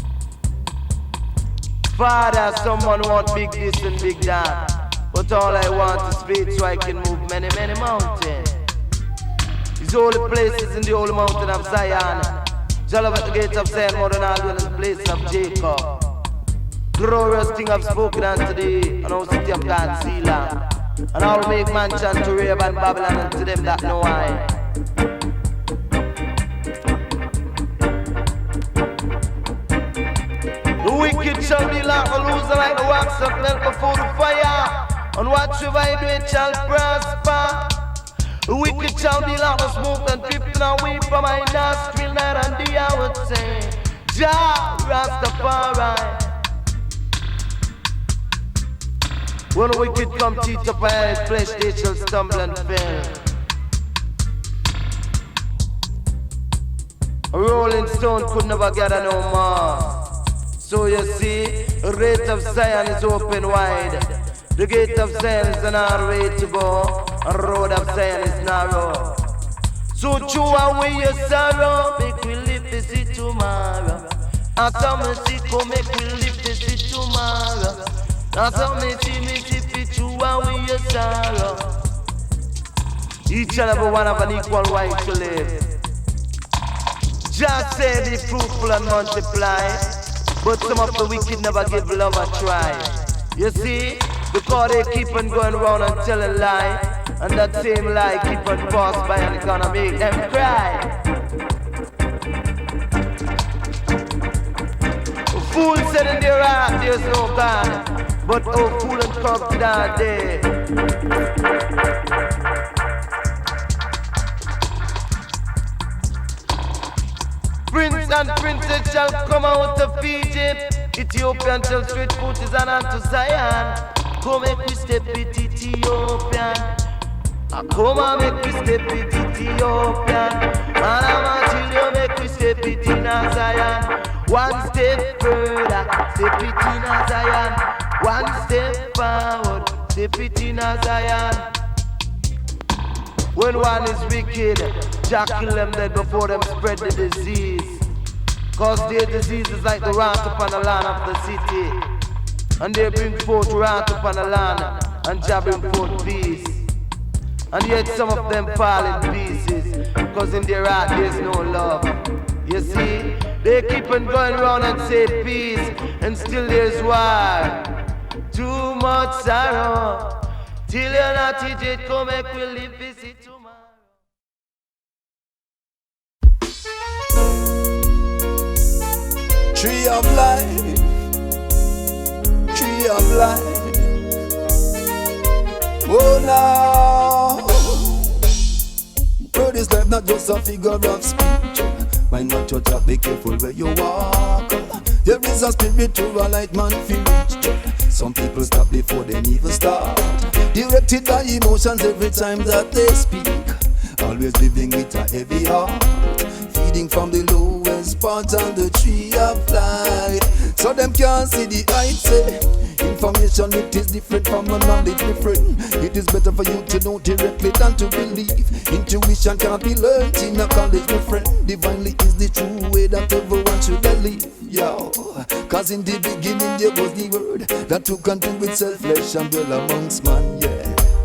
Father, someone want big this and big that, but all I want is faith so I can move many, many mountains. His holy places in the holy mountain of Zion, Jah love at the gates of Zion more than all dwell in the place of Jacob. Glorious thing I've spoken on today, and I'll city of God, Sealand. And I'll make mention to Rave and Babylon and to them that know I. The wicked shall be like a loser, like the wax of melt before the fire. And whatsoever I do, it shall prosper. The wicked shall be like the smoke and drifting away from my nostril night and day, I would say. Jah Rastafari. When the wicked come teach up my flesh, they shall stumble and fail. A rolling stone could never gather no more. So you see, the gate of Zion is open wide. The gate of Zion is another way to go. And the road of Zion is narrow. So chew away your sorrow, make we live to see tomorrow. After me see come, make we live to see tomorrow. After me see chew away your sorrow. Each and every one have an equal right to live. Just say be fruitful and multiply. But some of the wicked never give love a try. You see, because they keep on going around and telling lie, and that same lie keep on pass by and it's gonna make them cry. A fool said in their heart there's no God, but oh fool and corrupt are they. Prince and princess shall come out of Egypt. Ethiopian shall straight foot is on unto Zion. Come make we step it Ethiopian. Come and make we step it Ethiopian. And I'm until you make we step it in a Zion. One step further, step it in a Zion. One step forward, step it in a Zion. When one is wicked, Jah kill them dead before them spread the disease. Cause their disease is like the wrath upon the land of the city. And they bring forth wrath upon the land, and Jah bring forth peace. And yet some of them fall in pieces, cause in their heart there's no love. You see, they keep on going around and say peace, and still there's war. Too much sorrow, till you're not it, come make we live visit tomorrow. Tree of life, tree of life. Oh no, word is life, not just a figure of speech. Mind what you talk, be careful where you walk. There is a spiritual light man feel reach. Some people stop before they even start. Directed by emotions every time that they speak. Always living with a heavy heart. Feeding from the lowest part on the tree of life. So them can't see the heights. Information it is different from the knowledge, my friend. It is better for you to know directly than to believe. Intuition can't be learned in a college, my friend. Divinely is the true way that everyone should believe. Yo, cause in the beginning there was the word that took unto itself flesh and dwell amongst man, yeah.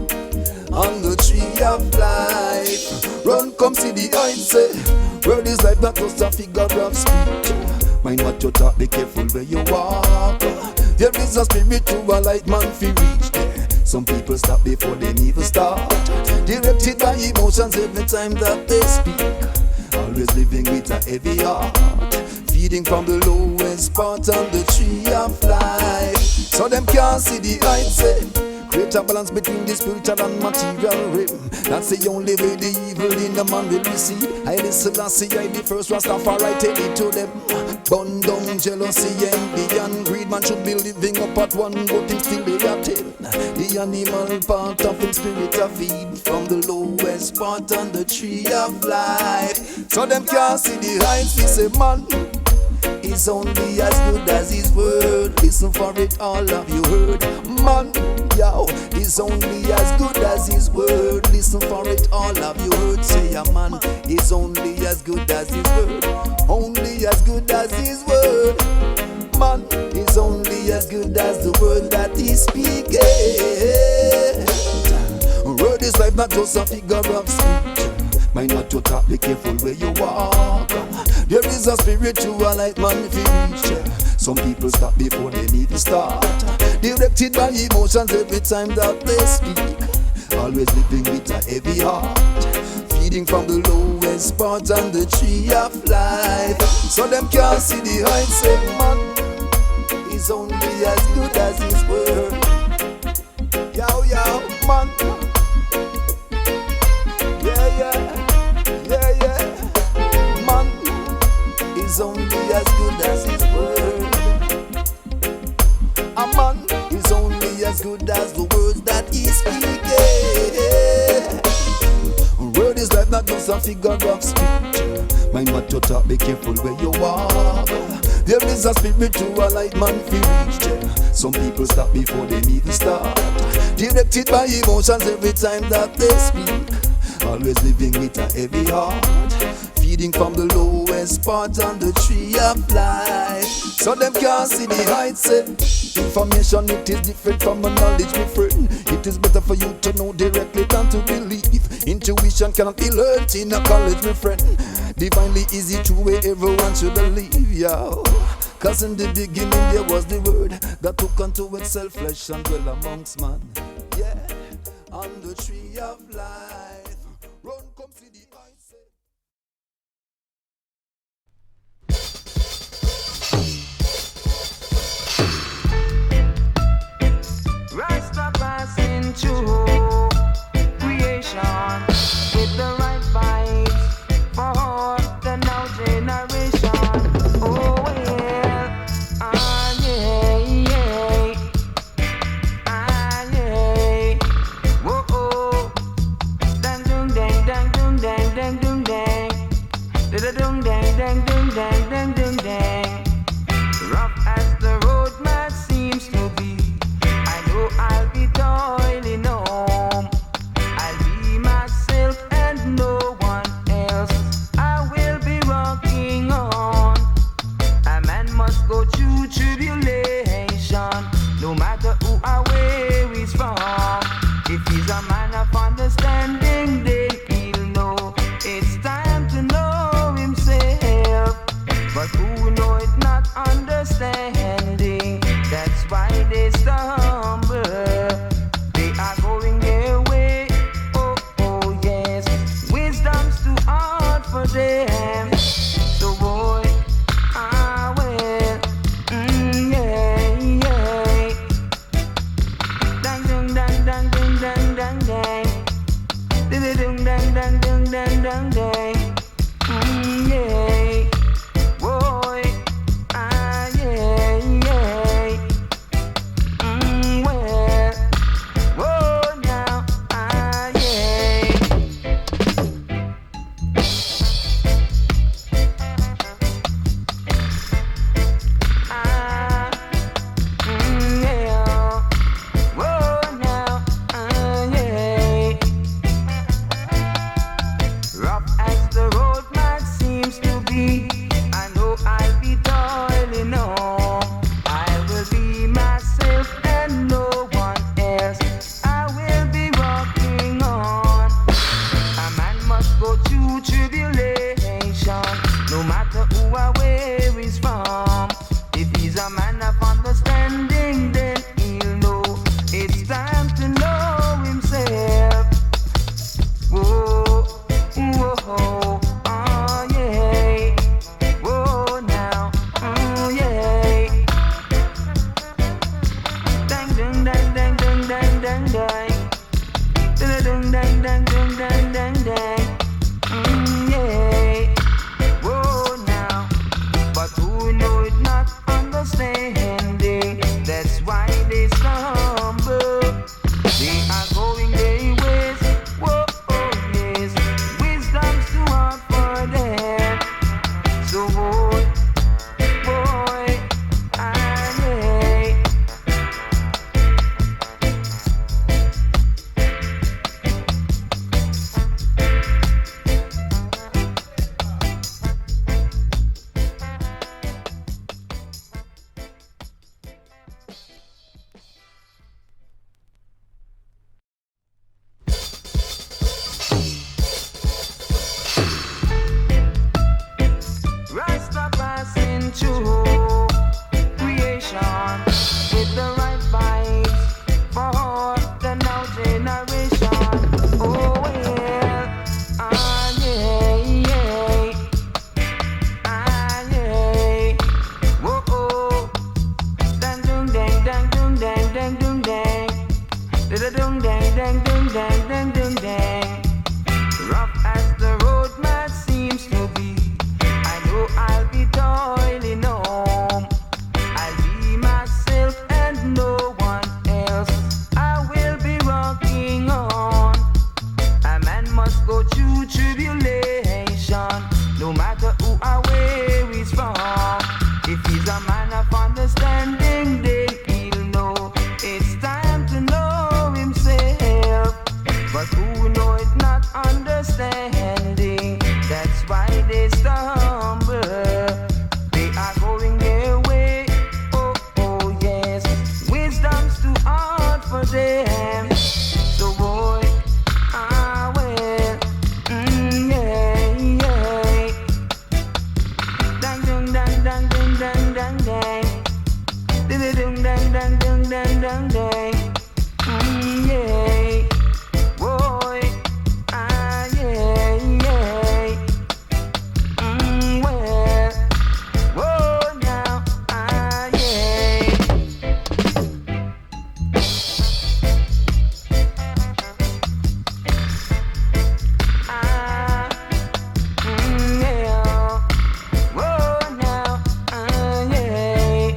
On the tree of life, run come see the heights, say. Word is life, not just a figure of speech. Mind what you talk, be careful where you walk. There is a spiritual light man fi reach there. Some people stop before they even start. Directed by emotions every time that they speak. Always living with a heavy heart. Feeding from the lowest part on the tree of life. So them can't see the heights, say. Create a balance between the spiritual and material realm. That's the only way the evil in the man will recede. I listen and see I the first Rastafari tell it to them. Burn down jealousy, envy and greed. Man should be living up at one, but him still they are ten. The animal part of him spirit a feed from the lowest part on the tree of life. So them can't see the heights, we say man is only as good as his word. Listen for it, all of you heard. Man, yo, is only as good as his word. Listen for it, all of you heard. Say a man is only as good as his word. Only as good as his word. Man is only as good as the word that he speaks. Word is life, not just a figure of speech. Mind what you talk, be careful where you walk. There is a spiritual light man if you reach. Some people stop before they even start. Directed by emotions every time that they speak. Always living with a heavy heart. Feeding from the lowest part on the tree of life. So them can't see the heights. Say man is only as good as his word. Yo, yo, man. Yeah, yeah, yeah, yeah. Man is only as good as his word. A man is only as good as the words that he speaks. Word is life, not just a figure of speech. My motto talk, be careful where you walk. There is a spiritual light man fi reach. Some people stop before they even start. Directed by emotions every time that they speak. Always living with a heavy heart. Feeding from the lowest part on the tree of life. So them can't see the heights. Information, it is different from a knowledge, my friend. It is better for you to know directly than to believe. Intuition cannot be learned in a college, my friend. Divinely easy to where everyone should believe, yo. Cause in the beginning there was the word that took unto itself flesh and dwell amongst man. Yeah, on the tree of life. Run, come see the heights. Rasta passing through creation with the right vibes for the now generation. Oh well, ah yeah, yeah, ah yeah. Whoa, oh, dang dang dang dang dang dang dang dang, da dang dang dang dang dang dang dang dang. Rough as the road map seems to be. I'll be toiling home. I'll be myself and no one else. I will be rocking on. A man must go through tribulation, no matter who or where he's from. If he's a man of understanding, then he'll know it's time to know himself. But who know it not understanding? That's why they stumble. They are going their way. Oh, oh, yes. Wisdom's too hard for them. So boy, ah well, yeah, yeah. Dang, dang, dang, dang, dang, dang, dang, dang. Dang, dang, dang, dang, dang, dang, dang, dang. Yeah. Boy, ah yeah, yeah. Well, whoa now, ah yeah. Ah, yeah. Whoa now, ah yeah. Rough as the road might seems to be. I know I'll be toiling on. I will be myself and no one else. I will be rocking on. A man must go through tribulation, no matter who or where he's from. If he's a man of understanding, then he'll know it's time to know himself. Whoa, whoa, oh yeah. Whoa now, oh yeah. Dang dang dang dang dang dang dang dang. Dang dang dang dang dang dang dang. Yeah. Whoa now. But who know it not understanding? That's why they stumble. They are going their ways. Whoa, oh yes. Wisdom's too hard for them. So boy, boy, ah yeah. Rasta who are where he's from. If he's a man of understanding, then he'll know it's time to know himself. But who know it not understanding, that's why they stumble. They are going their way, oh, oh yes. Wisdom's too hard for them. So boy, ah well, yeah, yeah. Dang, dang, dang, dang, dang, dang, dang, dang. Ding, ding, dang, dang, dang, dang, dang, dang. Yeah. Boy, ah, yeah, yeah. Well, whoa, now, ah, yeah. Ah, yeah. Whoa, now, ah, yeah.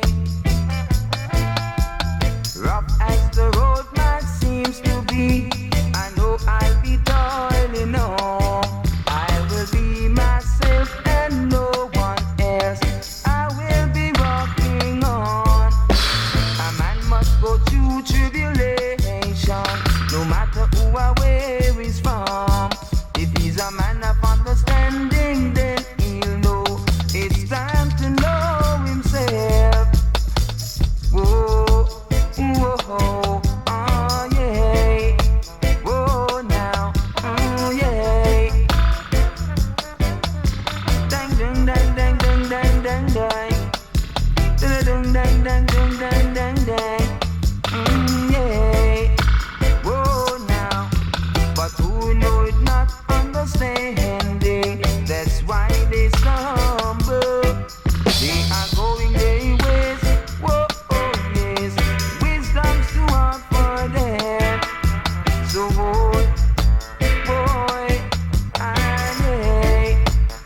Rough as the road might seems to be, I know I'll be toiling on. I will be myself and no one else. I will be walking on. A man must go through tribulation, no matter who or where he's from. If he's a man of understanding, then he'll know it's time to know himself. Whoa, whoa, oh yeah. Whoa now, oh yeah. Dang, dang, dang, dang, dang, dang, dang, dang. Dang, dang, dang, dang, dang, dang, dang. Yeah. Whoa now, but who know it not understanding? That's why they stumble. They are going their ways. Whoa, oh yes. Wisdom's too hard for them. So boy, boy, ah yeah.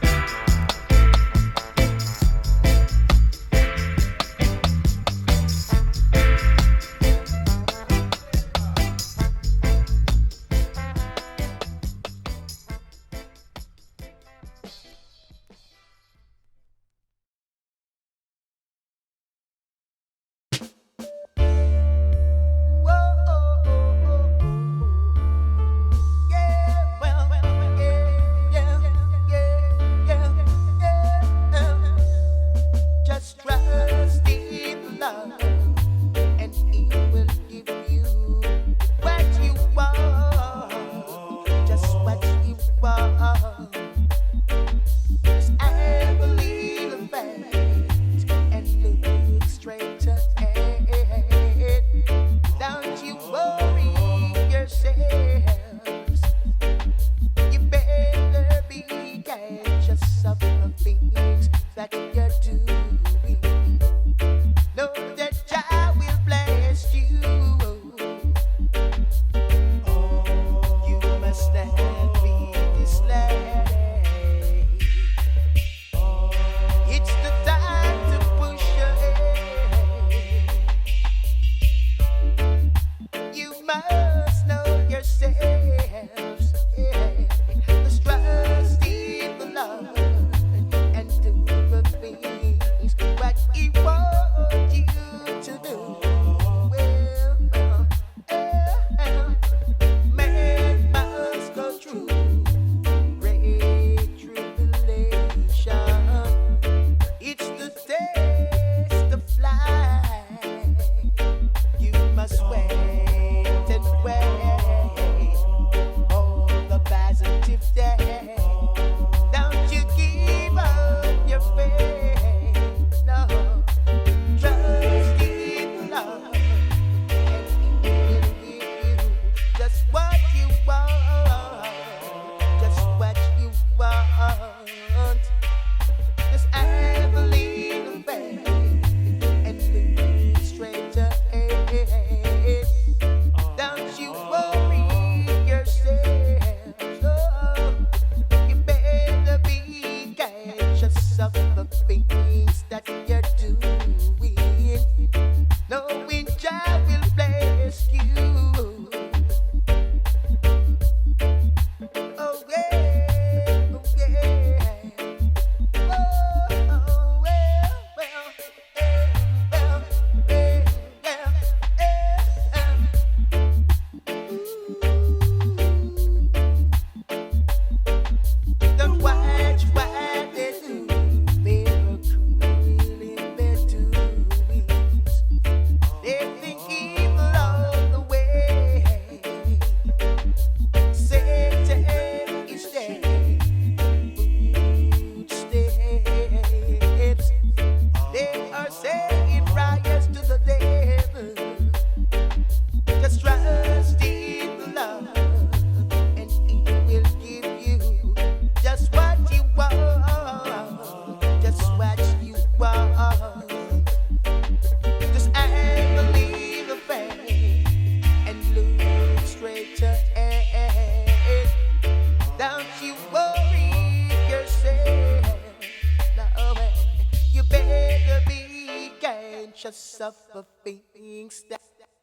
Just trust in love, and He will give you what you want. Just what you want. Just have a little faith and look straight ahead. Don't you worry yourselves. You better be conscious of the things that you're doing. Know that Jah will bless you. You must not be dismayed. It's the time to push ahead. You must know yourselves. Let's trust in the Lord and do the things what He wants you to do. Man must go through great tribulation. It's the test of life. You must wait and wait for the positive day. Don't you give up your faith. No, trust in love, and He will give you just what you want. Just what you want. Just have a little faith and look straight ahead. Don't you worry yourself. Oh, you better be conscious of the things that you're doing. Knowing Jah will bless you. Oh yeah, oh yeah. shall suffer things that.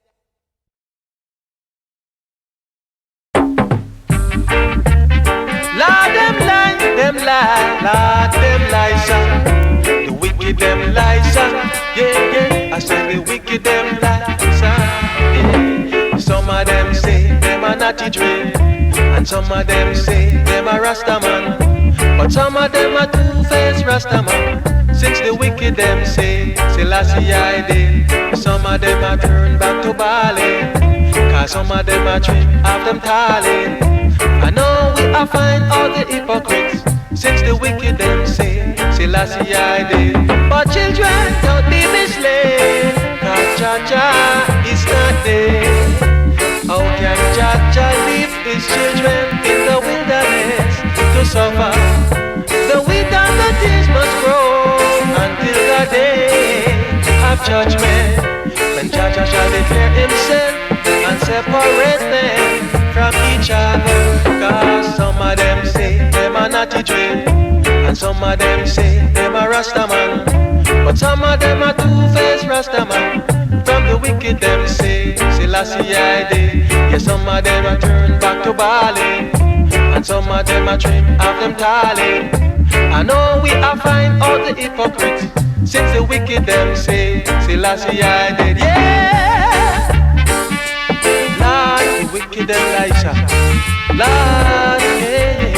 Lord, them lie, son. The wicked them lie, son. Yeah, yeah. I said the wicked them lie, son. Yeah. Some of them say them a natty dream, and some of them say them a Rasta man, but some of them a two-faced Rasta man. Since the wicked them say Selassie I did, some of them a turn back to Bali, cause some of them a dream of them tally. I know we are find all the hypocrites, since the wicked them say Selassie I did. But children, don't be misled, cause Jah is not there. How can Jah leave his children in the wilderness to suffer? The wheat and the tears must grow until the day of judgment, when Jah shall declare himself and separate them from each other. Cause some of them say them a natty dream, and some of them say them a Rasta man, but some of them a two-faced Rasta man. From the wicked them say Selassie I did. Yeah, some of them a turn back to Bali, and some of them a dream of them tally. I know we are find all the hypocrites, since the wicked them say Selassie I did. Yeah, Lord, the wicked them lie, Lord, yeah.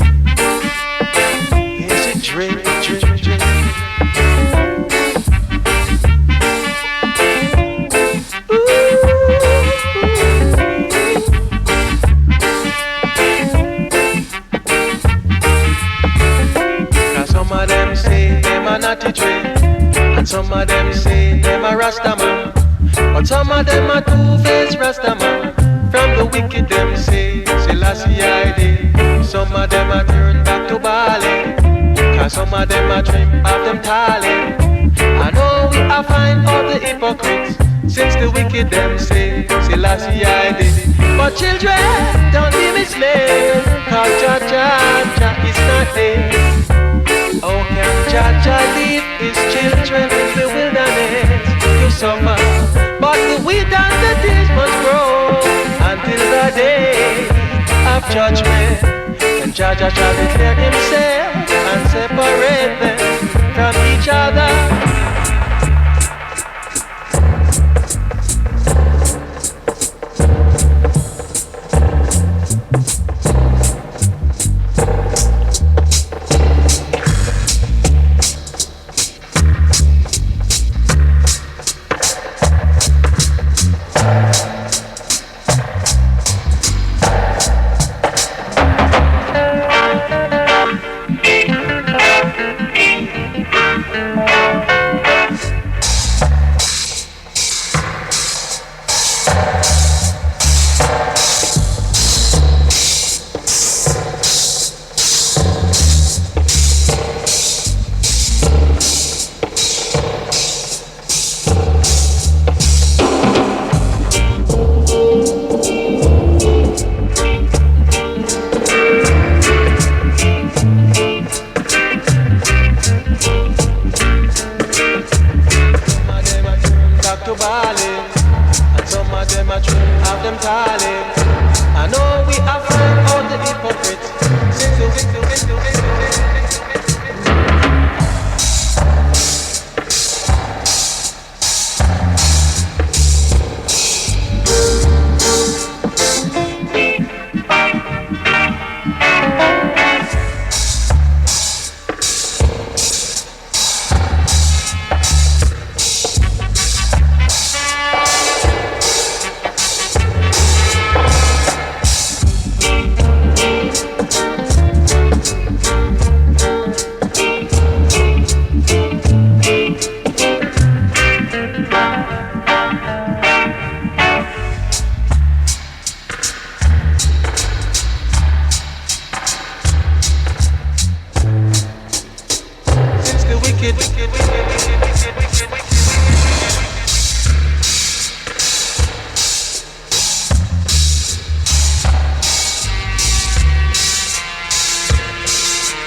Yes, it dream. Natty dream, and some of them say them a Rasta man, but some of them a two-faced Rasta man. From the wicked them say Selassie I did. Some of them a turn back to Bali, cause some of them a dream of them tally. I know we are find all the hypocrites, since the wicked them say Selassie I did. But children, don't be misled, cause Jah is not there. How can Jah leave his children in the wilderness to suffer? But the wheat and the tears must grow until the day of judgment, when Jah shall declare himself and separate them from each other.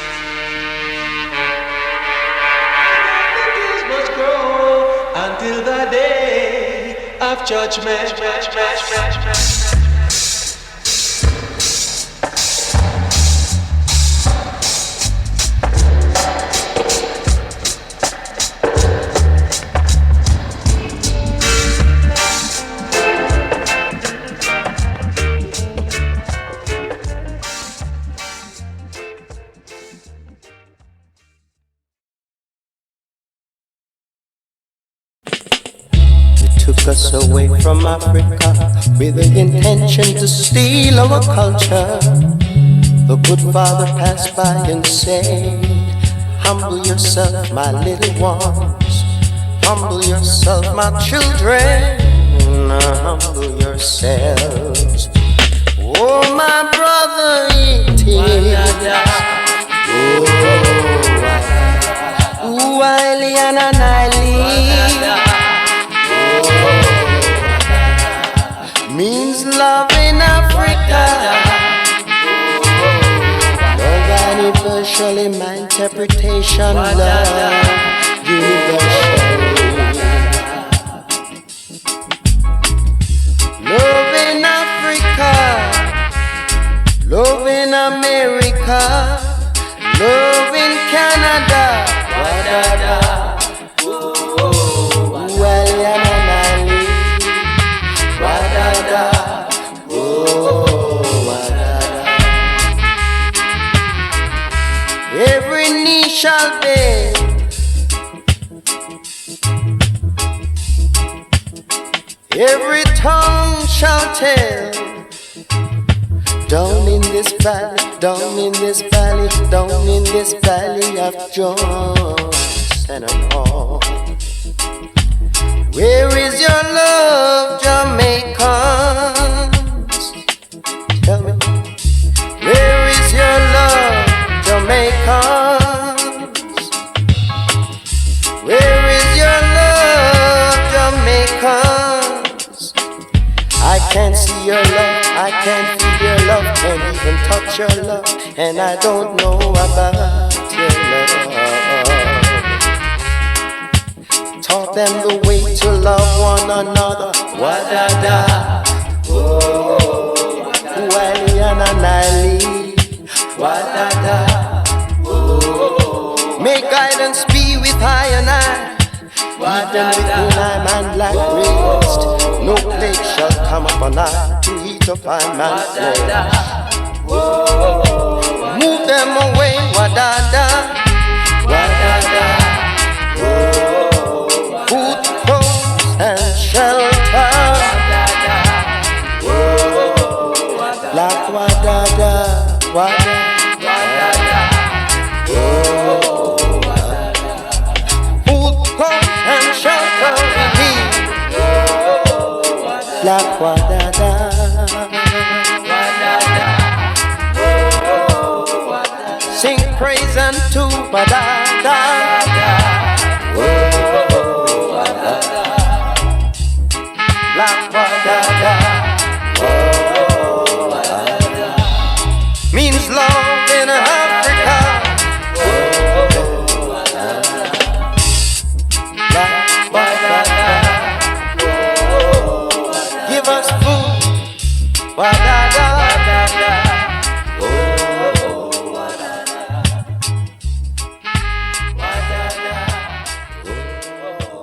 Till the of judgment. Took us away from Africa with the intention to steal our culture. The good father passed by and said, humble yourself, my little ones. Humble yourself, my children. Humble yourselves. Oh, my brother, it is. Oh, Iliana means love in Africa. Love universally, my interpretation. Love universally. Love in Africa. Love in America. Love in Canada. Wa-da-da. Every knee shall bend, every tongue shall tell. Down in this valley, down in this valley, down in this valley of Johnson and all. Where is your love, Jamaicans? Tell me, where is your love, Jamaicans? Where is your love, Jamaicans? I can't see your love, I can't feel your love, can't even touch your love, and I don't know about your love. Taught them the way to love one another. Wa-da-da. Oh, Iliana Naili. Wa-da-da. May guidance be with I and I. Even with I'm and black raised, no plague shall come upon I to eat up I man's flesh. Move them away, wa-da-da. Wa-da-da. Food, clothes, and shelter. Black wa-da-da, wa-da-da. Black wa-da-da, sing praise unto wa-da-da. Black wa-da-da, means love in Africa. Black wa-da-da, give us food, wa-da-da, wa-da-da. Oh, wa-da-da, wa-da-da, oh,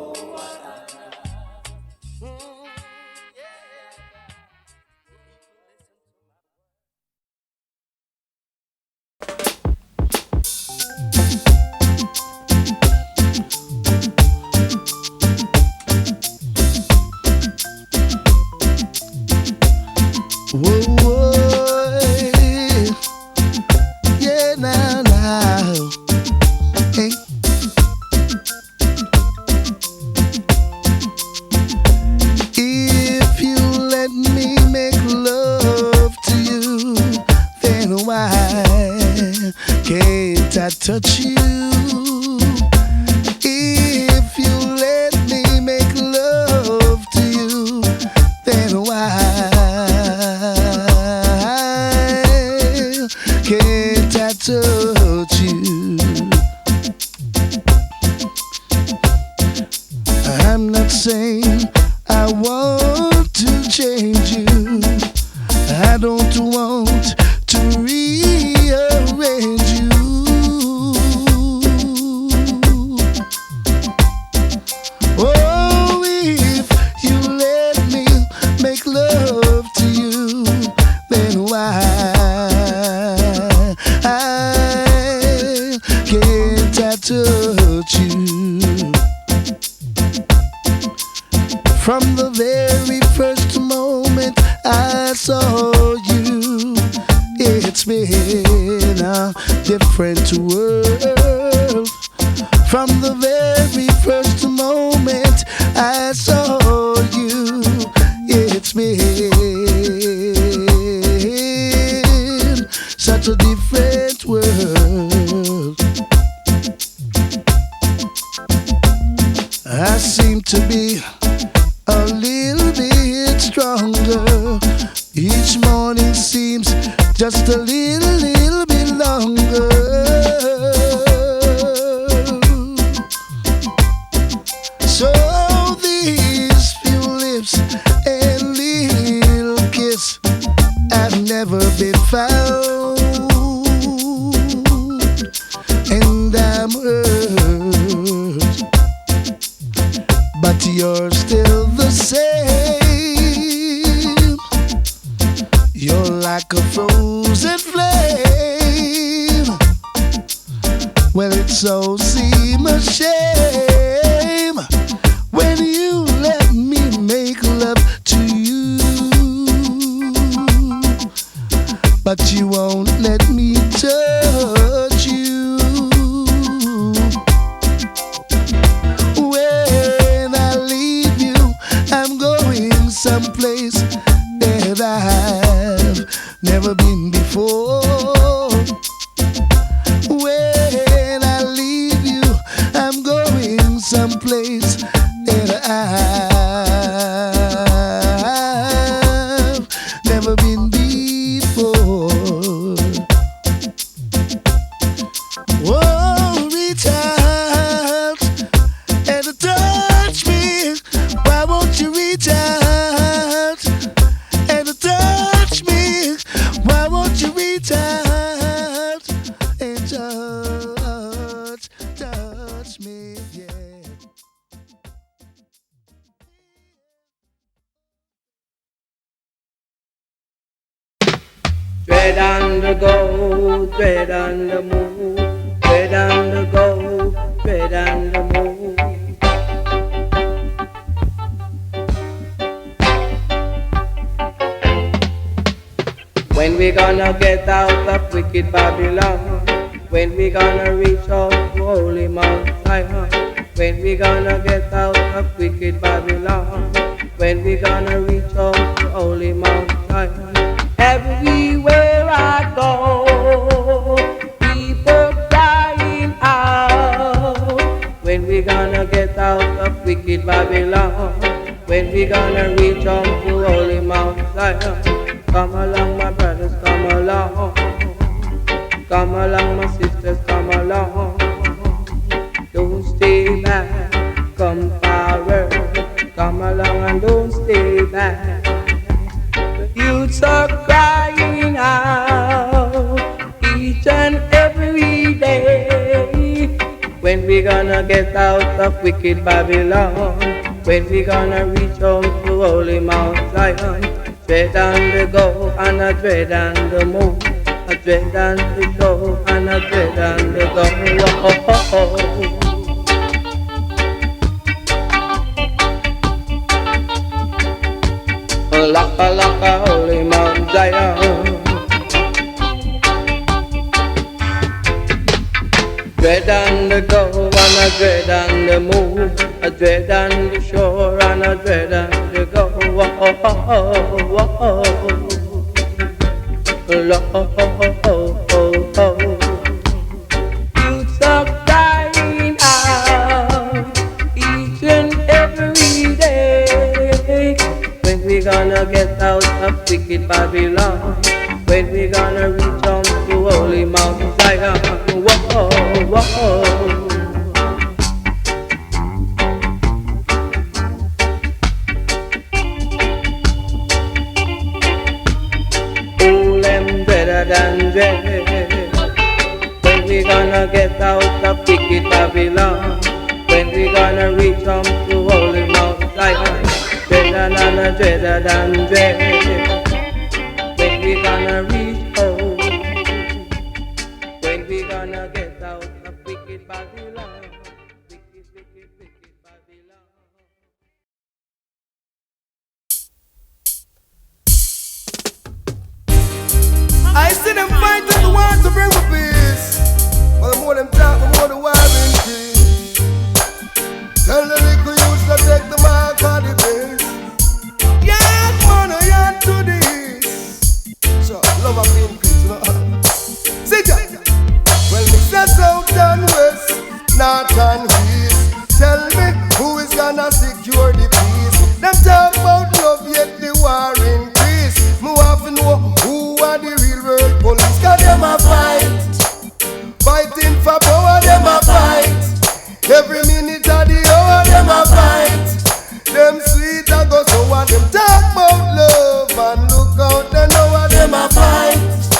touch you. If you let me make love to you, then why can't I touch you? I'm not saying I want to change you. I don't want to rearrange you. Oh, if you let me make love to you, then why can't I touch you? From the very first moment I saw you, it's been a different world. From the very first moment I saw you, it's been such a different world. I seem to be a little bit stronger. Each morning seems just a little bit longer. So these few lips and little kiss have never been found, and I'm hurt, but you're still the same. You're like a frozen flame. Well, it so seems a shame when you let me make love to you, but you won't let me touch you. When I leave you, I'm going someplace that I've never been before. When I leave you, I'm going someplace that I've never been before. Oh, reach out and touch me. Why won't you reach out and touch me? Why won't you reach out and touch me? Yeah. Dread on the go, dread on the move, dread on the go, dread on the move. When we gonna get out of wicked Babylon? When we gonna reach out to holy Mount Zion? When we gonna get out of wicked Babylon? When we gonna reach out to holy Mount Zion? Everywhere I go, people crying out. When we gonna get out of wicked Babylon? When we gonna reach out to holy Mount Zion? Come along, my brothers, come along. Come along, my sisters, come along. Don't stay back, come forward. Come along and don't stay back. The youths are crying out each and every day. When we gonna get out of wicked Babylon? When we gonna reach home to holy Mount Zion? Dread on the go and a dread on the move, a dread on the go and a dread on the go. Oh, oh, oh. Laka laka holy Mount Zion. Dread on the go and a dread on the move, a dread on the shore and a dread on the go. Oh, oh, oh, oh, oh. Youths are crying out each and every day. When we gonna get out of wicked Babylon? When we gonna reach on to holy Mount Zion? Whoa, whoa. dread. When we gonna get out of wicked Babylon? When we gonna reach up to holy Mount Zion? Dreader than a dreader than dread. When we gonna reach home? When we gonna get out of wicked Babylon? Wicked, wicked, wicked Babylon. I see them fighting the war to bring me peace. But the more them talk, the more the war increase. Tell the little youths to take the mark of the beast. Yard man, a yard to the east. So, love of increase, no? See ya. Well, me say south and west, north and east. Tell me who is gonna secure the peace. Them talk about love, yet the war increase. Me want to know who are the real world police. Cause them a fight, fighting for power, them a fight. Every minute of the hour, them a fight. Them sweet and go so what them talk about love. And look out, they know what them a fight.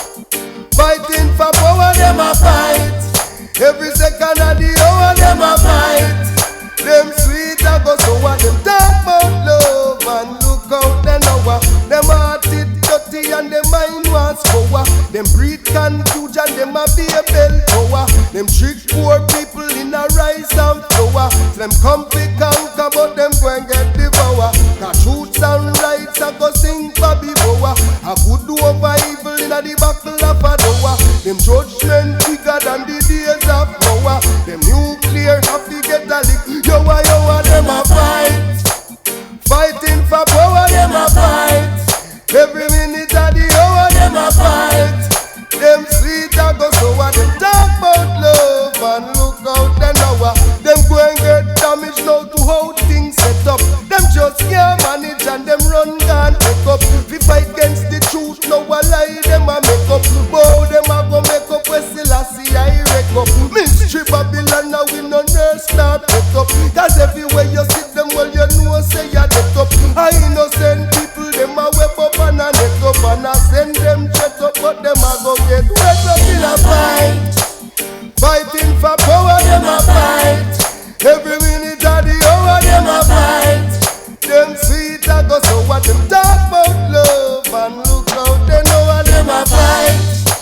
Fighting for power, them a fight. Every second of the hour, them a fight. Them sweet and go so what them talk about love. And look out, they know what them heart it dirty and them mind wants power. Them breed confusion, them a be a bell tower. Them trick poor people in a rice and flour. Them come to conquer but them go and get devour. Cause truth and rights a go sing Bobby Boa. A good over evil in a the battle of a door. Them judgment bigger than the days of Noah. Them nuclear have to get a lick. Yoa, them a fight. Fighting for power, them a fight. Every minute of the hour, them a fight. Them sweet a go so what them talk about love. And look out, they know what them go and get damaged now to how things set up. Them just can't manage and them run can't take up. If fight against the truth, no a lie, them a make up. Bow them a go make up, where Selassie I wake up. Mystery Babylon, now we no nurse not pick up. Cause everywhere you sit them, well you know say you get up. I innocent people, them a web up and a net up. And I send them jet up, but them a go get wet up in a fight. Fighting for power, them a fight. Every minute of the hour, them a fight. Them sweet a go so what them talk about love. And look out, they know what them a fight.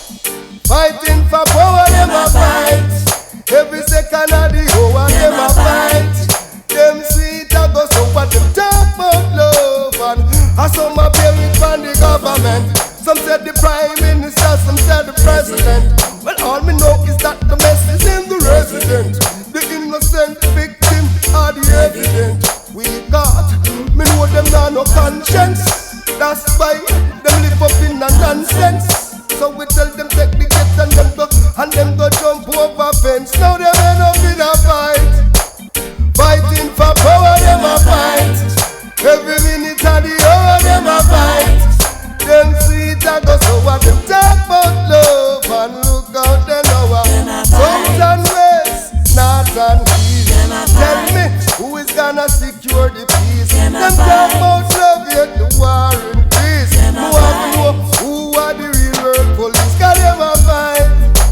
Fighting for power, them a fight. Every second of the hour, them a fight. Them sweet a go so what them talk about love. And I saw my parents from the government. Some said the prime minister, some said the president. Well, all me know is that the mess is in the resident. The innocent victim are the evident. We got, me know them now no conscience. That's why them live up in a nonsense. So we tell them take the gate and them go jump over fence. Now them end up in a fight. Fighting for power, them a fight. Every minute of the hour, them a fight. Them sweet a go so what them talk about love. And look out, they know what south and west, north and east. Tell me who is gonna secure the peace. Them talk about love yet the war increase. Who have to know who are the real world police. Cause them a fight.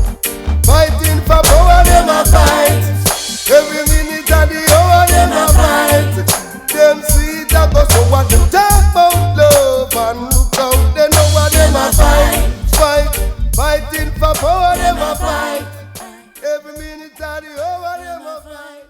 Fighting for power, them a fight. Every minute of the hour, them a fight. Them sweet a go so what them talk about love. And look out, they know what them a fight. Fighting for power, them a fight. Every minute of the hour, them a fight.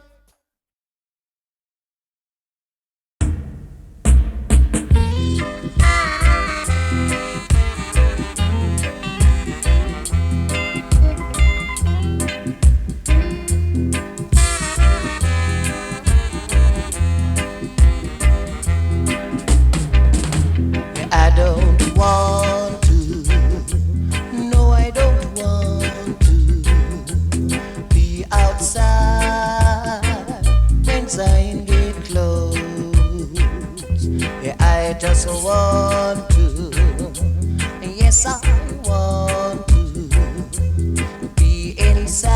I don't want to, no I don't want to be outside when Zion get close. Yeah, I just want to, yes I want to be inside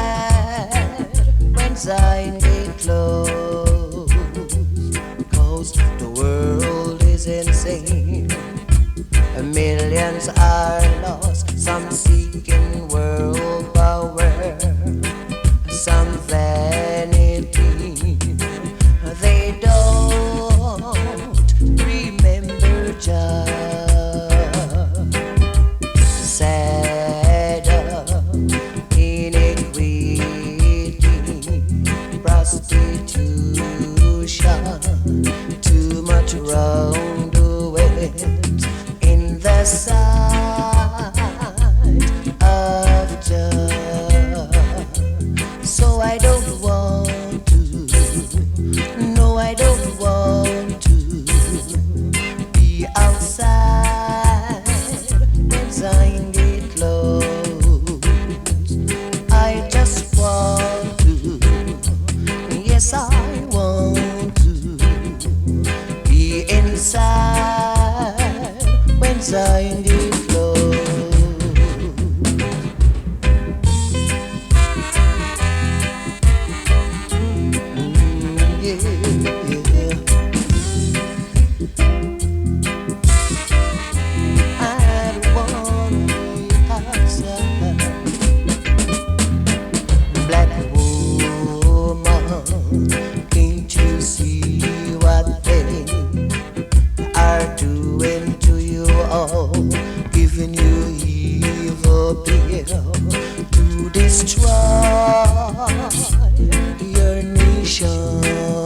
when Zion get close. 'Cause the world is insane. Millions are lost, some seeking world power, some vanity. They don't remember just sad iniquity, prostitution, too much wrong doing in the sight of judge. So I don't want to, no, I don't want to be outside when Zion get closed. I just want to, yes, I want to be inside when Zion get closed. Giving you evil bill to destroy your nation.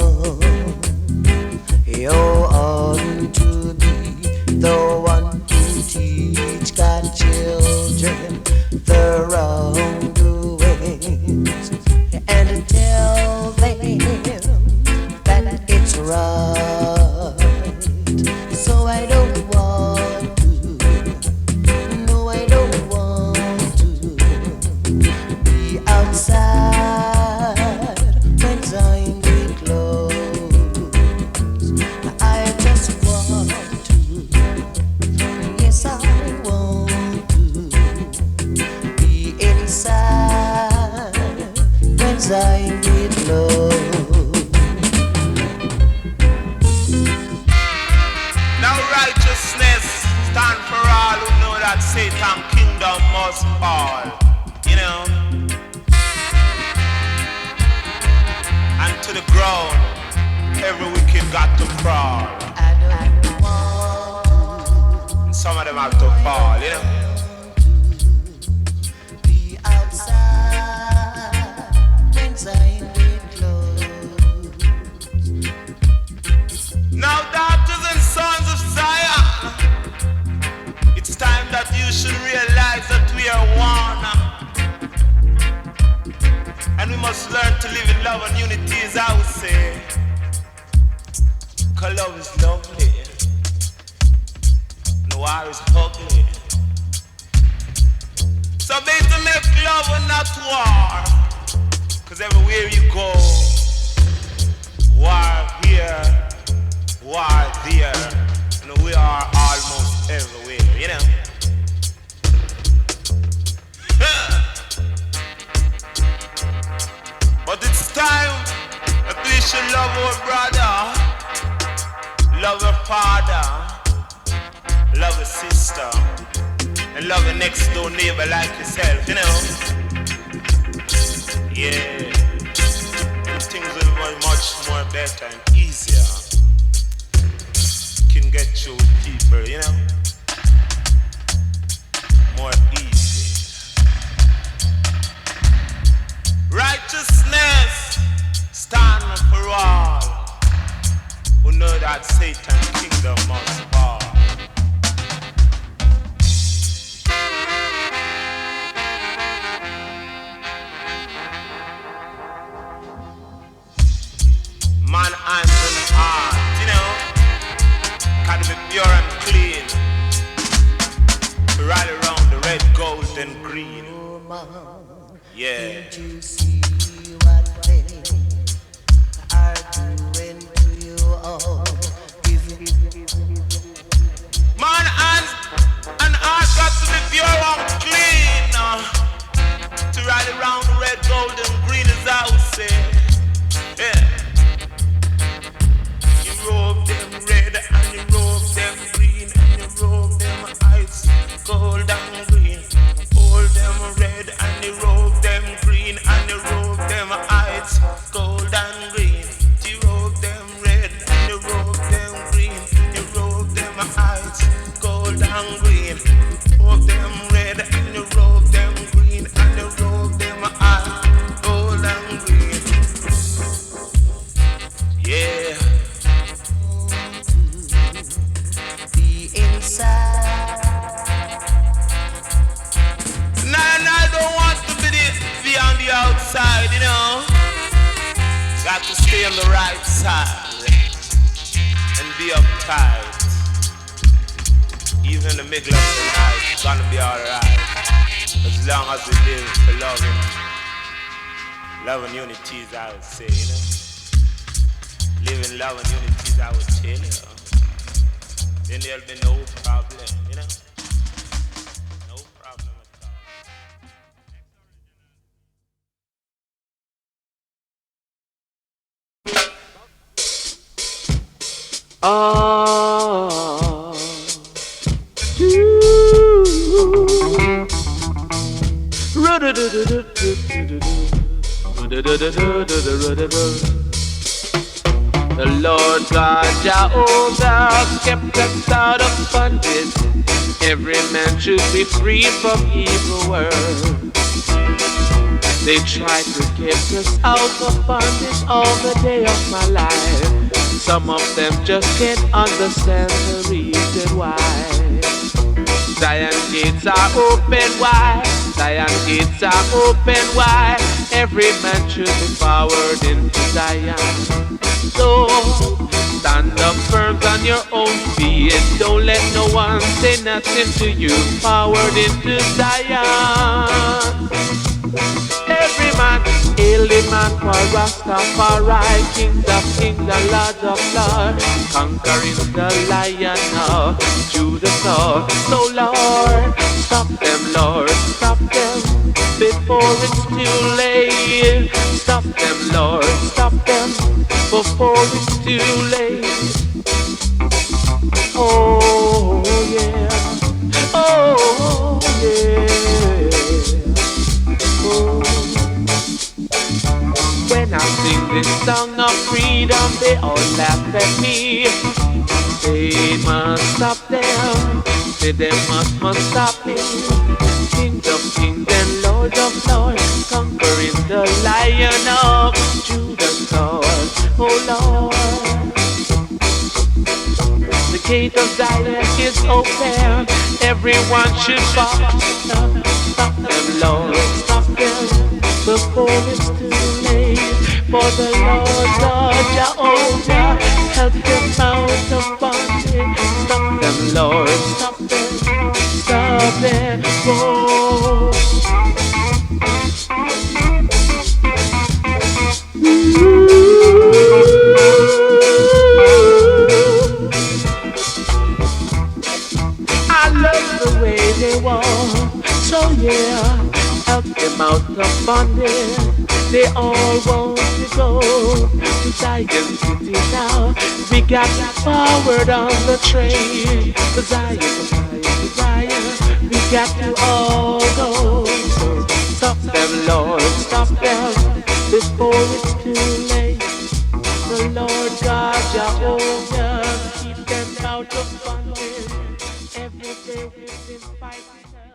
You ought to be the one to teach God's children the wrongdoings and tell them that it's right. So I don't want to, no, I don't want to be outside when Zion get closed. I just want to, yes, I want to be inside when Zion get closed. Stand for all who know that Satan's kingdom must fall, you know. And to the ground, every wicked got to crawl. And some of them have to fall, you know. Be outside when Zion get closed. Now, daughters and sons of Zion, it's time that you should realize that we are one. And we must learn to live in love and unity, as I would say. 'Cause love is lovely. And war is ugly. So better make love and not war. 'Cause everywhere you go, war here, war there. And we are almost everywhere, you know. But it's time that we should love our brother, love our father, love our sister, and love the next door neighbor like yourself, you know. Yeah, and things will be much more better and easier. Can get you with people, you know, more easy. Righteousness stand for all who know that Satan's kingdom must fall. Man, hands and heart, you know, can be pure and clean. Right around the red, gold, and green. Yeah. Can't you see what they are doing to you all? Man, hands and heart got to be pure and clean. To ride around the red, gold, and green, as I would say. Yeah. You robe them red and you robe them green and you robe them ice, gold and green. right side and be uptight. Even in the middle of the night, it's gonna be alright. As long as we live for love and unity, as I would say, you know. Live in love and unity, as I would tell you. Then there'll be no problem, you know. No problem at all. The Lord God Jehovah kept us out of bondage. Every man should be free from evil words. They tried to keep us out of bondage all the day of my life. Some of them just can't understand the reason why. Zion gates are open wide. Zion gates are open wide. Every man should be forward into Zion. So stand up firm on your own feet. Don't let no one say nothing to you. Forward into Zion. Every man, hail the man for Rastafari, King of kings, the Lord of lords, conquering the Lion of Judah. So Lord, stop them, Lord, stop them before it's too late. Stop them, Lord, stop them before it's too late. Oh yeah, oh yeah. When I sing this song of freedom, they all laugh at me. They must stop them. Say they must stop me. King of kings and Lord of lords, conquering the Lion of Judah's sword. Oh Lord, the gate of Zion is open. Everyone should follow. Stop them, Lord, stop them before it's too late. For the Lord God Jehovah help them out of bondage. Stop them, Lord, stop them, stop them. Oh. I love the way they walk, so yeah, help them out of bondage. They all want to go to Zion City now. We got forward on the train. To Zion, Zion. We got to all go. Stop them, Lord, stop them before it's too late. The Lord God Jehovah keep them out of bondage. Every day we've been fighting.